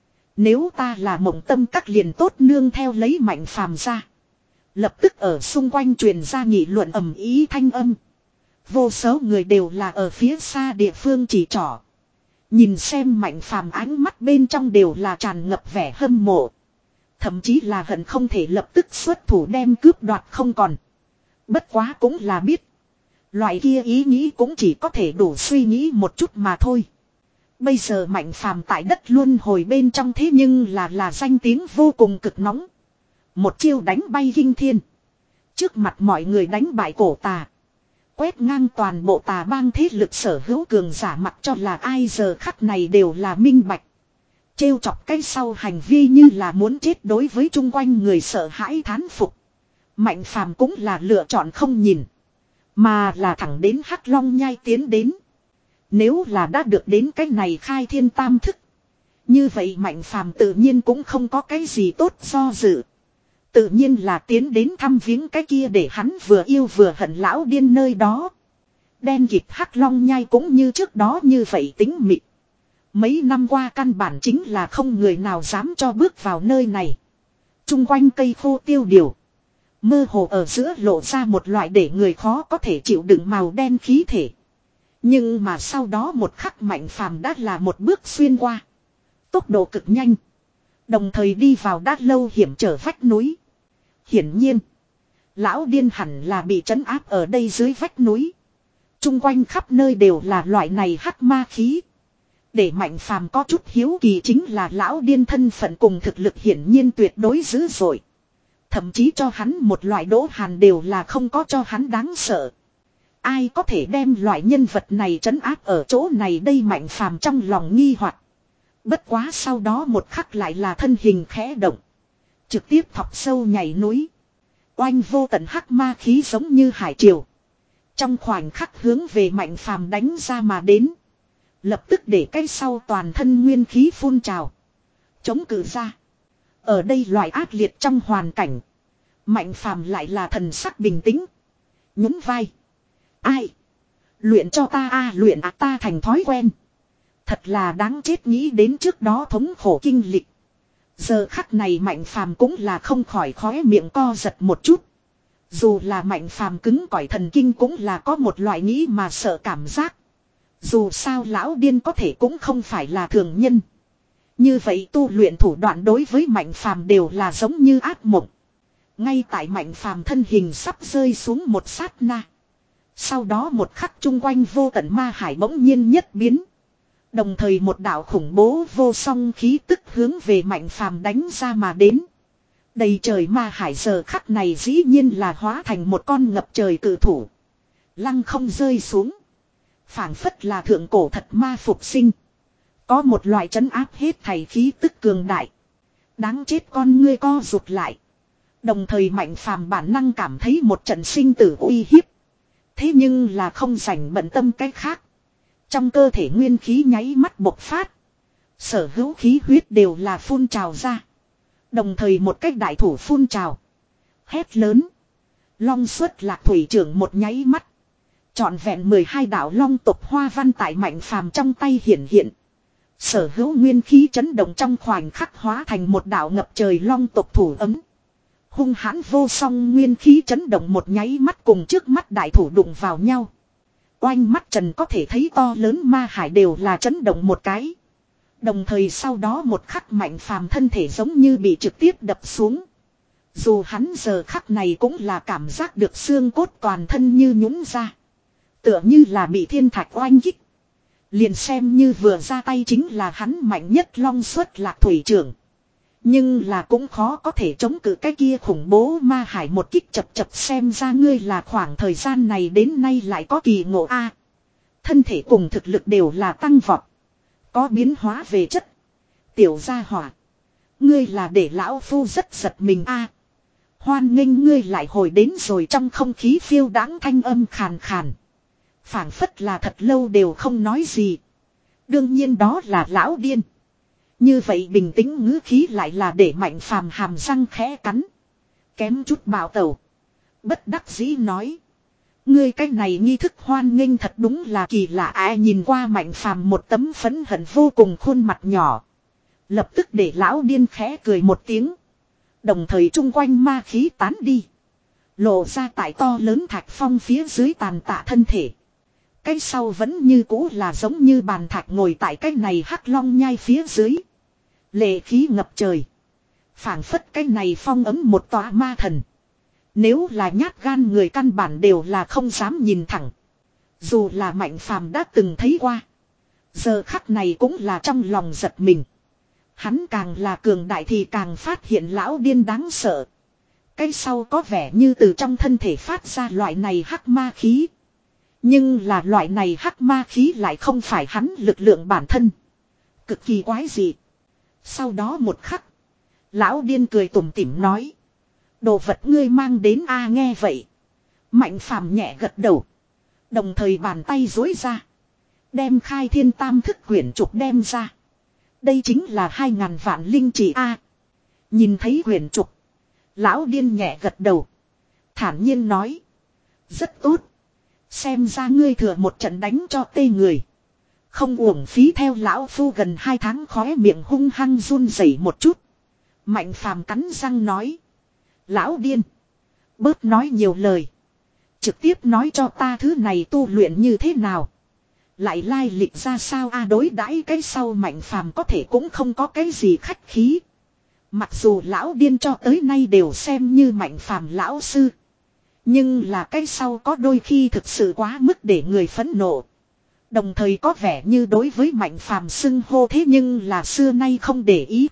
Speaker 1: Nếu ta là Mộng Tâm Các liền tốt nương theo lấy Mạnh Phàm ra. Lập tức ở xung quanh truyền ra nghị luận ầm ý thanh âm. Vô số người đều là ở phía xa địa phương chỉ trỏ. Nhìn xem Mạnh Phàm ánh mắt bên trong đều là tràn ngập vẻ hâm mộ. Thậm chí là hận không thể lập tức xuất thủ đem cướp đoạt không còn. Bất quá cũng là biết. Loại kia ý nghĩ cũng chỉ có thể đủ suy nghĩ một chút mà thôi. Bây giờ Mạnh Phàm tại đất luân hồi bên trong thế nhưng là là danh tiếng vô cùng cực nóng. Một chiêu đánh bay kinh thiên. Trước mặt mọi người đánh bại cổ tà. Quét ngang toàn bộ tà bang thế lực sở hữu cường giả mặc cho là ai giờ khắc này đều là minh bạch. Trêu chọc cái sau hành vi như là muốn chết đối với chung quanh người sợ hãi thán phục. Mạnh Phàm cũng là lựa chọn không nhìn. Mà là thẳng đến Hắc Long Nhai tiến đến. Nếu là đã được đến cái này khai thiên tam thức. Như vậy Mạnh Phàm tự nhiên cũng không có cái gì tốt do dự. Tự nhiên là tiến đến thăm viếng cái kia để hắn vừa yêu vừa hận lão điên nơi đó. Đen kịt Hắc Long Nhai cũng như trước đó như vậy tính mịt. Mấy năm qua căn bản chính là không người nào dám cho bước vào nơi này. Trung quanh cây khô tiêu điều. Mơ hồ ở giữa lộ ra một loại để người khó có thể chịu đựng màu đen khí thể. Nhưng mà sau đó một khắc Mạnh Phàm đã là một bước xuyên qua. Tốc độ cực nhanh. Đồng thời đi vào đát lâu hiểm trở vách núi. Hiển nhiên. Lão điên hẳn là bị trấn áp ở đây dưới vách núi. Trung quanh khắp nơi đều là loại này hắc ma khí. Để Mạnh Phàm có chút hiếu kỳ chính là lão điên thân phận cùng thực lực hiển nhiên tuyệt đối dữ dội. Thậm chí cho hắn một loại đỗ hàn đều là không có cho hắn đáng sợ. Ai có thể đem loại nhân vật này trấn áp ở chỗ này đây Mạnh Phàm trong lòng nghi hoặc. Bất quá sau đó một khắc lại là thân hình khẽ động. Trực tiếp thọc sâu nhảy núi. Oanh vô tận hắc ma khí giống như hải triều. Trong khoảnh khắc hướng về Mạnh Phàm đánh ra mà đến. Lập tức để cái sau toàn thân nguyên khí phun trào. Chống cự ra. Ở đây loại ác liệt trong hoàn cảnh. Mạnh Phàm lại là thần sắc bình tĩnh. Nhún vai. Ai? Luyện cho ta a luyện à ta thành thói quen. Thật là đáng chết nghĩ đến trước đó thống khổ kinh lịch. Giờ khắc này Mạnh Phàm cũng là không khỏi khóe miệng co giật một chút. Dù là Mạnh Phàm cứng cỏi thần kinh cũng là có một loại nghĩ mà sợ cảm giác. Dù sao lão điên có thể cũng không phải là thường nhân. Như vậy tu luyện thủ đoạn đối với Mạnh Phàm đều là giống như ác mộng. Ngay tại Mạnh Phàm thân hình sắp rơi xuống một sát na. Sau đó một khắc chung quanh vô tận ma hải bỗng nhiên nhất biến. Đồng thời một đạo khủng bố vô song khí tức hướng về Mạnh Phàm đánh ra mà đến. Đầy trời ma hải giờ khắc này dĩ nhiên là hóa thành một con ngập trời cự thủ. Lăng không rơi xuống. Phảng phất là thượng cổ thật ma phục sinh. Có một loại trấn áp hết thảy khí tức cường đại. Đáng chết con ngươi co rụt lại. Đồng thời Mạnh Phàm bản năng cảm thấy một trận sinh tử uy hiếp. Thế nhưng là không rảnh bận tâm cái khác. Trong cơ thể nguyên khí nháy mắt bộc phát. Sở hữu khí huyết đều là phun trào ra. Đồng thời một cách đại thủ phun trào. Hét lớn. Long xuất lạc thủy trưởng một nháy mắt. Trọn vẹn mười hai đạo long tộc hoa văn tại Mạnh Phàm trong tay hiện hiện. Sở hữu nguyên khí chấn động trong khoảnh khắc hóa thành một đạo ngập trời long tộc thủ ấm. Hung hãn vô song nguyên khí chấn động một nháy mắt cùng trước mắt đại thủ đụng vào nhau. Oanh mắt trần có thể thấy to lớn ma hải đều là chấn động một cái. Đồng thời sau đó một khắc Mạnh Phàm thân thể giống như bị trực tiếp đập xuống. Dù hắn giờ khắc này cũng là cảm giác được xương cốt toàn thân như nhũn ra. Tựa như là bị thiên thạch oanh kích. Liền xem như vừa ra tay chính là hắn mạnh nhất long xuất lạc thủy trưởng. Nhưng là cũng khó có thể chống cự cái kia khủng bố ma hải một kích chập chập, xem ra ngươi là khoảng thời gian này đến nay lại có kỳ ngộ a. Thân thể cùng thực lực đều là tăng vọt. Có biến hóa về chất. Tiểu gia hỏa. Ngươi là để lão phu rất giật mình a. Hoan nghênh ngươi lại hồi đến rồi, trong không khí phiêu đãng thanh âm khàn khàn. Phảng phất là thật lâu đều không nói gì. Đương nhiên đó là lão điên. Như vậy bình tĩnh ngữ khí lại là để Mạnh Phàm hàm răng khẽ cắn. Kém chút bạo tẩu. Bất đắc dĩ nói. Ngươi cái này nghi thức hoan nghênh thật đúng là kỳ lạ. Ai nhìn qua Mạnh Phàm một tấm phấn hận vô cùng khuôn mặt nhỏ. Lập tức để lão điên khẽ cười một tiếng. Đồng thời chung quanh ma khí tán đi. Lộ ra tại to lớn thạch phong phía dưới tàn tạ thân thể. Cái sau vẫn như cũ là giống như bàn thạch ngồi tại cái này hắc long nhai phía dưới. Lệ khí ngập trời. Phảng phất cái này phong ấm một tòa ma thần. Nếu là nhát gan người căn bản đều là không dám nhìn thẳng. Dù là Mạnh Phàm đã từng thấy qua. Giờ khắc này cũng là trong lòng giật mình. Hắn càng là cường đại thì càng phát hiện lão điên đáng sợ. Cái sau có vẻ như từ trong thân thể phát ra loại này hắc ma khí. Nhưng là loại này hắc ma khí lại không phải hắn lực lượng bản thân. Cực kỳ quái dị. Sau đó một khắc. Lão điên cười tủm tỉm nói. Đồ vật ngươi mang đến a. Nghe vậy. Mạnh Phàm nhẹ gật đầu. Đồng thời bàn tay duỗi ra. Đem khai thiên tam thức quyển trục đem ra. Đây chính là hai ngàn vạn linh chỉ a. Nhìn thấy quyển trục. Lão điên nhẹ gật đầu. Thản nhiên nói. Rất tốt. Xem ra ngươi thừa một trận đánh cho tê người. Không uổng phí theo lão phu gần hai tháng, khóe miệng hung hăng run rẩy một chút. Mạnh Phàm cắn răng nói. Lão điên. Bớt nói nhiều lời. Trực tiếp nói cho ta thứ này tu luyện như thế nào. Lại lai lịch ra sao a. Đối đãi cái sau Mạnh Phàm có thể cũng không có cái gì khách khí. Mặc dù lão điên cho tới nay đều xem như Mạnh Phàm lão sư. Nhưng là cái sau có đôi khi thực sự quá mức để người phẫn nộ. Đồng thời có vẻ như đối với Mạnh Phàm xưng hô thế nhưng là xưa nay không để ý.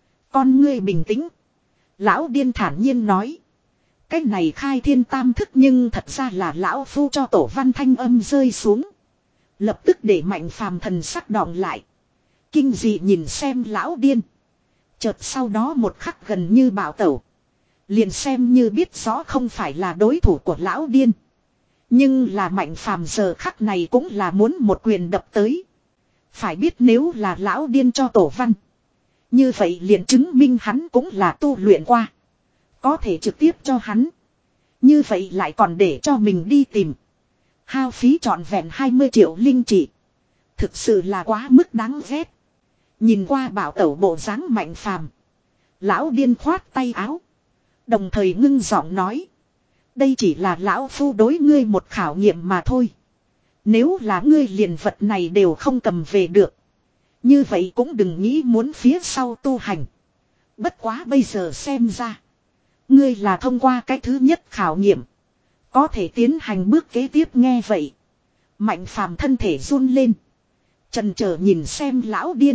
Speaker 1: Con ngươi bình tĩnh. Lão điên thản nhiên nói. Cái này khai thiên tam thức nhưng thật ra là lão phu cho tổ văn thanh âm rơi xuống. Lập tức để Mạnh Phàm thần sắc đọng lại. Kinh dị nhìn xem lão điên. Chợt sau đó một khắc gần như bạo tẩu. Liền xem như biết rõ không phải là đối thủ của lão điên. Nhưng là Mạnh Phàm giờ khắc này cũng là muốn một quyền đập tới. Phải biết nếu là lão điên cho tổ văn. Như vậy liền chứng minh hắn cũng là tu luyện qua. Có thể trực tiếp cho hắn. Như vậy lại còn để cho mình đi tìm. Hao phí trọn vẹn hai mươi triệu linh chỉ. Thực sự là quá mức đáng ghét. Nhìn qua bảo tẩu bộ dáng Mạnh Phàm. Lão điên khoát tay áo. Đồng thời ngưng giọng nói. Đây chỉ là lão phu đối ngươi một khảo nghiệm mà thôi. Nếu là ngươi liền vật này đều không cầm về được. Như vậy cũng đừng nghĩ muốn phía sau tu hành. Bất quá bây giờ xem ra. Ngươi là thông qua cái thứ nhất khảo nghiệm. Có thể tiến hành bước kế tiếp nghe vậy. Mạnh phàm thân thể run lên. Chần chờ nhìn xem lão điên.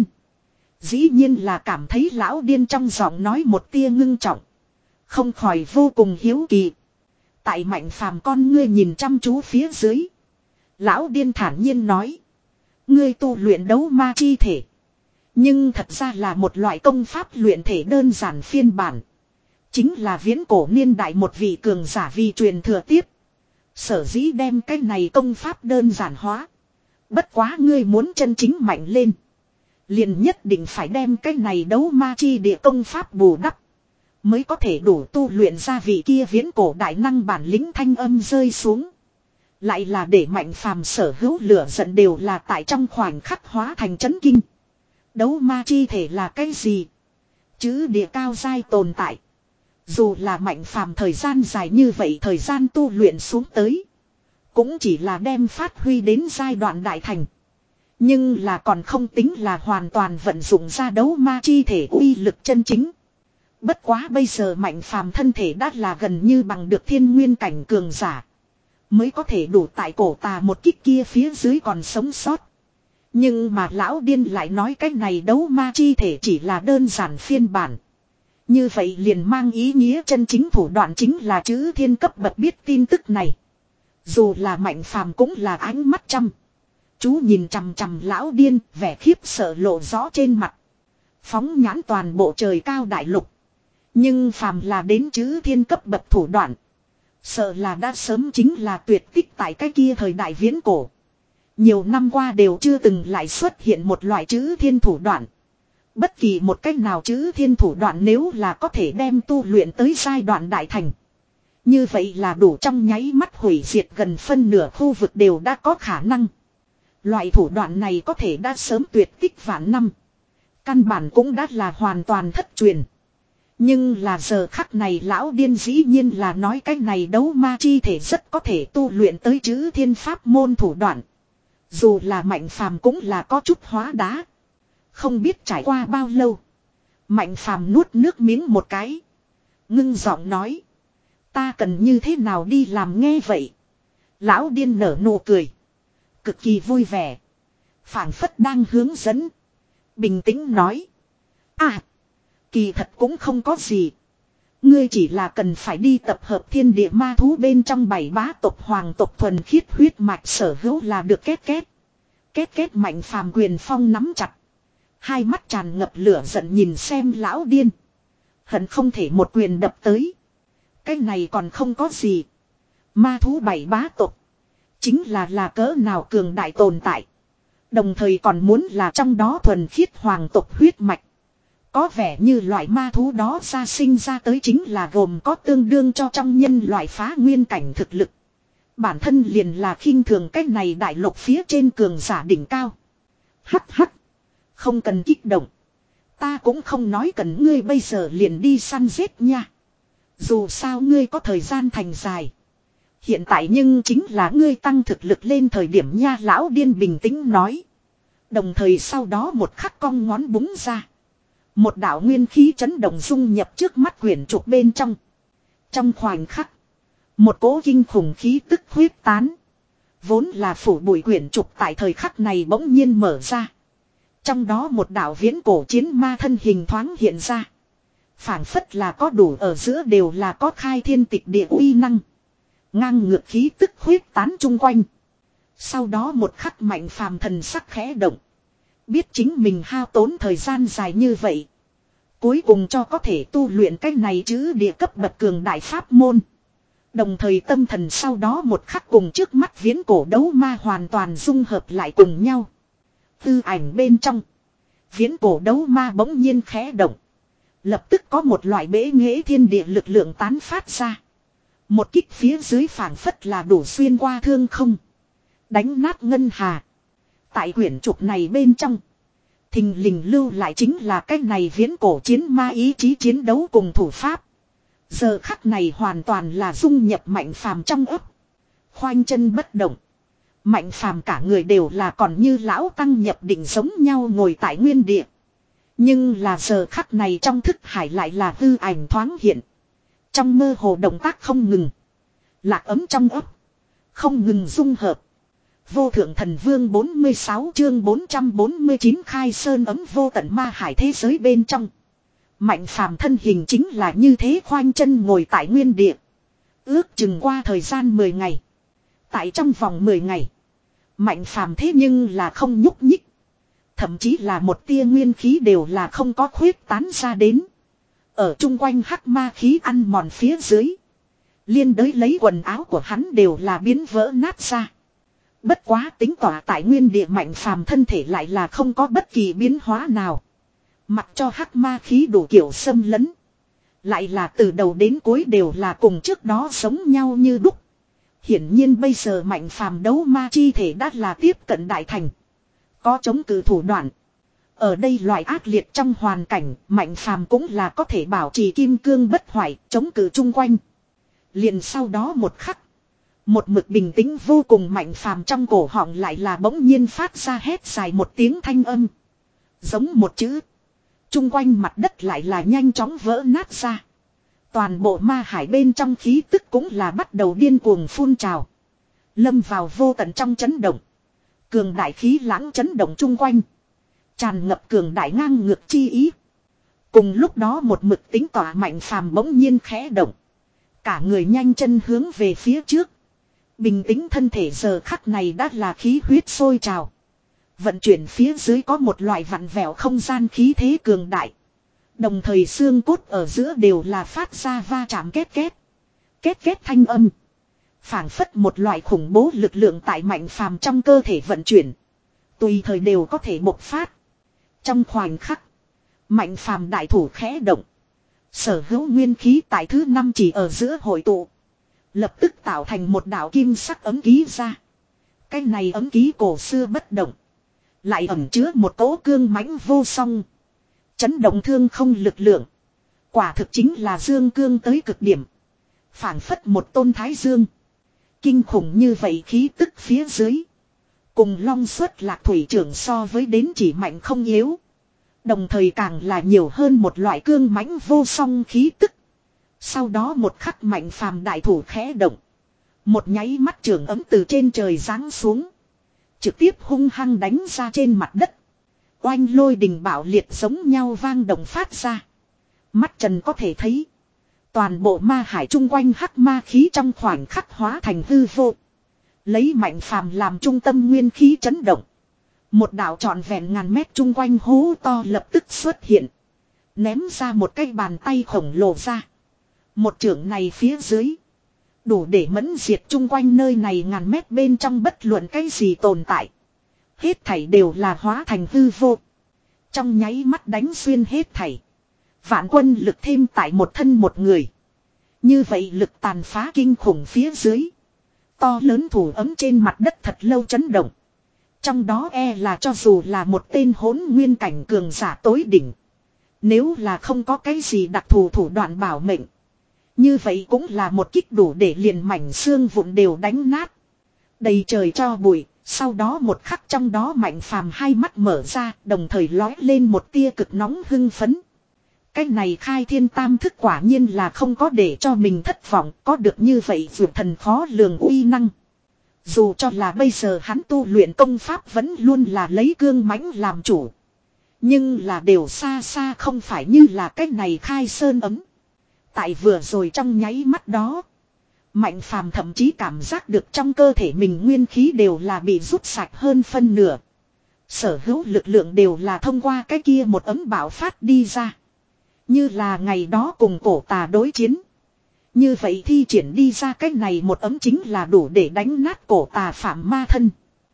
Speaker 1: Dĩ nhiên là cảm thấy lão điên trong giọng nói một tia ngưng trọng. Không khỏi vô cùng hiếu kỳ. Tại mạnh phàm con ngươi nhìn chăm chú phía dưới. Lão điên thản nhiên nói. Ngươi tu luyện đấu ma chi thể. Nhưng thật ra là một loại công pháp luyện thể đơn giản phiên bản. Chính là viễn cổ niên đại một vị cường giả vì truyền thừa tiếp. Sở dĩ đem cái này công pháp đơn giản hóa. Bất quá ngươi muốn chân chính mạnh lên. Liền nhất định phải đem cái này đấu ma chi địa công pháp bù đắp. Mới có thể đủ tu luyện ra vị kia viễn cổ đại năng bản lĩnh thanh âm rơi xuống. Lại là để mạnh phàm sở hữu lửa giận đều là tại trong khoảnh khắc hóa thành chấn kinh. Đấu ma chi thể là cái gì? Chứ địa cao giai tồn tại. Dù là mạnh phàm thời gian dài như vậy thời gian tu luyện xuống tới. Cũng chỉ là đem phát huy đến giai đoạn đại thành. Nhưng là còn không tính là hoàn toàn vận dụng ra đấu ma chi thể uy lực chân chính. Bất quá bây giờ mạnh phàm thân thể đã là gần như bằng được thiên nguyên cảnh cường giả. Mới có thể đủ tại cổ tà một kích kia phía dưới còn sống sót. Nhưng mà lão điên lại nói cái này đấu ma chi thể chỉ là đơn giản phiên bản. Như vậy liền mang ý nghĩa chân chính thủ đoạn chính là chữ thiên cấp bậc biết tin tức này. Dù là mạnh phàm cũng là ánh mắt chăm. Chú nhìn chằm chằm lão điên, vẻ khiếp sợ lộ rõ trên mặt. Phóng nhãn toàn bộ trời cao đại lục. Nhưng phàm là đến chữ thiên cấp bậc thủ đoạn. Sợ là đã sớm chính là tuyệt tích tại cái kia thời đại viễn cổ. Nhiều năm qua đều chưa từng lại xuất hiện một loại chữ thiên thủ đoạn. Bất kỳ một cách nào chữ thiên thủ đoạn nếu là có thể đem tu luyện tới giai đoạn đại thành. Như vậy là đủ trong nháy mắt hủy diệt gần phân nửa khu vực đều đã có khả năng. Loại thủ đoạn này có thể đã sớm tuyệt tích vạn năm. Căn bản cũng đã là hoàn toàn thất truyền. Nhưng là giờ khắc này lão điên dĩ nhiên là nói cái này đấu ma chi thể rất có thể tu luyện tới chữ thiên pháp môn thủ đoạn. Dù là mạnh phàm cũng là có chút hóa đá. Không biết trải qua bao lâu. Mạnh phàm nuốt nước miếng một cái. Ngưng giọng nói. Ta cần như thế nào đi làm nghe vậy. Lão điên nở nụ cười. Cực kỳ vui vẻ. Phảng phất đang hướng dẫn. Bình tĩnh nói. À. Kỳ thật cũng không có gì. Ngươi chỉ là cần phải đi tập hợp thiên địa ma thú bên trong bảy bá tộc hoàng tộc thuần khiết huyết mạch sở hữu là được kết kết. Kết kết mạnh phàm quyền phong nắm chặt. Hai mắt tràn ngập lửa giận nhìn xem lão điên. Hận không thể một quyền đập tới. Cái này còn không có gì. Ma thú bảy bá tộc. Chính là là cỡ nào cường đại tồn tại. Đồng thời còn muốn là trong đó thuần khiết hoàng tộc huyết mạch. Có vẻ như loại ma thú đó ra sinh ra tới chính là gồm có tương đương cho trong nhân loại phá nguyên cảnh thực lực. Bản thân liền là khinh thường cái này đại lục phía trên cường giả đỉnh cao. Hắc hắc. Không cần kích động. Ta cũng không nói cần ngươi bây giờ liền đi săn giết nha. Dù sao ngươi có thời gian thành dài. Hiện tại nhưng chính là ngươi tăng thực lực lên thời điểm nha lão điên bình tĩnh nói. Đồng thời sau đó một khắc cong ngón búng ra. Một đạo nguyên khí chấn động dung nhập trước mắt quyển trục bên trong. Trong khoảnh khắc. Một cỗ kinh khủng khí tức huyết tán. Vốn là phủ bụi quyển trục tại thời khắc này bỗng nhiên mở ra. Trong đó một đạo viễn cổ chiến ma thân hình thoáng hiện ra. Phảng phất là có đủ ở giữa đều là có khai thiên tịch địa uy năng. Ngang ngược khí tức huyết tán chung quanh. Sau đó một khắc mạnh phàm thần sắc khẽ động. Biết chính mình hao tốn thời gian dài như vậy. Cuối cùng cho có thể tu luyện cái này chứ địa cấp bậc cường đại pháp môn. Đồng thời tâm thần sau đó một khắc cùng trước mắt viễn cổ đấu ma hoàn toàn dung hợp lại cùng nhau. Tư ảnh bên trong. Viễn cổ đấu ma bỗng nhiên khẽ động. Lập tức có một loại bế nghệ thiên địa lực lượng tán phát ra. Một kích phía dưới phảng phất là đủ xuyên qua thương không. Đánh nát ngân hà. Tại quyển trục này bên trong. Thình lình lưu lại chính là cái này viễn cổ chiến ma ý chí chiến đấu cùng thủ pháp. Giờ khắc này hoàn toàn là dung nhập mạnh phàm trong ấp. Khoanh chân bất động. Mạnh phàm cả người đều là còn như lão tăng nhập định giống nhau ngồi tại nguyên địa. Nhưng là giờ khắc này trong thức hải lại là hư ảnh thoáng hiện. Trong mơ hồ động tác không ngừng. Lạc ấm trong ấp. Không ngừng dung hợp. Vô thượng thần vương bốn mươi sáu chương bốn trăm bốn mươi chín khai sơn ấm vô tận ma hải thế giới bên trong. Mạnh phàm thân hình chính là như thế khoanh chân ngồi tại nguyên địa. Ước chừng qua thời gian mười ngày. Tại trong vòng mười ngày. Mạnh phàm thế nhưng là không nhúc nhích. Thậm chí là một tia nguyên khí đều là không có khuyết tán ra đến. Ở chung quanh hắc ma khí ăn mòn phía dưới. Liên đới lấy quần áo của hắn đều là biến vỡ nát ra. Bất quá tính tỏa tại nguyên địa mạnh phàm thân thể lại là không có bất kỳ biến hóa nào. Mặc cho hắc ma khí đủ kiểu xâm lấn. Lại là từ đầu đến cuối đều là cùng trước đó giống nhau như đúc. Hiển nhiên bây giờ mạnh phàm đấu ma chi thể đã là tiếp cận đại thành. Có chống cự thủ đoạn. Ở đây loại ác liệt trong hoàn cảnh, mạnh phàm cũng là có thể bảo trì kim cương bất hoại, chống cự chung quanh. Liền sau đó một khắc. Một mực bình tĩnh vô cùng mạnh phàm trong cổ họng lại là bỗng nhiên phát ra hét dài một tiếng thanh âm. Giống một chữ. Chung quanh mặt đất lại là nhanh chóng vỡ nát ra. Toàn bộ ma hải bên trong khí tức cũng là bắt đầu điên cuồng phun trào. Lâm vào vô tận trong chấn động. Cường đại khí lãng chấn động chung quanh. Tràn ngập cường đại ngang ngược chi ý. Cùng lúc đó một mực tính tỏa mạnh phàm bỗng nhiên khẽ động. Cả người nhanh chân hướng về phía trước. Bình tĩnh thân thể giờ khắc này đã là khí huyết sôi trào. Vận chuyển phía dưới có một loại vặn vẹo không gian khí thế cường đại. Đồng thời xương cốt ở giữa đều là phát ra va chạm két két. Két két thanh âm. Phảng phất một loại khủng bố lực lượng tại mạnh phàm trong cơ thể vận chuyển. Tùy thời đều có thể bộc phát. Trong khoảnh khắc. Mạnh phàm đại thủ khẽ động. Sở hữu nguyên khí tại thứ năm chỉ ở giữa hội tụ. Lập tức tạo thành một đạo kim sắc ấm ký ra. Cái này ấm ký cổ xưa bất động. Lại ẩn chứa một cỗ cương mãnh vô song. Chấn động thương không lực lượng. Quả thực chính là dương cương tới cực điểm. Phảng phất một tôn thái dương. Kinh khủng như vậy khí tức phía dưới. Cùng long xuất lạc thủy trưởng so với đến chỉ mạnh không yếu. Đồng thời càng là nhiều hơn một loại cương mãnh vô song khí tức. Sau đó một khắc mạnh phàm đại thủ khẽ động. Một nháy mắt trường ấm từ trên trời giáng xuống. Trực tiếp hung hăng đánh ra trên mặt đất. Oanh lôi đình bạo liệt giống nhau vang động phát ra. Mắt trần có thể thấy. Toàn bộ ma hải chung quanh hắc ma khí trong khoảnh khắc hóa thành hư vô. Lấy mạnh phàm làm trung tâm nguyên khí chấn động. Một đạo trọn vẹn ngàn mét chung quanh hố to lập tức xuất hiện. Ném ra một cái bàn tay khổng lồ ra. Một trưởng này phía dưới. Đủ để mẫn diệt chung quanh nơi này ngàn mét bên trong bất luận cái gì tồn tại. Hết thảy đều là hóa thành hư vô. Trong nháy mắt đánh xuyên hết thảy. Vạn quân lực thêm tại một thân một người. Như vậy lực tàn phá kinh khủng phía dưới. To lớn thủ ấm trên mặt đất thật lâu chấn động. Trong đó e là cho dù là một tên hỗn nguyên cảnh cường giả tối đỉnh. Nếu là không có cái gì đặc thù thủ đoạn bảo mệnh. Như vậy cũng là một kích đủ để liền mảnh xương vụn đều đánh nát. Đầy trời cho bụi. Sau đó một khắc trong đó mạnh phàm hai mắt mở ra. Đồng thời lói lên một tia cực nóng hưng phấn. Cái này khai thiên tam thức quả nhiên là không có để cho mình thất vọng. Có được như vậy vượt thần khó lường uy năng. Dù cho là bây giờ hắn tu luyện công pháp vẫn luôn là lấy cương mãnh làm chủ. Nhưng là đều xa xa không phải như là cái này khai sơn ấm. Tại vừa rồi trong nháy mắt đó. Mạnh phàm thậm chí cảm giác được trong cơ thể mình nguyên khí đều là bị rút sạch hơn phân nửa. Sở hữu lực lượng đều là thông qua cái kia một ấm bạo phát đi ra. Như là ngày đó cùng cổ tà đối chiến. Như vậy thi triển đi ra cái này một ấm chính là đủ để đánh nát cổ tà phạm ma thân.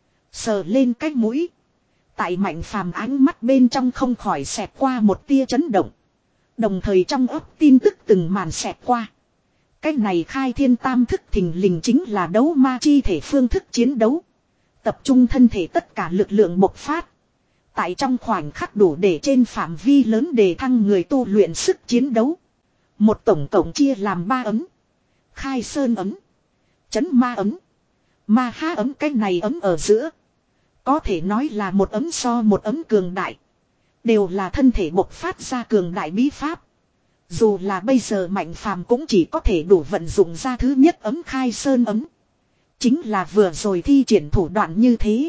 Speaker 1: Sờ lên cái mũi. Tại mạnh phàm ánh mắt bên trong không khỏi xẹt qua một tia chấn động. Đồng thời trong ấp tin tức từng màn xẹt qua. Cái này khai thiên tam thức thình lình chính là đấu ma chi thể phương thức chiến đấu. Tập trung thân thể tất cả lực lượng bộc phát. Tại trong khoảnh khắc đủ để trên phạm vi lớn đề thăng người tu luyện sức chiến đấu. Một tổng cộng chia làm ba ấm. Khai sơn ấm. Chấn ma ấm. Ma há ấm cái này ấm ở giữa. Có thể nói là một ấm so một ấm cường đại. Đều là thân thể bộc phát ra cường đại bí pháp. Dù là bây giờ Mạnh Phàm cũng chỉ có thể đủ vận dụng ra thứ nhất ấm khai sơn ấm. Chính là vừa rồi thi triển thủ đoạn như thế.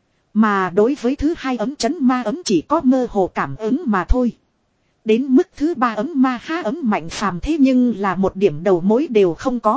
Speaker 1: Mà đối với thứ hai ấm chấn ma ấm chỉ có mơ hồ cảm ứng mà thôi. Đến mức thứ ba ấm ma há ấm Mạnh Phàm thế nhưng là một điểm đầu mối đều không có.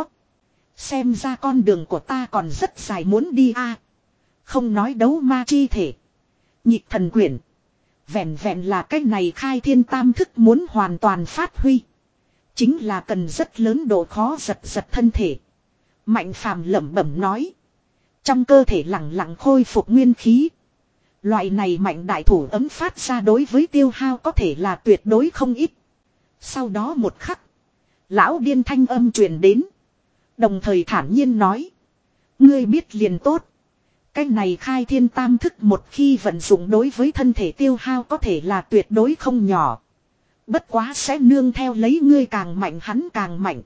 Speaker 1: Xem ra con đường của ta còn rất dài muốn đi a. Không nói đấu ma chi thể. Nhịp thần quyển. Vẹn vẹn là cái này khai thiên tam thức muốn hoàn toàn phát huy. Chính là cần rất lớn độ khó giật giật thân thể. Mạnh Phàm lẩm bẩm nói. Trong cơ thể lặng lặng khôi phục nguyên khí. Loại này mạnh đại thủ ấm phát ra đối với tiêu hao có thể là tuyệt đối không ít. Sau đó một khắc. Lão điên thanh âm truyền đến. Đồng thời thản nhiên nói. Ngươi biết liền tốt. Cái này khai thiên tam thức một khi vận dụng đối với thân thể tiêu hao có thể là tuyệt đối không nhỏ. Bất quá sẽ nương theo lấy ngươi càng mạnh hắn càng mạnh.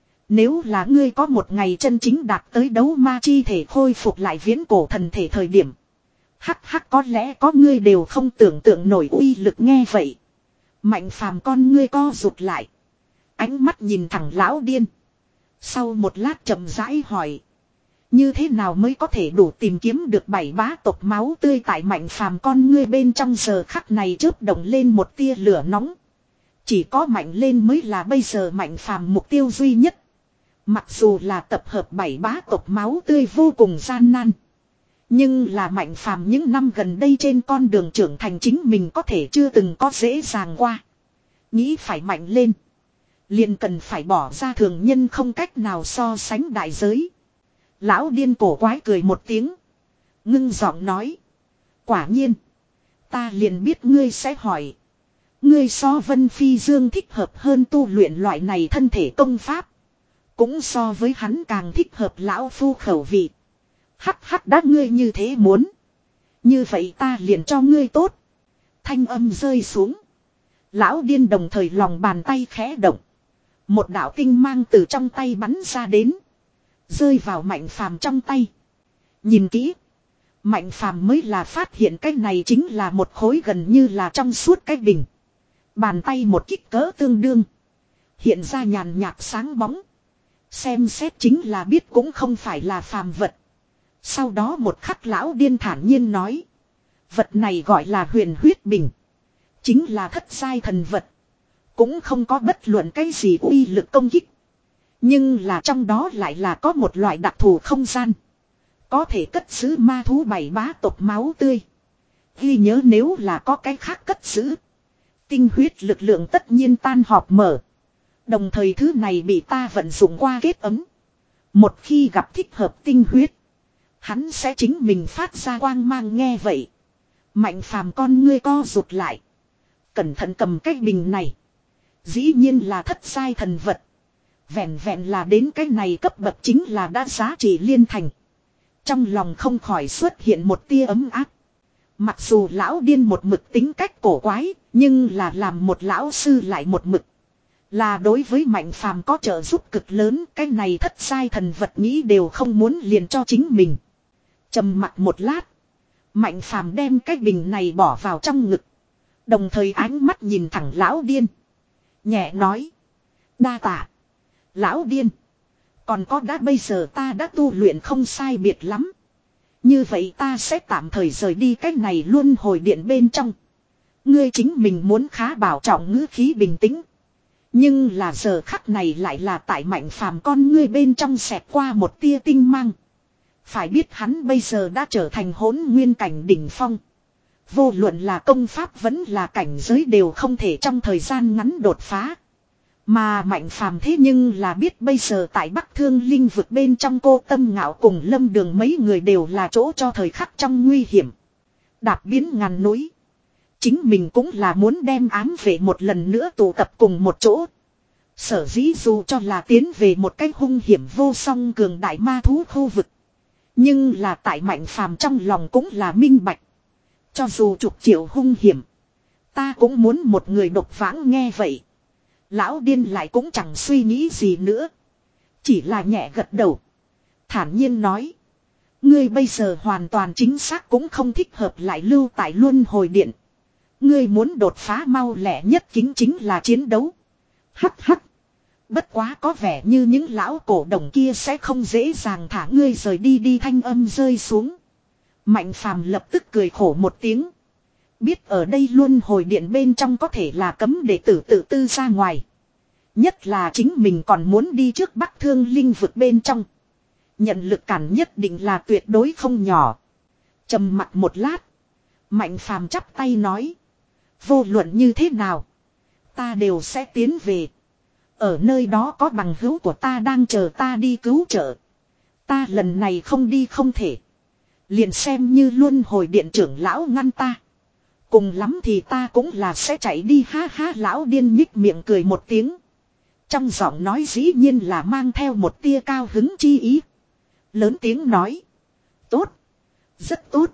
Speaker 1: Nếu là ngươi có một ngày chân chính đạt tới đấu ma chi thể khôi phục lại viễn cổ thần thể thời điểm. Hắc hắc có lẽ có ngươi đều không tưởng tượng nổi uy lực nghe vậy. Mạnh Phàm con ngươi co rụt lại. Ánh mắt nhìn thẳng lão điên. Sau một lát chậm rãi hỏi. Như thế nào mới có thể đủ tìm kiếm được bảy bá tộc máu tươi tại Mạnh Phàm con ngươi bên trong giờ khắc này chớp động lên một tia lửa nóng. Chỉ có mạnh lên mới là bây giờ Mạnh Phàm mục tiêu duy nhất. Mặc dù là tập hợp bảy bá tộc máu tươi vô cùng gian nan. Nhưng là Mạnh Phàm những năm gần đây trên con đường trưởng thành chính mình có thể chưa từng có dễ dàng qua. Nghĩ phải mạnh lên. Liền cần phải bỏ ra thường nhân không cách nào so sánh đại giới. Lão điên cổ quái cười một tiếng. Ngưng giọng nói. Quả nhiên. Ta liền biết ngươi sẽ hỏi. Ngươi so Vân Phi Dương thích hợp hơn tu luyện loại này thân thể công pháp. Cũng so với hắn càng thích hợp lão phu khẩu vị. Hắc hắc đã ngươi như thế muốn. Như vậy ta liền cho ngươi tốt. Thanh âm rơi xuống. Lão điên đồng thời lòng bàn tay khẽ động. Một đạo tinh mang từ trong tay bắn ra đến. Rơi vào Mạnh Phàm trong tay. Nhìn kỹ. Mạnh Phàm mới là phát hiện cái này chính là một khối gần như là trong suốt cái bình. Bàn tay một kích cỡ tương đương. Hiện ra nhàn nhạt sáng bóng. Xem xét chính là biết cũng không phải là phàm vật. Sau đó một khắc lão điên thản nhiên nói. Vật này gọi là huyền huyết bình. Chính là thất giai thần vật. Cũng không có bất luận cái gì uy lực công kích. Nhưng là trong đó lại là có một loại đặc thù không gian. Có thể cất giữ ma thú bảy bá tộc máu tươi. Ghi nhớ nếu là có cái khác cất giữ. Tinh huyết lực lượng tất nhiên tan họp mở. Đồng thời thứ này bị ta vận dụng qua kết ấm. Một khi gặp thích hợp tinh huyết. Hắn sẽ chính mình phát ra quang mang nghe vậy. Mạnh Phàm con ngươi co rụt lại. Cẩn thận cầm cái bình này. Dĩ nhiên là thất giai thần vật. Vẹn vẹn là đến cái này cấp bậc chính là đã giá trị liên thành. Trong lòng không khỏi xuất hiện một tia ấm áp. Mặc dù lão điên một mực tính cách cổ quái, nhưng là làm một lão sư lại một mực. Là đối với Mạnh Phàm có trợ giúp cực lớn, cái này thất giai thần vật nghĩ đều không muốn liền cho chính mình. Trầm mặc một lát, Mạnh Phàm đem cái bình này bỏ vào trong ngực. Đồng thời ánh mắt nhìn thẳng lão điên. Nhẹ nói. Đa tạ. Lão điên. Còn có đã bây giờ ta đã tu luyện không sai biệt lắm. Như vậy ta sẽ tạm thời rời đi cái này luôn hồi điện bên trong. Ngươi chính mình muốn khá bảo trọng ngữ khí bình tĩnh. Nhưng là giờ khắc này lại là tại Mạnh Phàm con ngươi bên trong xẹt qua một tia tinh mang. Phải biết hắn bây giờ đã trở thành hỗn nguyên cảnh đỉnh phong. Vô luận là công pháp vẫn là cảnh giới đều không thể trong thời gian ngắn đột phá. Mà Mạnh Phàm thế nhưng là biết bây giờ tại Bắc Thương Linh vực bên trong Cô Tâm Ngạo cùng Lâm Đường mấy người đều là chỗ cho thời khắc trong nguy hiểm. Đạp biến ngàn núi. Chính mình cũng là muốn đem ám về một lần nữa tụ tập cùng một chỗ. Sở dĩ dù cho là tiến về một cái hung hiểm vô song cường đại ma thú khu vực. Nhưng là tại Mạnh Phàm trong lòng cũng là minh bạch. Cho dù chục triệu hung hiểm. Ta cũng muốn một người độc vãng nghe vậy. Lão điên lại cũng chẳng suy nghĩ gì nữa. Chỉ là nhẹ gật đầu. Thản nhiên nói. Ngươi bây giờ hoàn toàn chính xác cũng không thích hợp lại lưu tại luân hồi điện. Ngươi muốn đột phá mau lẹ nhất chính chính là chiến đấu. Hắc hắc. Bất quá có vẻ như những lão cổ đồng kia sẽ không dễ dàng thả ngươi rời đi đi thanh âm rơi xuống. Mạnh phàm lập tức cười khổ một tiếng. Biết ở đây luân hồi điện bên trong có thể là cấm đệ tử tự tư ra ngoài. Nhất là chính mình còn muốn đi trước Bắc Thương Linh vực bên trong. Nhận lực cản nhất định là tuyệt đối không nhỏ. Trầm mặt một lát. Mạnh phàm chắp tay nói. Vô luận như thế nào. Ta đều sẽ tiến về. Ở nơi đó có bằng hữu của ta đang chờ ta đi cứu trợ. Ta lần này không đi không thể. Liền xem như luân hồi điện trưởng lão ngăn ta. Cùng lắm thì ta cũng là sẽ chạy đi ha ha lão điên nhích miệng cười một tiếng. Trong giọng nói dĩ nhiên là mang theo một tia cao hứng chi ý. Lớn tiếng nói. Tốt. Rất tốt.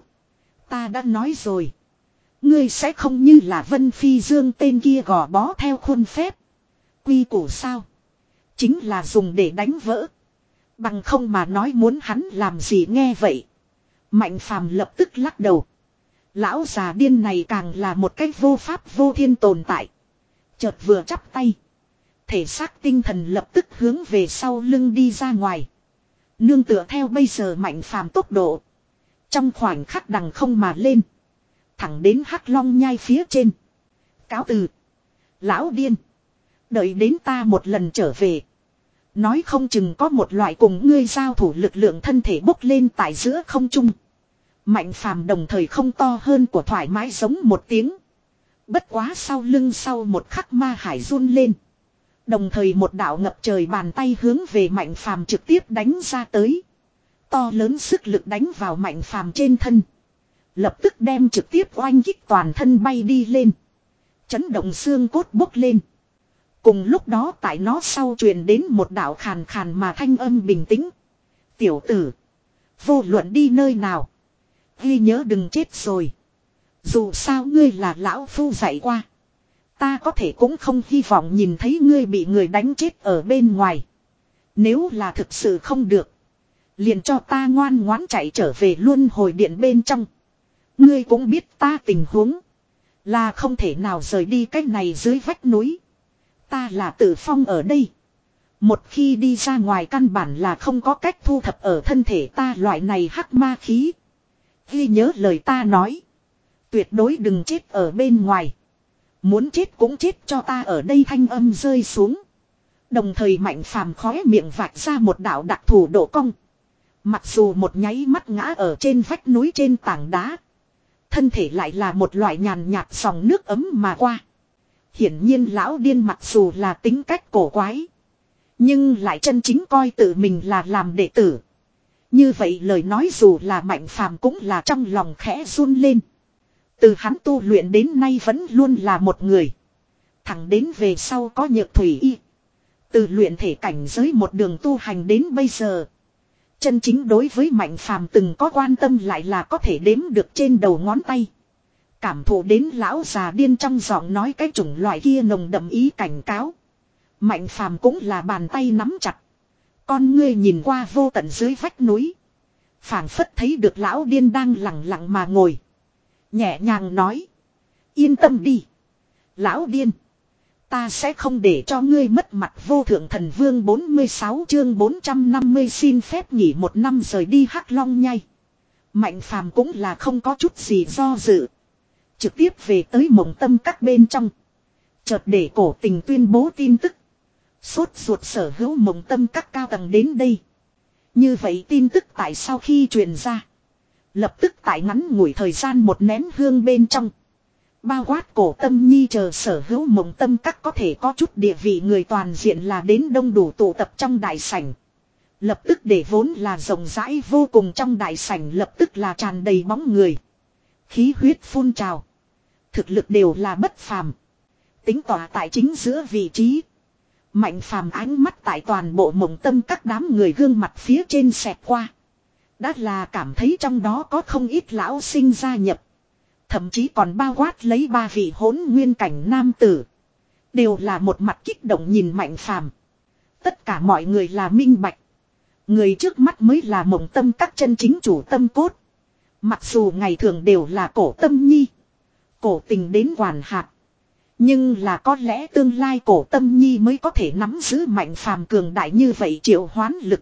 Speaker 1: Ta đã nói rồi. Ngươi sẽ không như là Vân Phi Dương tên kia gò bó theo khuôn phép. Quy củ sao? Chính là dùng để đánh vỡ. Bằng không mà nói muốn hắn làm gì nghe vậy. Mạnh phàm lập tức lắc đầu. Lão già điên này càng là một cách vô pháp vô thiên tồn tại. Chợt vừa chắp tay. Thể xác tinh thần lập tức hướng về sau lưng đi ra ngoài. Nương tựa theo bây giờ mạnh phàm tốc độ. Trong khoảnh khắc đằng không mà lên. Thẳng đến Hắc Long nhai phía trên. Cáo từ. Lão điên. Đợi đến ta một lần trở về. Nói không chừng có một loại cùng ngươi giao thủ lực lượng thân thể bốc lên tại giữa không trung. Mạnh phàm đồng thời không to hơn của thoải mái giống một tiếng. Bất quá sau lưng sau một khắc ma hải run lên. Đồng thời một đạo ngập trời bàn tay hướng về mạnh phàm trực tiếp đánh ra tới. To lớn sức lực đánh vào mạnh phàm trên thân. Lập tức đem trực tiếp oanh kích toàn thân bay đi lên. Chấn động xương cốt bốc lên. Cùng lúc đó tại nó sau truyền đến một đạo khàn khàn mà thanh âm bình tĩnh. Tiểu tử. Vô luận đi nơi nào. Ghi nhớ đừng chết rồi. Dù sao ngươi là lão phu dạy qua. Ta có thể cũng không hy vọng nhìn thấy ngươi bị người đánh chết ở bên ngoài. Nếu là thực sự không được. Liền cho ta ngoan ngoãn chạy trở về luân hồi điện bên trong. Ngươi cũng biết ta tình huống. Là không thể nào rời đi cách này dưới vách núi. Ta là Tử Phong ở đây. Một khi đi ra ngoài căn bản là không có cách thu thập ở thân thể ta loại này hắc ma khí. Ghi nhớ lời ta nói. Tuyệt đối đừng chết ở bên ngoài. Muốn chết cũng chết cho ta ở đây thanh âm rơi xuống. Đồng thời mạnh phàm khóe miệng vạch ra một đạo đặc thù độ cong. Mặc dù một nháy mắt ngã ở trên vách núi trên tảng đá. Thân thể lại là một loại nhàn nhạt dòng nước ấm mà qua. Hiển nhiên lão điên mặc dù là tính cách cổ quái. Nhưng lại chân chính coi tự mình là làm đệ tử. Như vậy lời nói dù là mạnh phàm cũng là trong lòng khẽ run lên. Từ hắn tu luyện đến nay vẫn luôn là một người. Thẳng đến về sau có nhược thủy y. Từ luyện thể cảnh giới một đường tu hành đến bây giờ. Chân chính đối với mạnh phàm từng có quan tâm lại là có thể đếm được trên đầu ngón tay. Cảm thụ đến lão già điên trong giọng nói cái chủng loại kia nồng đậm ý cảnh cáo. Mạnh phàm cũng là bàn tay nắm chặt. Con ngươi nhìn qua vô tận dưới vách núi. Phảng phất thấy được lão điên đang lặng lặng mà ngồi. Nhẹ nhàng nói. Yên tâm đi. Lão điên. Ta sẽ không để cho ngươi mất mặt vô thượng thần vương bốn mươi sáu chương bốn trăm năm mươi xin phép nghỉ một năm rời đi Hắc Long nhai. Mạnh phàm cũng là không có chút gì do dự. Trực tiếp về tới mộng tâm các bên trong. Chợt để cổ tình tuyên bố tin tức. Sốt ruột sở hữu mộng tâm các cao tầng đến đây. Như vậy tin tức tại sau khi truyền ra. Lập tức tại ngắn ngủi thời gian một nén hương bên trong. Bao quát cổ tâm nhi chờ sở hữu mộng tâm các có thể có chút địa vị người toàn diện là đến đông đủ tụ tập trong đại sảnh. Lập tức để vốn là rộng rãi vô cùng trong đại sảnh lập tức là tràn đầy bóng người. Khí huyết phun trào. Thực lực đều là bất phàm. Tính tỏa tại chính giữa vị trí. Mạnh phàm ánh mắt tại toàn bộ mộng tâm các đám người gương mặt phía trên xẹt qua. Đã là cảm thấy trong đó có không ít lão sinh gia nhập. Thậm chí còn bao quát lấy ba vị hỗn nguyên cảnh nam tử. Đều là một mặt kích động nhìn mạnh phàm. Tất cả mọi người là minh bạch. Người trước mắt mới là Mộng Tâm các chân chính chủ tâm cốt. Mặc dù ngày thường đều là Cổ Tâm Nhi, Cổ Tình đến quản hạt. Nhưng là có lẽ tương lai Cổ Tâm Nhi mới có thể nắm giữ mạnh phàm cường đại như vậy triệu hoán lực.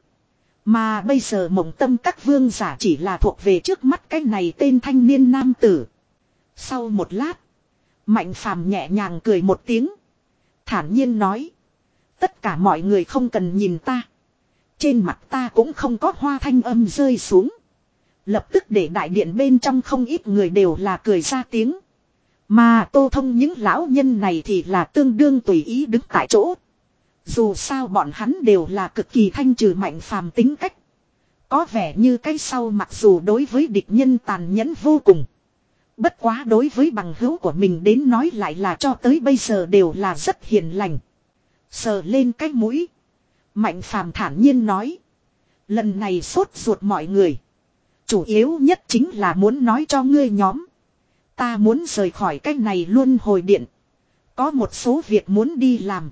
Speaker 1: Mà bây giờ Mộng Tâm các vương giả chỉ là thuộc về trước mắt cái này tên thanh niên nam tử. Sau một lát, mạnh phàm nhẹ nhàng cười một tiếng, thản nhiên nói: tất cả mọi người không cần nhìn ta. Trên mặt ta cũng không có hoa thanh âm rơi xuống. Lập tức để đại điện bên trong không ít người đều là cười ra tiếng. Mà Tô Thông những lão nhân này thì là tương đương tùy ý đứng tại chỗ. Dù sao bọn hắn đều là cực kỳ thanh trừ mạnh phàm tính cách. Có vẻ như cái sau mặc dù đối với địch nhân tàn nhẫn vô cùng. Bất quá đối với bằng hữu của mình đến nói lại là cho tới bây giờ đều là rất hiền lành. Sờ lên cái mũi, mạnh phàm thản nhiên nói: lần này sốt ruột mọi người, chủ yếu nhất chính là muốn nói cho ngươi nhóm. Ta muốn rời khỏi cái này luân hồi điện. Có một số việc muốn đi làm.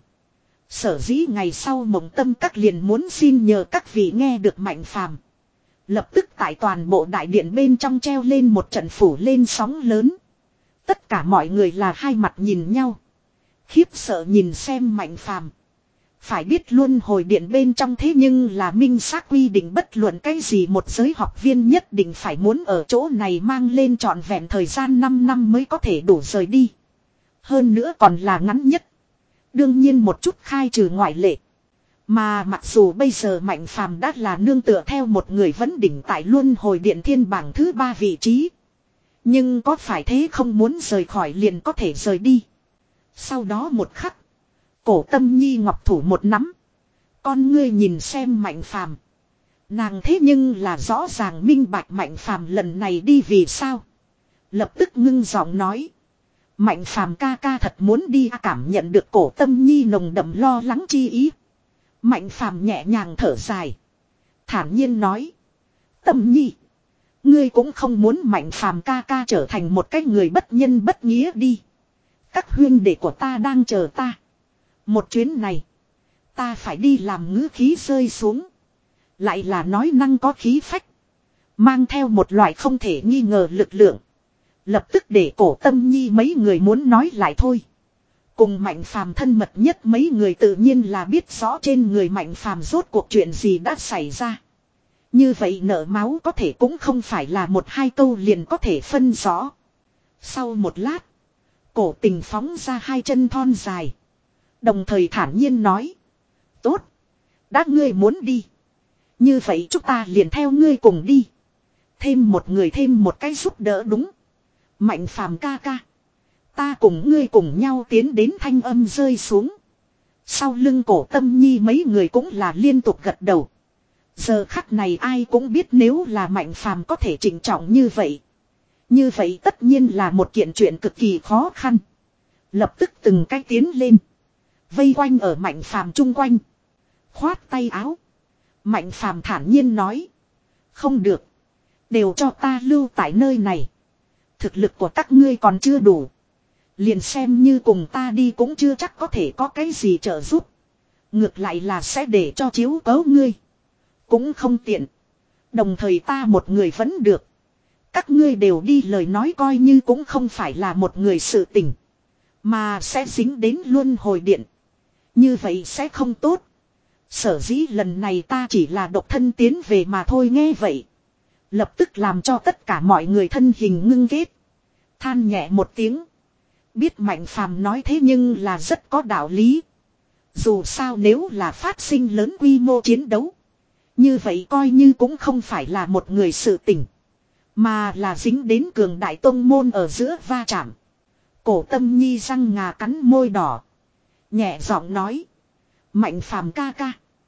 Speaker 1: Sở dĩ ngày sau Mộng Tâm các liền muốn xin nhờ các vị. Nghe được mạnh phàm, lập tức tại toàn bộ đại điện bên trong treo lên một trận phủ lên sóng lớn. Tất cả mọi người là hai mặt nhìn nhau, khiếp sợ nhìn xem mạnh phàm. Phải biết luân hồi điện bên trong thế nhưng là minh xác quy định bất luận cái gì một giới học viên nhất định phải muốn ở chỗ này mang lên trọn vẹn thời gian năm năm mới có thể đủ rời đi. Hơn nữa còn là ngắn nhất. Đương nhiên một chút khai trừ ngoại lệ. Mà mặc dù bây giờ mạnh phàm đã là nương tựa theo một người vấn đỉnh tại luân hồi điện thiên bảng thứ ba vị trí. Nhưng có phải thế không muốn rời khỏi liền có thể rời đi. Sau đó một khắc, Cổ Tâm Nhi ngọc thủ một nắm, con ngươi nhìn xem mạnh phàm. Nàng thế nhưng là rõ ràng minh bạch mạnh phàm lần này đi vì sao. Lập tức ngưng giọng nói: mạnh phàm ca ca thật muốn đi. Cảm nhận được Cổ Tâm Nhi nồng đậm lo lắng chi ý, mạnh phàm nhẹ nhàng thở dài, thản nhiên nói: Tâm Nhi, ngươi cũng không muốn mạnh phàm ca ca trở thành một cái người bất nhân bất nghĩa đi. Các huynh đệ của ta đang chờ ta. Một chuyến này, ta phải đi làm. Ngữ khí rơi xuống, lại là nói năng có khí phách, mang theo một loại không thể nghi ngờ lực lượng. Lập tức để Cổ Tâm Nhi mấy người muốn nói lại thôi. Cùng mạnh phàm thân mật nhất mấy người tự nhiên là biết rõ trên người mạnh phàm rốt cuộc chuyện gì đã xảy ra. Như vậy nợ máu có thể cũng không phải là một hai câu liền có thể phân rõ. Sau một lát, Cổ Tình phóng ra hai chân thon dài, đồng thời thản nhiên nói: tốt, đã ngươi muốn đi, như vậy chúng ta liền theo ngươi cùng đi. Thêm một người thêm một cái giúp đỡ đúng. Mạnh phàm ca ca, ta cùng ngươi cùng nhau tiến đến. Thanh âm rơi xuống, sau lưng Cổ Tâm Nhi mấy người cũng là liên tục gật đầu. Giờ khắc này ai cũng biết nếu là mạnh phàm có thể trịnh trọng như vậy, như vậy tất nhiên là một kiện chuyện cực kỳ khó khăn. Lập tức từng cái tiến lên, vây quanh ở mạnh phàm chung quanh, khoát tay áo. Mạnh phàm thản nhiên nói: không được, đều cho ta lưu tại nơi này. Thực lực của các ngươi còn chưa đủ, liền xem như cùng ta đi cũng chưa chắc có thể có cái gì trợ giúp. Ngược lại là sẽ để cho chiếu cố ngươi, cũng không tiện. Đồng thời ta một người vẫn được, các ngươi đều đi lời nói coi như cũng không phải là một người sự tình, mà sẽ dính đến luân hồi điện. Như vậy sẽ không tốt. Sở dĩ lần này ta chỉ là độc thân tiến về mà thôi. Nghe vậy, lập tức làm cho tất cả mọi người thân hình ngưng kết, than nhẹ một tiếng. Biết mạnh phàm nói thế nhưng là rất có đạo lý. Dù sao nếu là phát sinh lớn quy mô chiến đấu, như vậy coi như cũng không phải là một người sự tình, mà là dính đến cường đại tông môn ở giữa va chạm. Cổ Tâm Nhi răng ngà cắn môi đỏ, nhẹ giọng nói: mạnh phàm ca ca,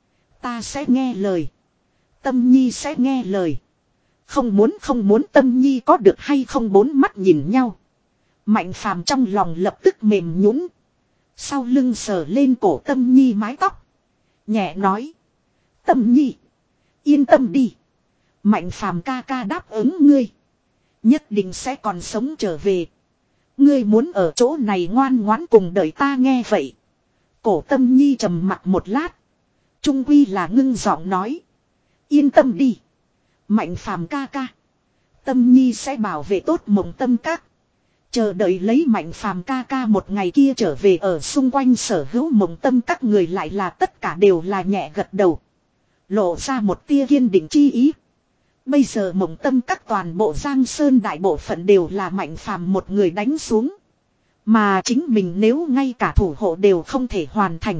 Speaker 1: ta sẽ nghe lời. Tâm Nhi sẽ nghe lời. Không muốn không muốn. Tâm Nhi có được hay không? Bốn mắt nhìn nhau, mạnh phàm trong lòng lập tức mềm nhũn, sau lưng sờ lên Cổ Tâm Nhi mái tóc, nhẹ nói: Tâm Nhi, yên tâm đi, mạnh phàm ca ca đáp ứng ngươi, nhất định sẽ còn sống trở về. Ngươi muốn ở chỗ này ngoan ngoãn cùng đợi ta. Nghe vậy, Cổ Tâm Nhi trầm mặt một lát, trung quy là ngưng giọng nói: Yên tâm đi. Mạnh phàm ca ca. Tâm nhi sẽ bảo vệ tốt Mộng Tâm Các. Chờ đợi lấy Mạnh phàm ca ca một ngày kia trở về ở xung quanh sở hữu Mộng Tâm Các người lại là tất cả đều là nhẹ gật đầu. Lộ ra một tia kiên định chi ý. Bây giờ Mộng Tâm Các toàn bộ Giang Sơn đại bộ phận đều là Mạnh phàm một người đánh xuống. Mà chính mình nếu ngay cả thủ hộ đều không thể hoàn thành.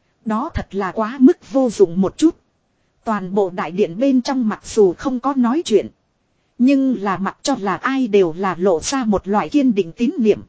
Speaker 1: Đó thật là quá mức vô dụng một chút. Toàn bộ đại điện bên trong mặc dù không có nói chuyện. Nhưng là mặc cho là ai đều là lộ ra một loại kiên định tín niệm.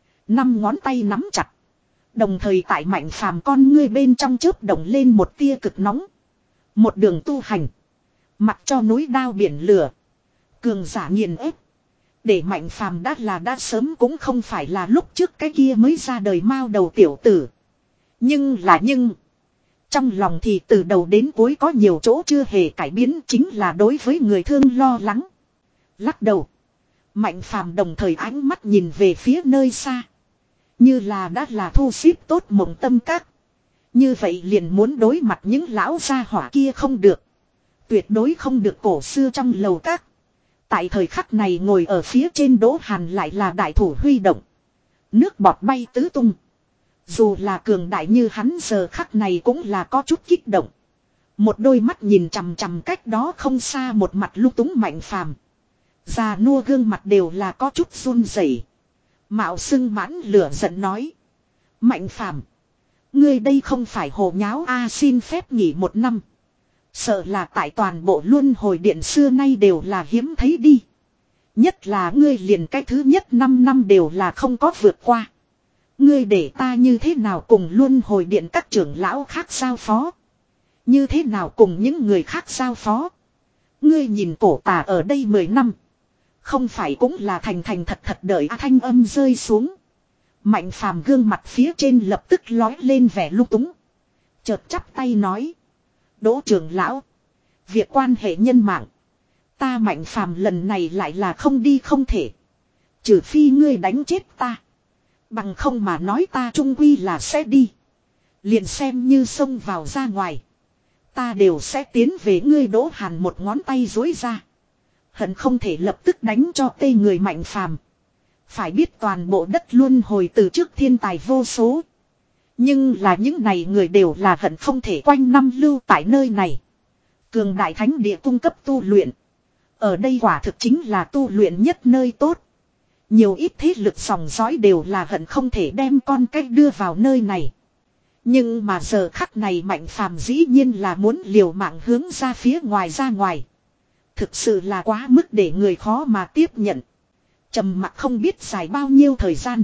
Speaker 1: Năm ngón tay nắm chặt. Đồng thời tại Mạnh phàm con ngươi bên trong chớp động lên một tia cực nóng. Một đường tu hành. Mặc cho núi đao biển lửa. Cường giả nghiền ép. Để Mạnh phàm đã là đã sớm cũng không phải là lúc trước cái kia mới ra đời mao đầu tiểu tử. Nhưng là nhưng. Trong lòng thì từ đầu đến cuối có nhiều chỗ chưa hề cải biến, chính là đối với người thương lo lắng. Lắc đầu. Mạnh phàm đồng thời ánh mắt nhìn về phía nơi xa. Như là đã là thu xếp tốt Mộng Tâm Các. Như vậy liền muốn đối mặt những lão gia hỏa kia không được. Tuyệt đối không được cổ xưa trong lầu các. Tại thời khắc này ngồi ở phía trên Đỗ Hàn lại là đại thủ huy động. Nước bọt bay tứ tung. Dù là cường đại như hắn giờ khắc này cũng là có chút kích động. Một đôi mắt nhìn chằm chằm cách đó không xa một mặt lung túng Mạnh phàm. Già nua gương mặt đều là có chút run rẩy. Mạo sưng mãn lửa giận nói. Mạnh phàm. Ngươi đây không phải hồ nháo a, xin phép nghỉ một năm. Sợ là tại toàn bộ luân hồi điện xưa nay đều là hiếm thấy đi. Nhất là ngươi liền cái thứ nhất năm năm đều là không có vượt qua. Ngươi để ta như thế nào cùng luân hồi điện các trưởng lão khác giao phó. Như thế nào cùng những người khác giao phó. Ngươi nhìn cổ tà ở đây mười năm. Không phải cũng là thành thành thật thật đợi A thanh âm rơi xuống. Mạnh phàm gương mặt phía trên lập tức lói lên vẻ lung túng. Chợt chắp tay nói. Đỗ trưởng lão. Việc quan hệ nhân mạng. Ta Mạnh phàm lần này lại là không đi không thể. Trừ phi ngươi đánh chết ta. Bằng không mà nói ta trung quy là sẽ đi. Liền xem như xông vào ra ngoài. Ta đều sẽ tiến về ngươi. Đỗ Hàn một ngón tay dối ra. Hận không thể lập tức đánh cho tê người Mạnh phàm. Phải biết toàn bộ đất luân hồi từ trước thiên tài vô số. Nhưng là những này người đều là hận không thể quanh năm lưu tại nơi này. Cường đại thánh địa cung cấp tu luyện. Ở đây quả thực chính là tu luyện nhất nơi tốt. Nhiều ít thế lực dòng dõi đều là hận không thể đem con cách đưa vào nơi này. Nhưng mà giờ khắc này Mạnh phàm dĩ nhiên là muốn liều mạng hướng ra phía ngoài ra ngoài. Thực sự là quá mức để người khó mà tiếp nhận. Trầm mặc không biết dài bao nhiêu thời gian.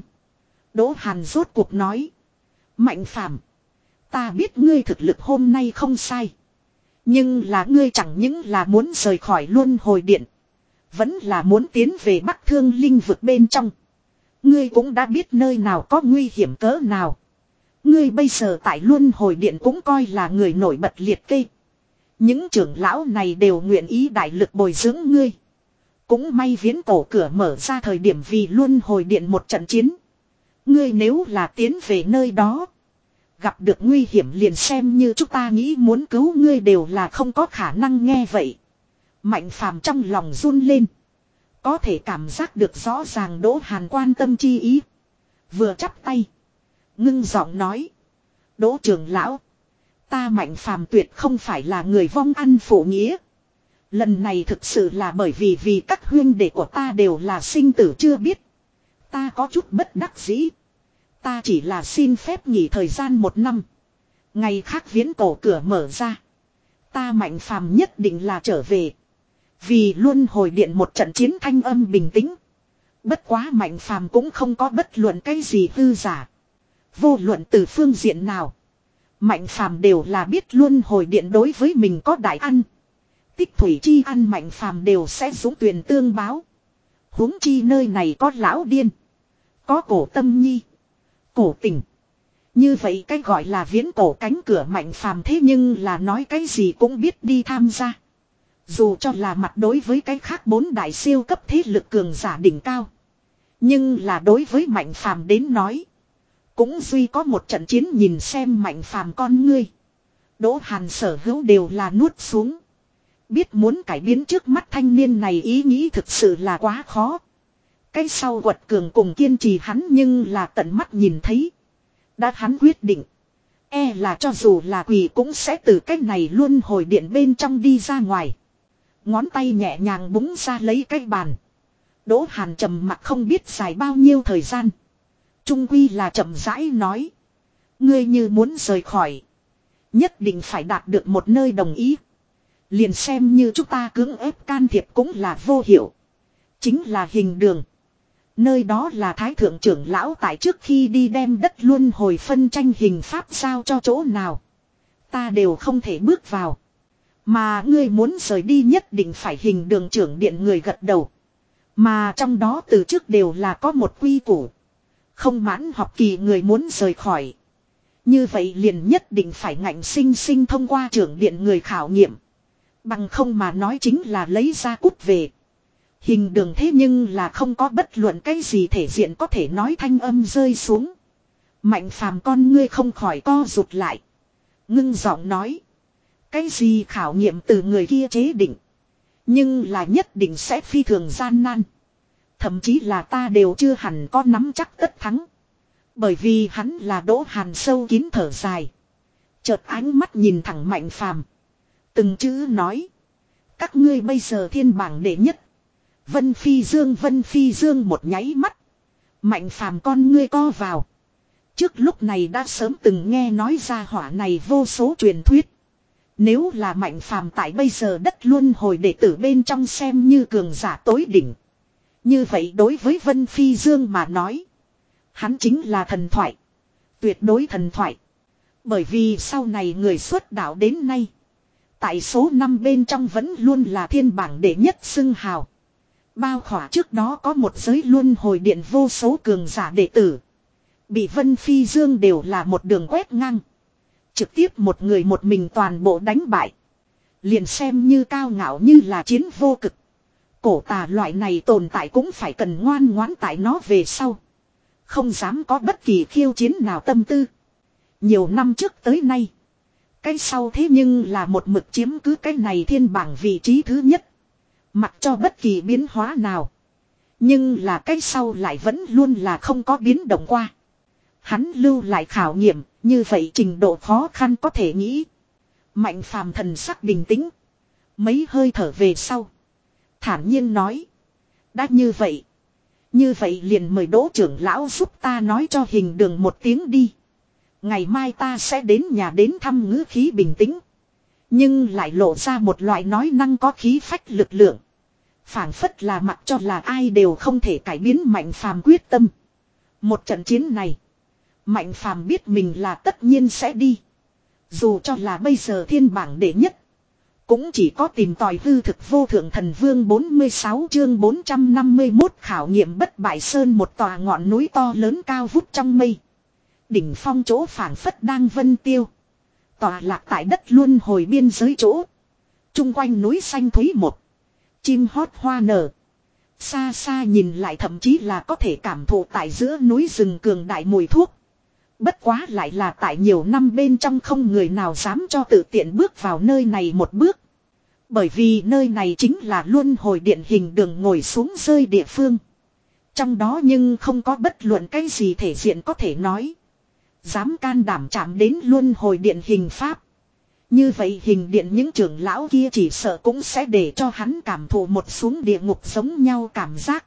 Speaker 1: Đỗ Hàn rốt cuộc nói. Mạnh phàm. Ta biết ngươi thực lực hôm nay không sai. Nhưng là ngươi chẳng những là muốn rời khỏi luân hồi điện. Vẫn là muốn tiến về Bắc Thương Linh vực bên trong. Ngươi cũng đã biết nơi nào có nguy hiểm cỡ nào. Ngươi bây giờ tại luân hồi điện cũng coi là người nổi bật liệt kê. Những trưởng lão này đều nguyện ý đại lực bồi dưỡng ngươi. Cũng may viễn cổ cửa mở ra thời điểm vì luân hồi điện một trận chiến. Ngươi nếu là tiến về nơi đó. Gặp được nguy hiểm liền xem như chúng ta nghĩ muốn cứu ngươi đều là không có khả năng. Nghe vậy. Mạnh phàm trong lòng run lên. Có thể cảm giác được rõ ràng Đỗ Hàn quan tâm chi ý. Vừa chắp tay. Ngưng giọng nói. Đỗ trưởng lão. Ta Mạnh phàm tuyệt không phải là người vong ăn phụ nghĩa. Lần này thực sự là bởi vì vì các huynh đệ của ta đều là sinh tử chưa biết. Ta có chút bất đắc dĩ. Ta chỉ là xin phép nghỉ thời gian một năm. Ngày khác viễn cổ cửa mở ra. Ta Mạnh phàm nhất định là trở về. Vì luân hồi điện một trận chiến thanh âm bình tĩnh. Bất quá Mạnh phàm cũng không có bất luận cái gì hư giả. Vô luận từ phương diện nào. Mạnh phàm đều là biết luân hồi điện đối với mình có đại ăn. Tích thủy chi ăn Mạnh phàm đều sẽ dũng tuyển tương báo. Huống chi nơi này có lão điên. Có cổ tâm nhi. Cổ tình. Như vậy cái gọi là viễn cổ cánh cửa Mạnh phàm thế nhưng là nói cái gì cũng biết đi tham gia. Dù cho là mặt đối với cái khác bốn đại siêu cấp thế lực cường giả đỉnh cao. Nhưng là đối với Mạnh phàm đến nói. Cũng duy có một trận chiến nhìn xem Mạnh phàm con ngươi. Đỗ Hàn sở hữu đều là nuốt xuống. biết muốn cải biến trước mắt thanh niên này ý nghĩ thực sự là quá khó. Cái sau quật cường cùng kiên trì hắn nhưng là tận mắt nhìn thấy. Đã hắn quyết định. E là cho dù là quỷ cũng sẽ từ cách này luôn hồi điện bên trong đi ra ngoài. Ngón tay nhẹ nhàng búng ra lấy cái bàn. Đỗ Hàn trầm mặc không biết dài bao nhiêu thời gian. Trung quy là chậm rãi nói. Ngươi như muốn rời khỏi. Nhất định phải đạt được một nơi đồng ý. Liền xem như chúng ta cưỡng ép can thiệp cũng là vô hiệu. Chính là hình đường. Nơi đó là thái thượng trưởng lão tại trước khi đi đem đất luân hồi phân tranh hình pháp giao cho chỗ nào. Ta đều không thể bước vào. Mà ngươi muốn rời đi nhất định phải hình đường trưởng điện người gật đầu. Mà trong đó từ trước đều là có một quy củ. Không mãn học kỳ người muốn rời khỏi. Như vậy liền nhất định phải ngạnh sinh sinh thông qua trưởng điện người khảo nghiệm. Bằng không mà nói chính là lấy ra cút về. Hình đường thế nhưng là không có bất luận cái gì thể diện có thể nói thanh âm rơi xuống. Mạnh phàm con ngươi không khỏi co rụt lại. Ngưng giọng nói. Cái gì khảo nghiệm từ người kia chế định. Nhưng là nhất định sẽ phi thường gian nan. Thậm chí là ta đều chưa hẳn có nắm chắc tất thắng. Bởi vì hắn là Đỗ Hàn sâu kín thở dài. Chợt ánh mắt nhìn thẳng Mạnh phàm. Từng chữ nói. Các ngươi bây giờ thiên bảng đệ nhất. Vân Phi Dương Vân Phi Dương một nháy mắt. Mạnh phàm con ngươi co vào. Trước lúc này đã sớm từng nghe nói ra hỏa này vô số truyền thuyết. Nếu là Mạnh phàm tại bây giờ đất luân hồi đệ tử bên trong xem như cường giả tối đỉnh. Như vậy đối với Vân Phi Dương mà nói. Hắn chính là thần thoại. Tuyệt đối thần thoại. Bởi vì sau này người xuất đạo đến nay. Tại số năm bên trong vẫn luôn là thiên bảng đệ nhất xưng hào. Bao khỏa trước đó có một giới luân hồi điện vô số cường giả đệ tử. Bị Vân Phi Dương đều là một đường quét ngang. Trực tiếp một người một mình toàn bộ đánh bại. Liền xem như cao ngạo như là chiến vô cực. Cổ tà loại này tồn tại cũng phải cần ngoan ngoãn tại nó về sau. Không dám có bất kỳ khiêu chiến nào tâm tư. Nhiều năm trước tới nay. Cái sau thế nhưng là một mực chiếm cứ cái này thiên bảng vị trí thứ nhất. Mặc cho bất kỳ biến hóa nào. Nhưng là cái sau lại vẫn luôn là không có biến động qua. Hắn lưu lại khảo nghiệm, như vậy trình độ khó khăn có thể nghĩ. Mạnh phàm thần sắc bình tĩnh. Mấy hơi thở về sau. Thản nhiên nói. Đã như vậy. Như vậy liền mời Đỗ trưởng lão giúp ta nói cho hình đường một tiếng đi. Ngày mai ta sẽ đến nhà đến thăm ngữ khí bình tĩnh. Nhưng lại lộ ra một loại nói năng có khí phách lực lượng. Phảng phất là mặc cho là ai đều không thể cải biến Mạnh phàm quyết tâm. Một trận chiến này. Mạnh phàm biết mình là tất nhiên sẽ đi. Dù cho là bây giờ thiên bảng đệ nhất. Cũng chỉ có tìm tòi hư thực vô thượng thần vương bốn mươi sáu chương bốn trăm năm mươi mốt khảo nghiệm bất bại sơn một tòa ngọn núi to lớn cao vút trong mây. Đỉnh phong chỗ phảng phất đang vân tiêu. Tòa lạc tại đất luân hồi biên giới chỗ. Trung quanh núi xanh thúy một. Chim hót hoa nở. Xa xa nhìn lại thậm chí là có thể cảm thụ tại giữa núi rừng cường đại mùi thuốc. Bất quá lại là tại nhiều năm bên trong không người nào dám cho tự tiện bước vào nơi này một bước. Bởi vì nơi này chính là luân hồi điện hình đường ngồi xuống rơi địa phương. Trong đó nhưng không có bất luận cái gì thể diện có thể nói. Dám can đảm chạm đến luân hồi điện hình pháp. Như vậy hình điện những trưởng lão kia chỉ sợ cũng sẽ để cho hắn cảm thụ một xuống địa ngục giống nhau cảm giác.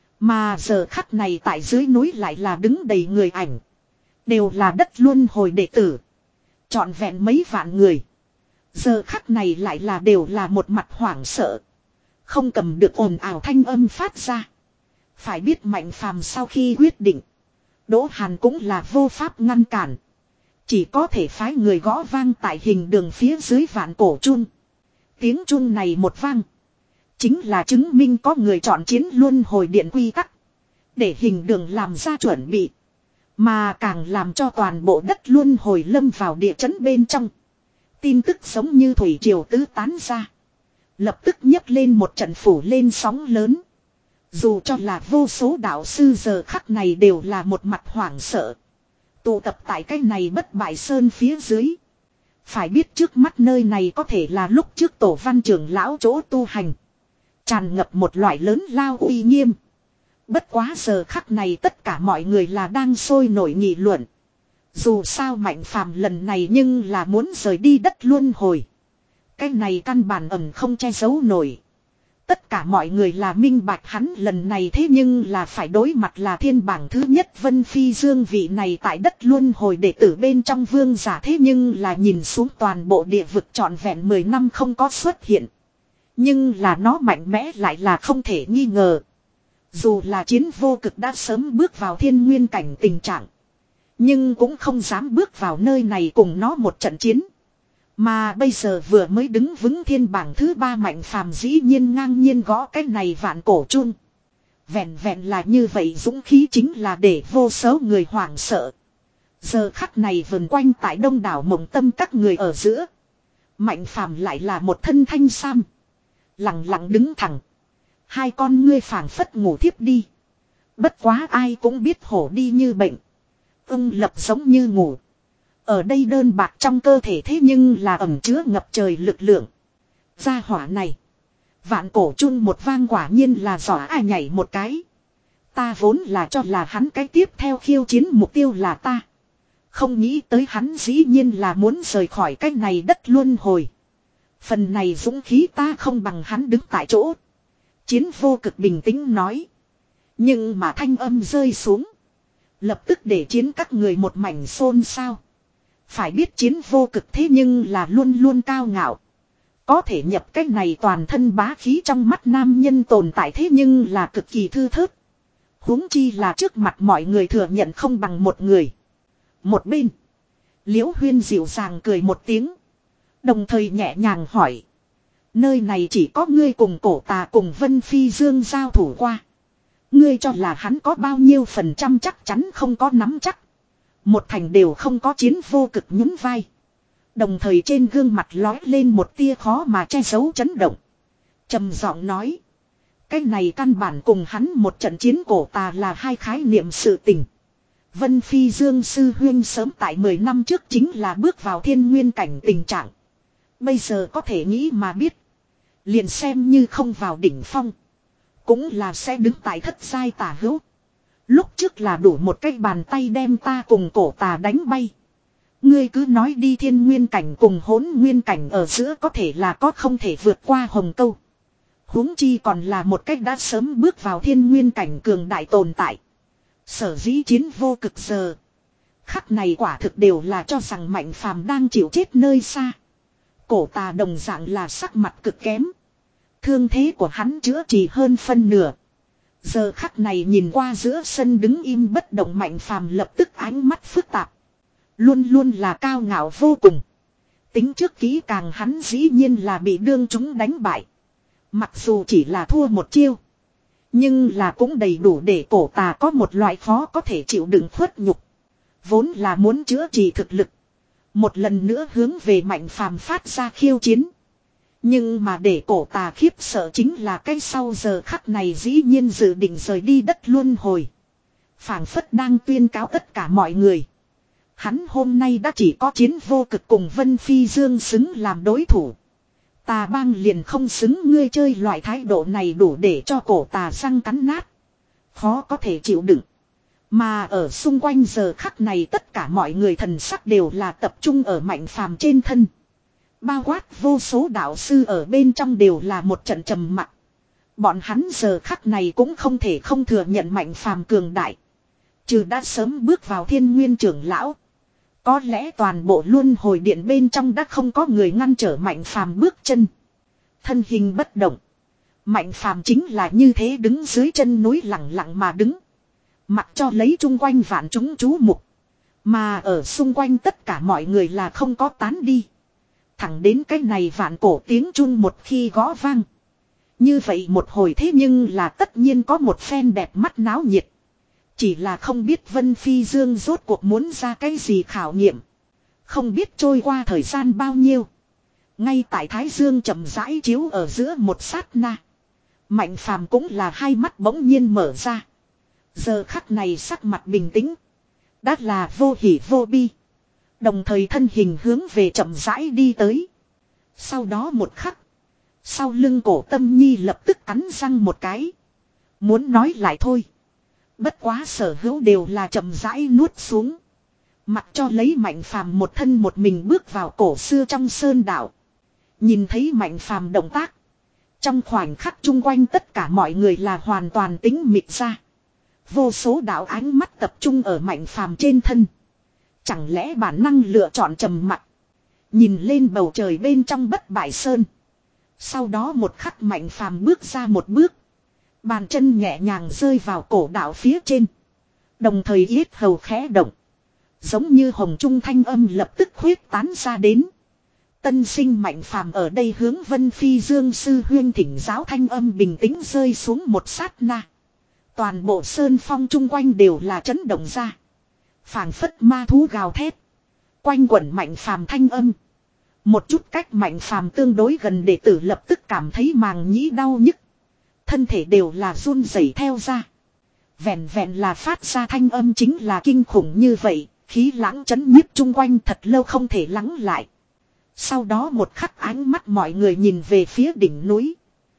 Speaker 1: Mà giờ khắc này tại dưới núi lại là đứng đầy người ảnh. Đều là đất luân hồi đệ tử. Trọn vẹn mấy vạn người. Giờ khắc này lại là đều là một mặt hoảng sợ. Không cầm được ồn ào thanh âm phát ra. Phải biết Mạnh phàm sau khi quyết định. Đỗ Hàn cũng là vô pháp ngăn cản. Chỉ có thể phái người gõ vang tại hình đường phía dưới vạn cổ chun. Tiếng chun này một vang. Chính là chứng minh có người chọn chiến luân hồi điện quy tắc. Để hình đường làm ra chuẩn bị. Mà càng làm cho toàn bộ đất luân hồi lâm vào địa chấn bên trong. Tin tức giống như thủy triều tứ tán ra. Lập tức nhấc lên một trận phủ lên sóng lớn. Dù cho là vô số đạo sư giờ khắc này đều là một mặt hoảng sợ. Tụ tập tại cái này bất bại sơn phía dưới. Phải biết trước mắt nơi này có thể là lúc trước tổ văn trưởng lão chỗ tu hành. Tràn ngập một loại lớn lao uy nghiêm. Bất quá giờ khắc này tất cả mọi người là đang sôi nổi nghị luận. Dù sao Mạnh Phàm lần này nhưng là muốn rời đi đất luân hồi. Cái này căn bản ẩn không che giấu nổi. Tất cả mọi người là minh bạch hắn lần này thế nhưng là phải đối mặt là thiên bảng thứ nhất Vân Phi Dương vị này tại đất luân hồi đệ tử bên trong vương giả thế nhưng là nhìn xuống toàn bộ địa vực trọn vẹn mười năm không có xuất hiện. Nhưng là nó mạnh mẽ lại là không thể nghi ngờ. Dù là chiến vô cực đã sớm bước vào thiên nguyên cảnh tình trạng. Nhưng cũng không dám bước vào nơi này cùng nó một trận chiến. Mà bây giờ vừa mới đứng vững thiên bảng thứ ba Mạnh Phàm dĩ nhiên ngang nhiên gõ cái này vạn cổ chung. Vẹn vẹn là như vậy dũng khí chính là để vô số người hoảng sợ. Giờ khắc này vần quanh tại đông đảo mộng tâm các người ở giữa. Mạnh Phàm lại là một thân thanh sam. Lặng lặng đứng thẳng. Hai con ngươi phảng phất ngủ thiếp đi. Bất quá ai cũng biết hổ đi như bệnh. Ưng lập giống như ngủ. Ở đây đơn bạc trong cơ thể thế nhưng là ẩm chứa ngập trời lực lượng. Gia hỏa này. Vạn cổ chun một vang quả nhiên là giỏ ai nhảy một cái. Ta vốn là cho là hắn cái tiếp theo khiêu chiến mục tiêu là ta. Không nghĩ tới hắn dĩ nhiên là muốn rời khỏi cái này đất luân hồi. Phần này dũng khí ta không bằng hắn đứng tại chỗ. Chiến vô cực bình tĩnh nói. Nhưng mà thanh âm rơi xuống. Lập tức để chiến các người một mảnh xôn xao. Phải biết chiến vô cực thế nhưng là luôn luôn cao ngạo. Có thể nhập cách này toàn thân bá khí trong mắt nam nhân tồn tại thế nhưng là cực kỳ thư thớt. Huống chi là trước mặt mọi người thừa nhận không bằng một người. Một bên. Liễu Huyên dịu dàng cười một tiếng. Đồng thời nhẹ nhàng hỏi. Nơi này chỉ có ngươi cùng cổ tà cùng Vân Phi Dương giao thủ qua. Ngươi cho là hắn có bao nhiêu phần trăm chắc chắn không có nắm chắc. Một thành đều không có chiến vô cực nhún vai. Đồng thời trên gương mặt lói lên một tia khó mà che giấu chấn động. Trầm giọng nói. Cái này căn bản cùng hắn một trận chiến cổ tà là hai khái niệm sự tình. Vân Phi Dương sư huyên sớm tại mười năm trước chính là bước vào thiên nguyên cảnh tình trạng. Bây giờ có thể nghĩ mà biết. Liền xem như không vào đỉnh phong. Cũng là sẽ đứng tại thất giai tả hữu. Lúc trước là đủ một cái bàn tay đem ta cùng cổ tà đánh bay. Ngươi cứ nói đi thiên nguyên cảnh cùng hỗn nguyên cảnh ở giữa có thể là có không thể vượt qua hồng câu. Huống chi còn là một cách đã sớm bước vào thiên nguyên cảnh cường đại tồn tại. Sở dĩ chiến vô cực giờ. Khắc này quả thực đều là cho rằng Mạnh Phàm đang chịu chết nơi xa. Cổ tà đồng dạng là sắc mặt cực kém. Thương thế của hắn chữa trị hơn phân nửa. Giờ khắc này nhìn qua giữa sân đứng im bất động Mạnh Phàm lập tức ánh mắt phức tạp. Luôn luôn là cao ngạo vô cùng. Tính trước kỹ càng hắn dĩ nhiên là bị đương chúng đánh bại. Mặc dù chỉ là thua một chiêu. Nhưng là cũng đầy đủ để cổ tà có một loại khó có thể chịu đựng khuất nhục. Vốn là muốn chữa trị thực lực. Một lần nữa hướng về Mạnh Phàm phát ra khiêu chiến. Nhưng mà để cổ tà khiếp sợ chính là cái sau giờ khắc này dĩ nhiên dự định rời đi đất luân hồi. Phảng phất đang tuyên cáo tất cả mọi người. Hắn hôm nay đã chỉ có chiến vô cực cùng Vân Phi Dương xứng làm đối thủ. Tà bang liền không xứng ngươi chơi loại thái độ này đủ để cho cổ tà răng cắn nát. Khó có thể chịu đựng. Mà ở xung quanh giờ khắc này tất cả mọi người thần sắc đều là tập trung ở Mạnh Phàm trên thân. Bao quát vô số đạo sư ở bên trong đều là một trận trầm mặc. Bọn hắn giờ khắc này cũng không thể không thừa nhận Mạnh Phàm cường đại. Trừ đã sớm bước vào thiên nguyên trưởng lão. Có lẽ toàn bộ luân hồi điện bên trong đã không có người ngăn trở Mạnh Phàm bước chân. Thân hình bất động. Mạnh Phàm chính là như thế đứng dưới chân núi lặng lặng mà đứng. Mặc cho lấy chung quanh vạn chúng chú mục. Mà ở xung quanh tất cả mọi người là không có tán đi. Thẳng đến cái này vạn cổ tiếng chun một khi gõ vang. Như vậy một hồi thế nhưng là tất nhiên có một phen đẹp mắt náo nhiệt. Chỉ là không biết Vân Phi Dương rốt cuộc muốn ra cái gì khảo nghiệm. Không biết trôi qua thời gian bao nhiêu. Ngay tại Thái Dương chậm rãi chiếu ở giữa một sát na. Mạnh Phàm cũng là hai mắt bỗng nhiên mở ra. Giờ khắc này sắc mặt bình tĩnh. Đã là vô hỉ vô bi. Đồng thời thân hình hướng về chậm rãi đi tới. Sau đó một khắc. Sau lưng Cổ Tâm Nhi lập tức cắn răng một cái. Muốn nói lại thôi. Bất quá sở hữu đều là chậm rãi nuốt xuống. Mặc cho lấy Mạnh Phàm một thân một mình bước vào cổ xưa trong sơn đảo. Nhìn thấy Mạnh Phàm động tác. Trong khoảnh khắc chung quanh tất cả mọi người là hoàn toàn tĩnh mịch ra. Vô số đạo ánh mắt tập trung ở Mạnh Phàm trên thân. Chẳng lẽ bản năng lựa chọn trầm mặc. Nhìn lên bầu trời bên trong bất bại sơn. Sau đó một khắc Mạnh Phàm bước ra một bước. Bàn chân nhẹ nhàng rơi vào cổ đạo phía trên. Đồng thời yết hầu khẽ động. Giống như hồng trung thanh âm lập tức khuyết tán ra đến. Tân sinh Mạnh Phàm ở đây hướng Vân Phi Dương sư huyên thỉnh giáo thanh âm bình tĩnh rơi xuống một sát na. Toàn bộ sơn phong chung quanh đều là chấn động ra. Phảng phất ma thú gào thét. Quanh quẩn Mạnh Phàm thanh âm. Một chút cách Mạnh Phàm tương đối gần đệ tử lập tức cảm thấy màng nhĩ đau nhức. Thân thể đều là run rẩy theo ra. Vẹn vẹn là phát ra thanh âm chính là kinh khủng như vậy. Khí lãng chấn nhiếp chung quanh thật lâu không thể lắng lại. Sau đó một khắc ánh mắt mọi người nhìn về phía đỉnh núi.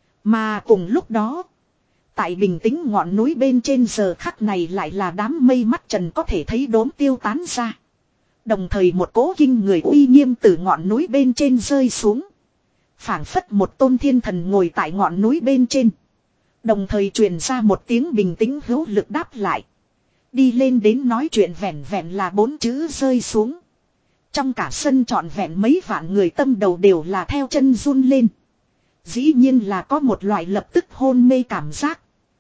Speaker 1: Mà cùng lúc đó. Tại bình tĩnh ngọn núi bên trên giờ khắc này lại là đám mây mắt trần có thể thấy đốm tiêu tán ra. Đồng thời một cỗ kinh người uy nghiêm từ ngọn núi bên trên rơi xuống. Phảng phất một tôn thiên thần ngồi tại ngọn núi bên trên. Đồng thời truyền ra một tiếng bình tĩnh hữu lực đáp lại. Đi lên đến nói chuyện vẹn vẹn là bốn chữ rơi xuống. Trong cả sân trọn vẹn mấy vạn người tâm đầu đều là theo chân run lên. Dĩ nhiên là có một loại lập tức hôn mê cảm giác.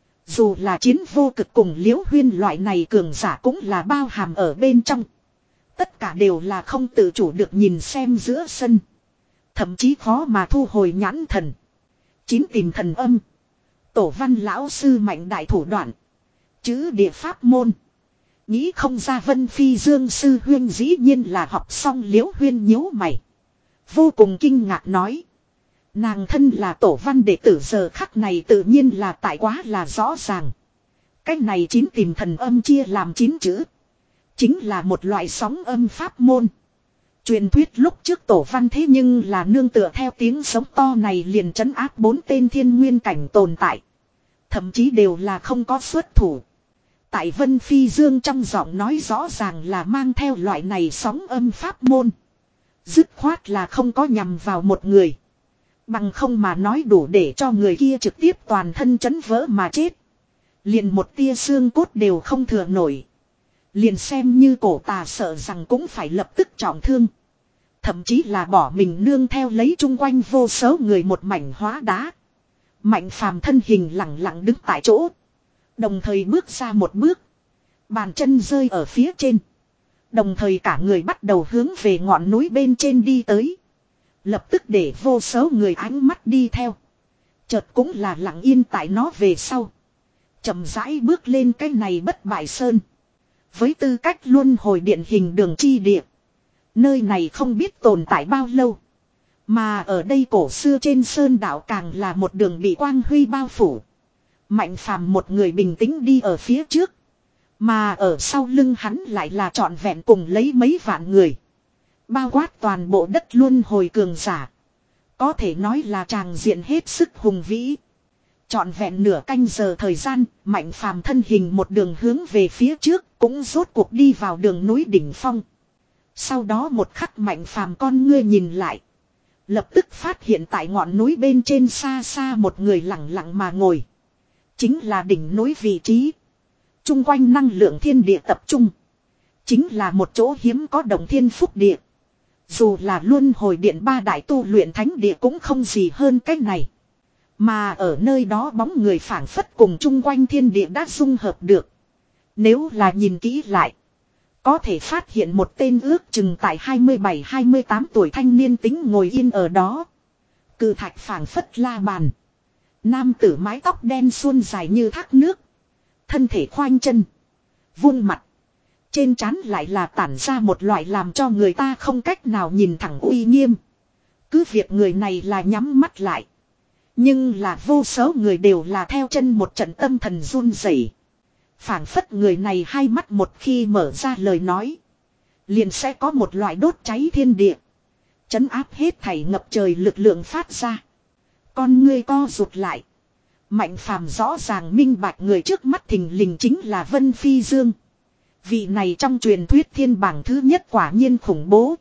Speaker 1: Dù là chiến vô cực cùng Liễu Huyên loại này cường giả cũng là bao hàm ở bên trong. Tất cả đều là không tự chủ được nhìn xem giữa sân. Thậm chí khó mà thu hồi nhãn thần. Chín tìm thần âm. Tổ văn lão sư mạnh đại thủ đoạn. Chữ địa pháp môn. Nghĩ không ra Vân Phi Dương sư huyên dĩ nhiên là học xong Liễu Huyên nhíu mày. Vô cùng kinh ngạc nói. Nàng thân là tổ văn đệ tử giờ khắc này tự nhiên là tại quá là rõ ràng. Cách này chín tìm thần âm chia làm chín chữ. Chính là một loại sóng âm pháp môn. Truyền thuyết lúc trước tổ văn thế nhưng là nương tựa theo tiếng sống to này liền trấn áp bốn tên thiên nguyên cảnh tồn tại. Thậm chí đều là không có xuất thủ. Tại Vân Phi Dương trong giọng nói rõ ràng là mang theo loại này sóng âm pháp môn. Dứt khoát là không có nhằm vào một người. Bằng không mà nói đủ để cho người kia trực tiếp toàn thân chấn vỡ mà chết. Liền một tia xương cốt đều không thừa nổi. Liền xem như cổ tà sợ rằng cũng phải lập tức trọng thương. Thậm chí là bỏ mình nương theo lấy chung quanh vô số người một mảnh hóa đá. Mạnh Phàm thân hình lặng lặng đứng tại chỗ. Đồng thời bước ra một bước. Bàn chân rơi ở phía trên. Đồng thời cả người bắt đầu hướng về ngọn núi bên trên đi tới. Lập tức để vô số người ánh mắt đi theo. Chợt cũng là lặng yên tại nó về sau. Chậm rãi bước lên cái này bất bại sơn. Với tư cách luân hồi điện hình đường chi địa. Nơi này không biết tồn tại bao lâu. Mà ở đây cổ xưa trên sơn đảo càng là một đường bị quang huy bao phủ. Mạnh Phàm một người bình tĩnh đi ở phía trước. Mà ở sau lưng hắn lại là trọn vẹn cùng lấy mấy vạn người. Bao quát toàn bộ đất luân hồi cường giả. Có thể nói là tràng diện hết sức hùng vĩ. Trọn vẹn nửa canh giờ thời gian, Mạnh Phàm thân hình một đường hướng về phía trước, cũng rốt cuộc đi vào đường núi đỉnh phong. Sau đó một khắc Mạnh Phàm con ngươi nhìn lại. Lập tức phát hiện tại ngọn núi bên trên xa xa một người lặng lặng mà ngồi. Chính là đỉnh núi vị trí. Trung quanh năng lượng thiên địa tập trung. Chính là một chỗ hiếm có động thiên phúc địa. Dù là luân hồi điện ba đại tu luyện thánh địa cũng không gì hơn cách này. Mà ở nơi đó bóng người phảng phất cùng chung quanh thiên địa đã dung hợp được. Nếu là nhìn kỹ lại. Có thể phát hiện một tên ước chừng tại hai mươi bảy hai mươi tám tuổi thanh niên tính ngồi yên ở đó. Cự thạch phảng phất la bàn. Nam tử mái tóc đen suôn dài như thác nước. Thân thể khoanh chân. Vuông mặt. Trên trán lại là tản ra một loại làm cho người ta không cách nào nhìn thẳng uy nghiêm. Cứ việc người này là nhắm mắt lại. Nhưng là vô số người đều là theo chân một trận tâm thần run rẩy. Phảng phất người này hai mắt một khi mở ra lời nói. liền sẽ có một loại đốt cháy thiên địa. Chấn áp hết thảy ngập trời lực lượng phát ra. Con ngươi co rụt lại. Mạnh phàm rõ ràng minh bạch người trước mắt thình lình chính là Vân Phi Dương. Vị này trong truyền thuyết thiên bảng thứ nhất quả nhiên khủng bố.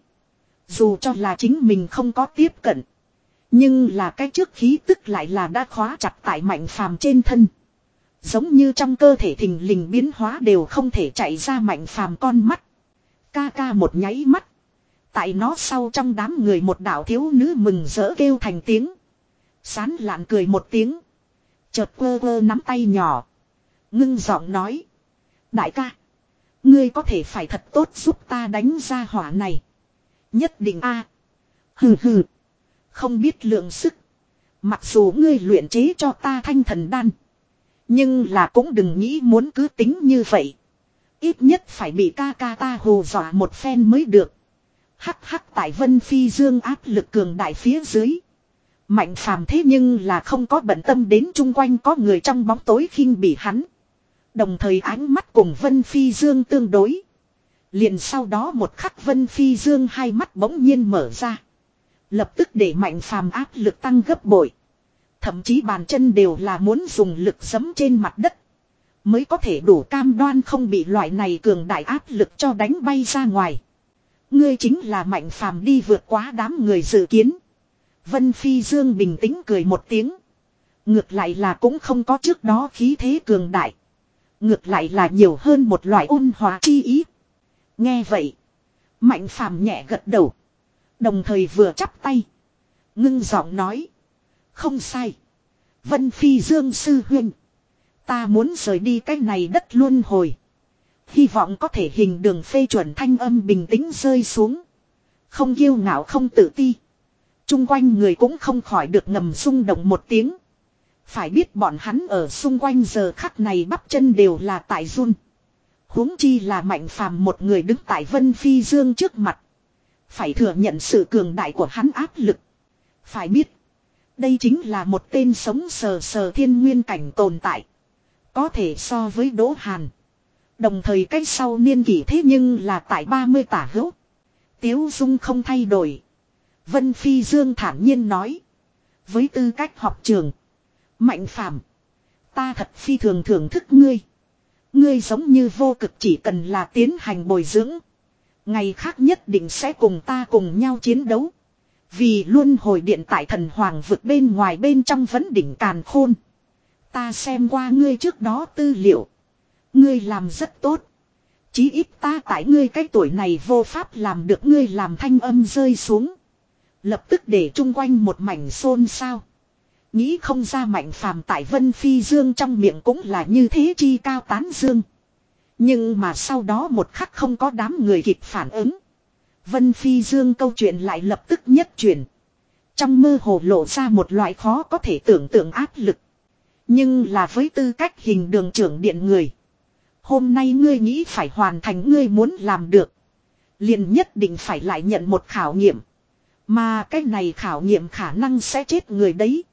Speaker 1: Dù cho là chính mình không có tiếp cận. Nhưng là cái trước khí tức lại là đã khóa chặt tại mạnh phàm trên thân. Giống như trong cơ thể thình lình biến hóa đều không thể chạy ra mạnh phàm con mắt. Ca ca một nháy mắt. Tại nó sau trong đám người một đạo thiếu nữ mừng rỡ kêu thành tiếng. Sán lạn cười một tiếng. Chợt quơ quơ nắm tay nhỏ. Ngưng giọng nói. Đại ca. Ngươi có thể phải thật tốt giúp ta đánh ra hỏa này. Nhất định a. À. Hừ hừ. Không biết lượng sức. Mặc dù ngươi luyện chế cho ta thanh thần đan. Nhưng là cũng đừng nghĩ muốn cứ tính như vậy. Ít nhất phải bị ca ca ta hù dọa một phen mới được. Hắc hắc tại Vân Phi Dương áp lực cường đại phía dưới. Mạnh phàm thế nhưng là không có bận tâm đến chung quanh có người trong bóng tối khinh bỉ hắn. Đồng thời ánh mắt cùng Vân Phi Dương tương đối. Liền sau đó một khắc Vân Phi Dương hai mắt bỗng nhiên mở ra. Lập tức để mạnh phàm áp lực tăng gấp bội. Thậm chí bàn chân đều là muốn dùng lực giẫm trên mặt đất. Mới có thể đủ cam đoan không bị loại này cường đại áp lực cho đánh bay ra ngoài. Ngươi chính là mạnh phàm đi vượt quá đám người dự kiến. Vân Phi Dương bình tĩnh cười một tiếng. Ngược lại là cũng không có trước đó khí thế cường đại. Ngược lại là nhiều hơn một loại ôn hòa chi ý. Nghe vậy. Mạnh phàm nhẹ gật đầu. Đồng thời vừa chắp tay. Ngưng giọng nói. Không sai. Vân Phi Dương sư huynh. Ta muốn rời đi cái này đất luân hồi. Hy vọng có thể hình đường phê chuẩn thanh âm bình tĩnh rơi xuống. Không kiêu ngạo không tự ti. Trung quanh người cũng không khỏi được ngầm rung động một tiếng. Phải biết bọn hắn ở xung quanh giờ khắc này bắp chân đều là tại run. Huống chi là mạnh phàm một người đứng tại Vân Phi Dương trước mặt. Phải thừa nhận sự cường đại của hắn áp lực. Phải biết. Đây chính là một tên sống sờ sờ thiên nguyên cảnh tồn tại. Có thể so với Đỗ Hàn. Đồng thời cách sau niên kỷ thế nhưng là tại ba mươi tả hữu. Tiếu dung không thay đổi. Vân Phi Dương thản nhiên nói. Với tư cách học trường. Mạnh phàm. Ta thật phi thường thưởng thức ngươi. Ngươi giống như vô cực chỉ cần là tiến hành bồi dưỡng. Ngày khác nhất định sẽ cùng ta cùng nhau chiến đấu. Vì luân hồi điện tại thần hoàng vực bên ngoài bên trong vấn đỉnh càn khôn. Ta xem qua ngươi trước đó tư liệu. Ngươi làm rất tốt. Chí ít ta tại ngươi cái tuổi này vô pháp làm được ngươi làm thanh âm rơi xuống. Lập tức để chung quanh một mảnh xôn xao. Nghĩ không ra mạnh phàm tại Vân Phi Dương trong miệng cũng là như thế chi cao tán dương. Nhưng mà sau đó một khắc không có đám người kịp phản ứng. Vân Phi Dương câu chuyện lại lập tức nhất chuyển. Trong mơ hồ lộ ra một loại khó có thể tưởng tượng áp lực. Nhưng là với tư cách hình đường trưởng điện người. Hôm nay ngươi nghĩ phải hoàn thành ngươi muốn làm được. Liền nhất định phải lại nhận một khảo nghiệm. Mà cái này khảo nghiệm khả năng sẽ chết người đấy.